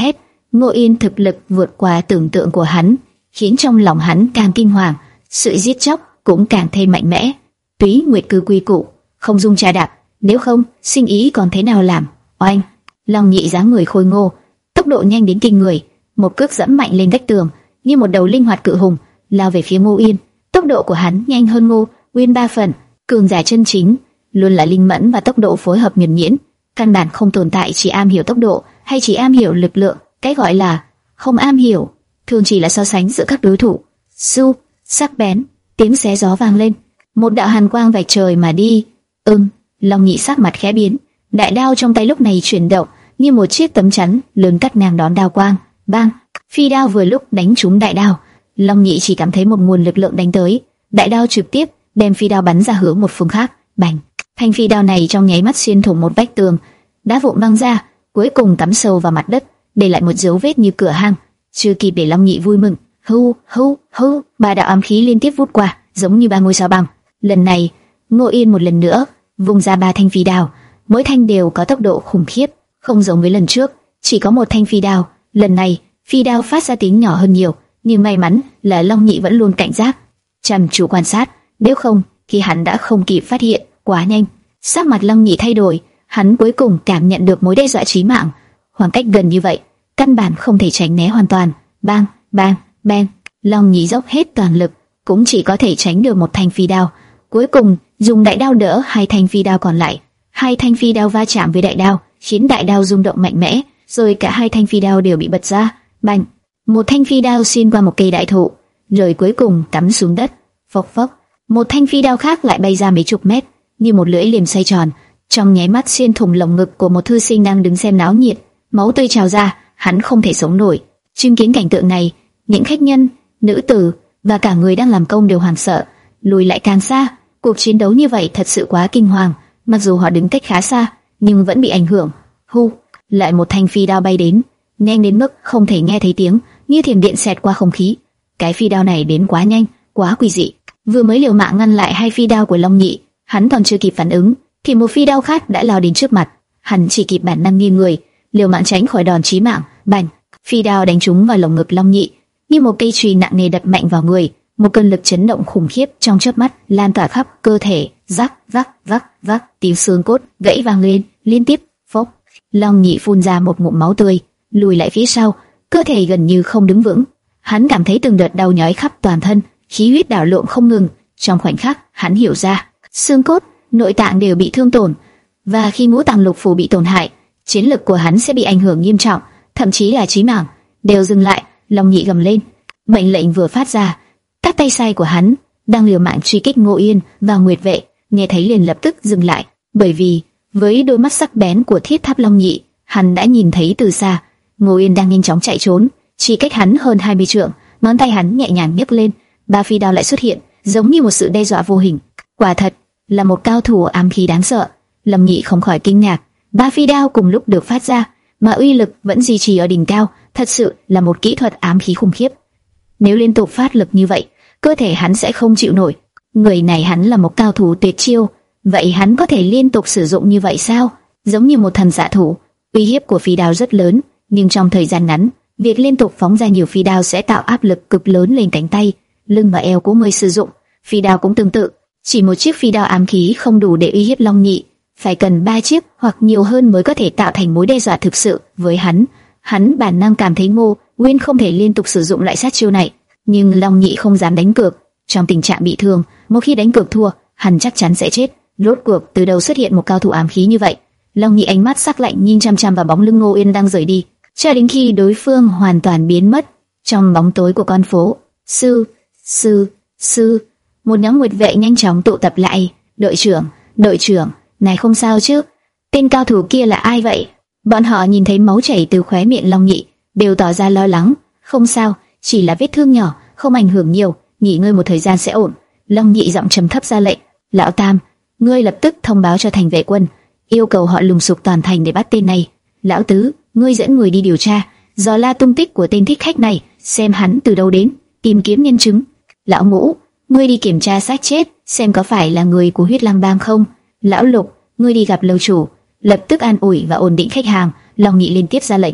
A: Ngô Yên thực lực vượt qua tưởng tượng của hắn, khiến trong lòng hắn càng kinh hoàng, sự giết chóc cũng càng thêm mạnh mẽ. Túy Nguyệt cư quy củ, không dung trà đạp, nếu không, sinh ý còn thế nào làm? Oanh! Long Nhị dáng người khôi ngô, tốc độ nhanh đến kinh người, một cước dẫm mạnh lên vách tường, như một đầu linh hoạt cự hùng lao về phía Ngô Yên. Tốc độ của hắn nhanh hơn Ngô Uyên ba phần. Cường giả chân chính luôn là linh mẫn và tốc độ phối hợp nhuần nhuyễn, căn bản không tồn tại chỉ am hiểu tốc độ hay chỉ am hiểu lực lượng. Cái gọi là không am hiểu thường chỉ là so sánh giữa các đối thủ. Su, sắc bén, tiếng xé gió vang lên, một đạo hàn quang vạch trời mà đi. Ừm, Long Nhị sắc mặt khẽ biến, đại đao trong tay lúc này chuyển động như một chiếc tấm chắn lớn cắt ngang đón đao quang. Bang! Phi đao vừa lúc đánh trúng đại đao, Long Nhị chỉ cảm thấy một nguồn lực lượng đánh tới, đại đao trực tiếp đem phi đao bắn ra hướng một phương khác. Bành! Thanh phi đao này trong nháy mắt xuyên thủng một vách tường, đá vụn văng ra, cuối cùng cắm sâu vào mặt đất, để lại một dấu vết như cửa hang. Chưa kịp để Long Nhị vui mừng, hu hu hu, ba đạo ám khí liên tiếp vút qua, giống như ba ngôi sao băng. Lần này, Ngô Yên một lần nữa vung ra ba thanh phi đao, mỗi thanh đều có tốc độ khủng khiếp, không giống với lần trước, chỉ có một thanh phi đao. Lần này, phi đao phát ra tiếng nhỏ hơn nhiều, nhưng may mắn là Long Nhị vẫn luôn cảnh giác, chăm chú quan sát, nếu không, khi hắn đã không kịp phát hiện, quá nhanh. Sắc mặt Long Nhị thay đổi, hắn cuối cùng cảm nhận được mối đe dọa chí mạng, khoảng cách gần như vậy, căn bản không thể tránh né hoàn toàn. Bang, bang, bang, Long Nhị dốc hết toàn lực, cũng chỉ có thể tránh được một thanh phi đao. Cuối cùng, dùng đại đao đỡ hai thanh phi đao còn lại. Hai thanh phi đao va chạm với đại đao, khiến đại đao rung động mạnh mẽ, rồi cả hai thanh phi đao đều bị bật ra. Bành! Một thanh phi đao xuyên qua một cây đại thụ, rồi cuối cùng cắm xuống đất. Phốc phốc! Một thanh phi đao khác lại bay ra mấy chục mét, như một lưỡi liềm xoay tròn, trong nháy mắt xuyên thủng lồng ngực của một thư sinh đang đứng xem náo nhiệt. Máu tươi trào ra, hắn không thể sống nổi. Chứng kiến cảnh tượng này, những khách nhân, nữ tử và cả người đang làm công đều hoảng sợ, lùi lại càng xa. Cuộc chiến đấu như vậy thật sự quá kinh hoàng, mặc dù họ đứng cách khá xa, nhưng vẫn bị ảnh hưởng. Hu, lại một thanh phi đao bay đến, nhanh đến mức không thể nghe thấy tiếng, như thiểm điện xẹt qua không khí. Cái phi đao này đến quá nhanh, quá quỷ dị. Vừa mới liều mạng ngăn lại hai phi đao của Long Nhị, hắn còn chưa kịp phản ứng, thì một phi đao khác đã lao đến trước mặt. Hắn chỉ kịp bản năng nghiêng người, liều mạng tránh khỏi đòn chí mạng. Bành! Phi đao đánh trúng vào lồng ngực Long Nhị, như một cây chùy nặng nề đập mạnh vào người. Một cơn lực chấn động khủng khiếp trong chớp mắt lan tỏa khắp cơ thể. Rắc rắc rắc rắc, tiếng xương cốt gãy vang lên liên tiếp. Phốc! Long Nhị phun ra một ngụm máu tươi, lùi lại phía sau, cơ thể gần như không đứng vững. Hắn cảm thấy từng đợt đau nhói khắp toàn thân, khí huyết đảo lộn không ngừng. Trong khoảnh khắc, hắn hiểu ra, xương cốt, nội tạng đều bị thương tổn, và khi ngũ tạng lục phủ bị tổn hại, chiến lực của hắn sẽ bị ảnh hưởng nghiêm trọng, thậm chí là chí mạng. Đều dừng lại! Long Nhị gầm lên. Mệnh lệnh vừa phát ra, các tay sai của hắn đang liều mạng truy kích Ngô Yên và Nguyệt Vệ, nghe thấy liền lập tức dừng lại, bởi vì với đôi mắt sắc bén của Thiết Tháp Long Nhị, hắn đã nhìn thấy từ xa Ngô Yên đang nhanh chóng chạy trốn, chỉ cách hắn hơn hai mươi trượng. Ngón tay hắn nhẹ nhàng nhấc lên, ba phi đao lại xuất hiện, giống như một sự đe dọa vô hình. Quả thật là một cao thủ ám khí đáng sợ. Long Nhị không khỏi kinh ngạc, ba phi đao cùng lúc được phát ra, mà uy lực vẫn duy trì ở đỉnh cao, thật sự là một kỹ thuật ám khí khủng khiếp. Nếu liên tục phát lực như vậy, cơ thể hắn sẽ không chịu nổi. Người này hắn là một cao thủ tuyệt chiêu, vậy hắn có thể liên tục sử dụng như vậy sao? Giống như một thần xạ thủ, uy hiếp của phi đao rất lớn, nhưng trong thời gian ngắn, việc liên tục phóng ra nhiều phi đao sẽ tạo áp lực cực lớn lên cánh tay, lưng và eo của người sử dụng. Phi đao cũng tương tự, chỉ một chiếc phi đao ám khí không đủ để uy hiếp Long Nhị, phải cần ba chiếc hoặc nhiều hơn mới có thể tạo thành mối đe dọa thực sự với hắn. Hắn bản năng cảm thấy Ngô Uyên không thể liên tục sử dụng lại sát chiêu này, nhưng Long Nhị không dám đánh cược. Trong tình trạng bị thương, một khi đánh cược thua, hắn chắc chắn sẽ chết. Rốt cuộc từ đầu xuất hiện một cao thủ ám khí như vậy. Long Nhị ánh mắt sắc lạnh nhìn chăm chăm vào bóng lưng Ngô Uyên đang rời đi, cho đến khi đối phương hoàn toàn biến mất trong bóng tối của con phố. Sư, sư, sư, một nhóm Nguyệt Vệ nhanh chóng tụ tập lại. Đội trưởng, đội trưởng, này không sao chứ? Tên cao thủ kia là ai vậy? Bọn họ nhìn thấy máu chảy từ khóe miệng Long Nhị, đều tỏ ra lo lắng. Không sao, chỉ là vết thương nhỏ, không ảnh hưởng nhiều, nghỉ ngơi một thời gian sẽ ổn. Long Nhị giọng trầm thấp ra lệnh. Lão Tam, ngươi lập tức thông báo cho thành vệ quân, yêu cầu họ lùng sục toàn thành để bắt tên này. Lão Tứ, ngươi dẫn người đi điều tra, dò la tung tích của tên thích khách này, xem hắn từ đâu đến, tìm kiếm nhân chứng. Lão Ngũ, ngươi đi kiểm tra xác chết, xem có phải là người của Huyết Lang Bang không. Lão Lục, ngươi đi gặp lâu chủ, lập tức an ủi và ổn định khách hàng. Long Nhị liên tiếp ra lệnh.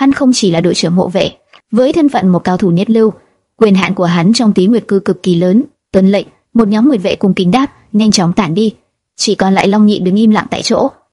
A: hắn không chỉ là đội trưởng hộ vệ, với thân phận một cao thủ nhất lưu, quyền hạn của hắn trong Tí Nguyệt Cư cực kỳ lớn. Tuân lệnh, một nhóm nguyệt vệ cùng kính đáp, nhanh chóng tản đi, chỉ còn lại Long Nhị đứng im lặng tại chỗ.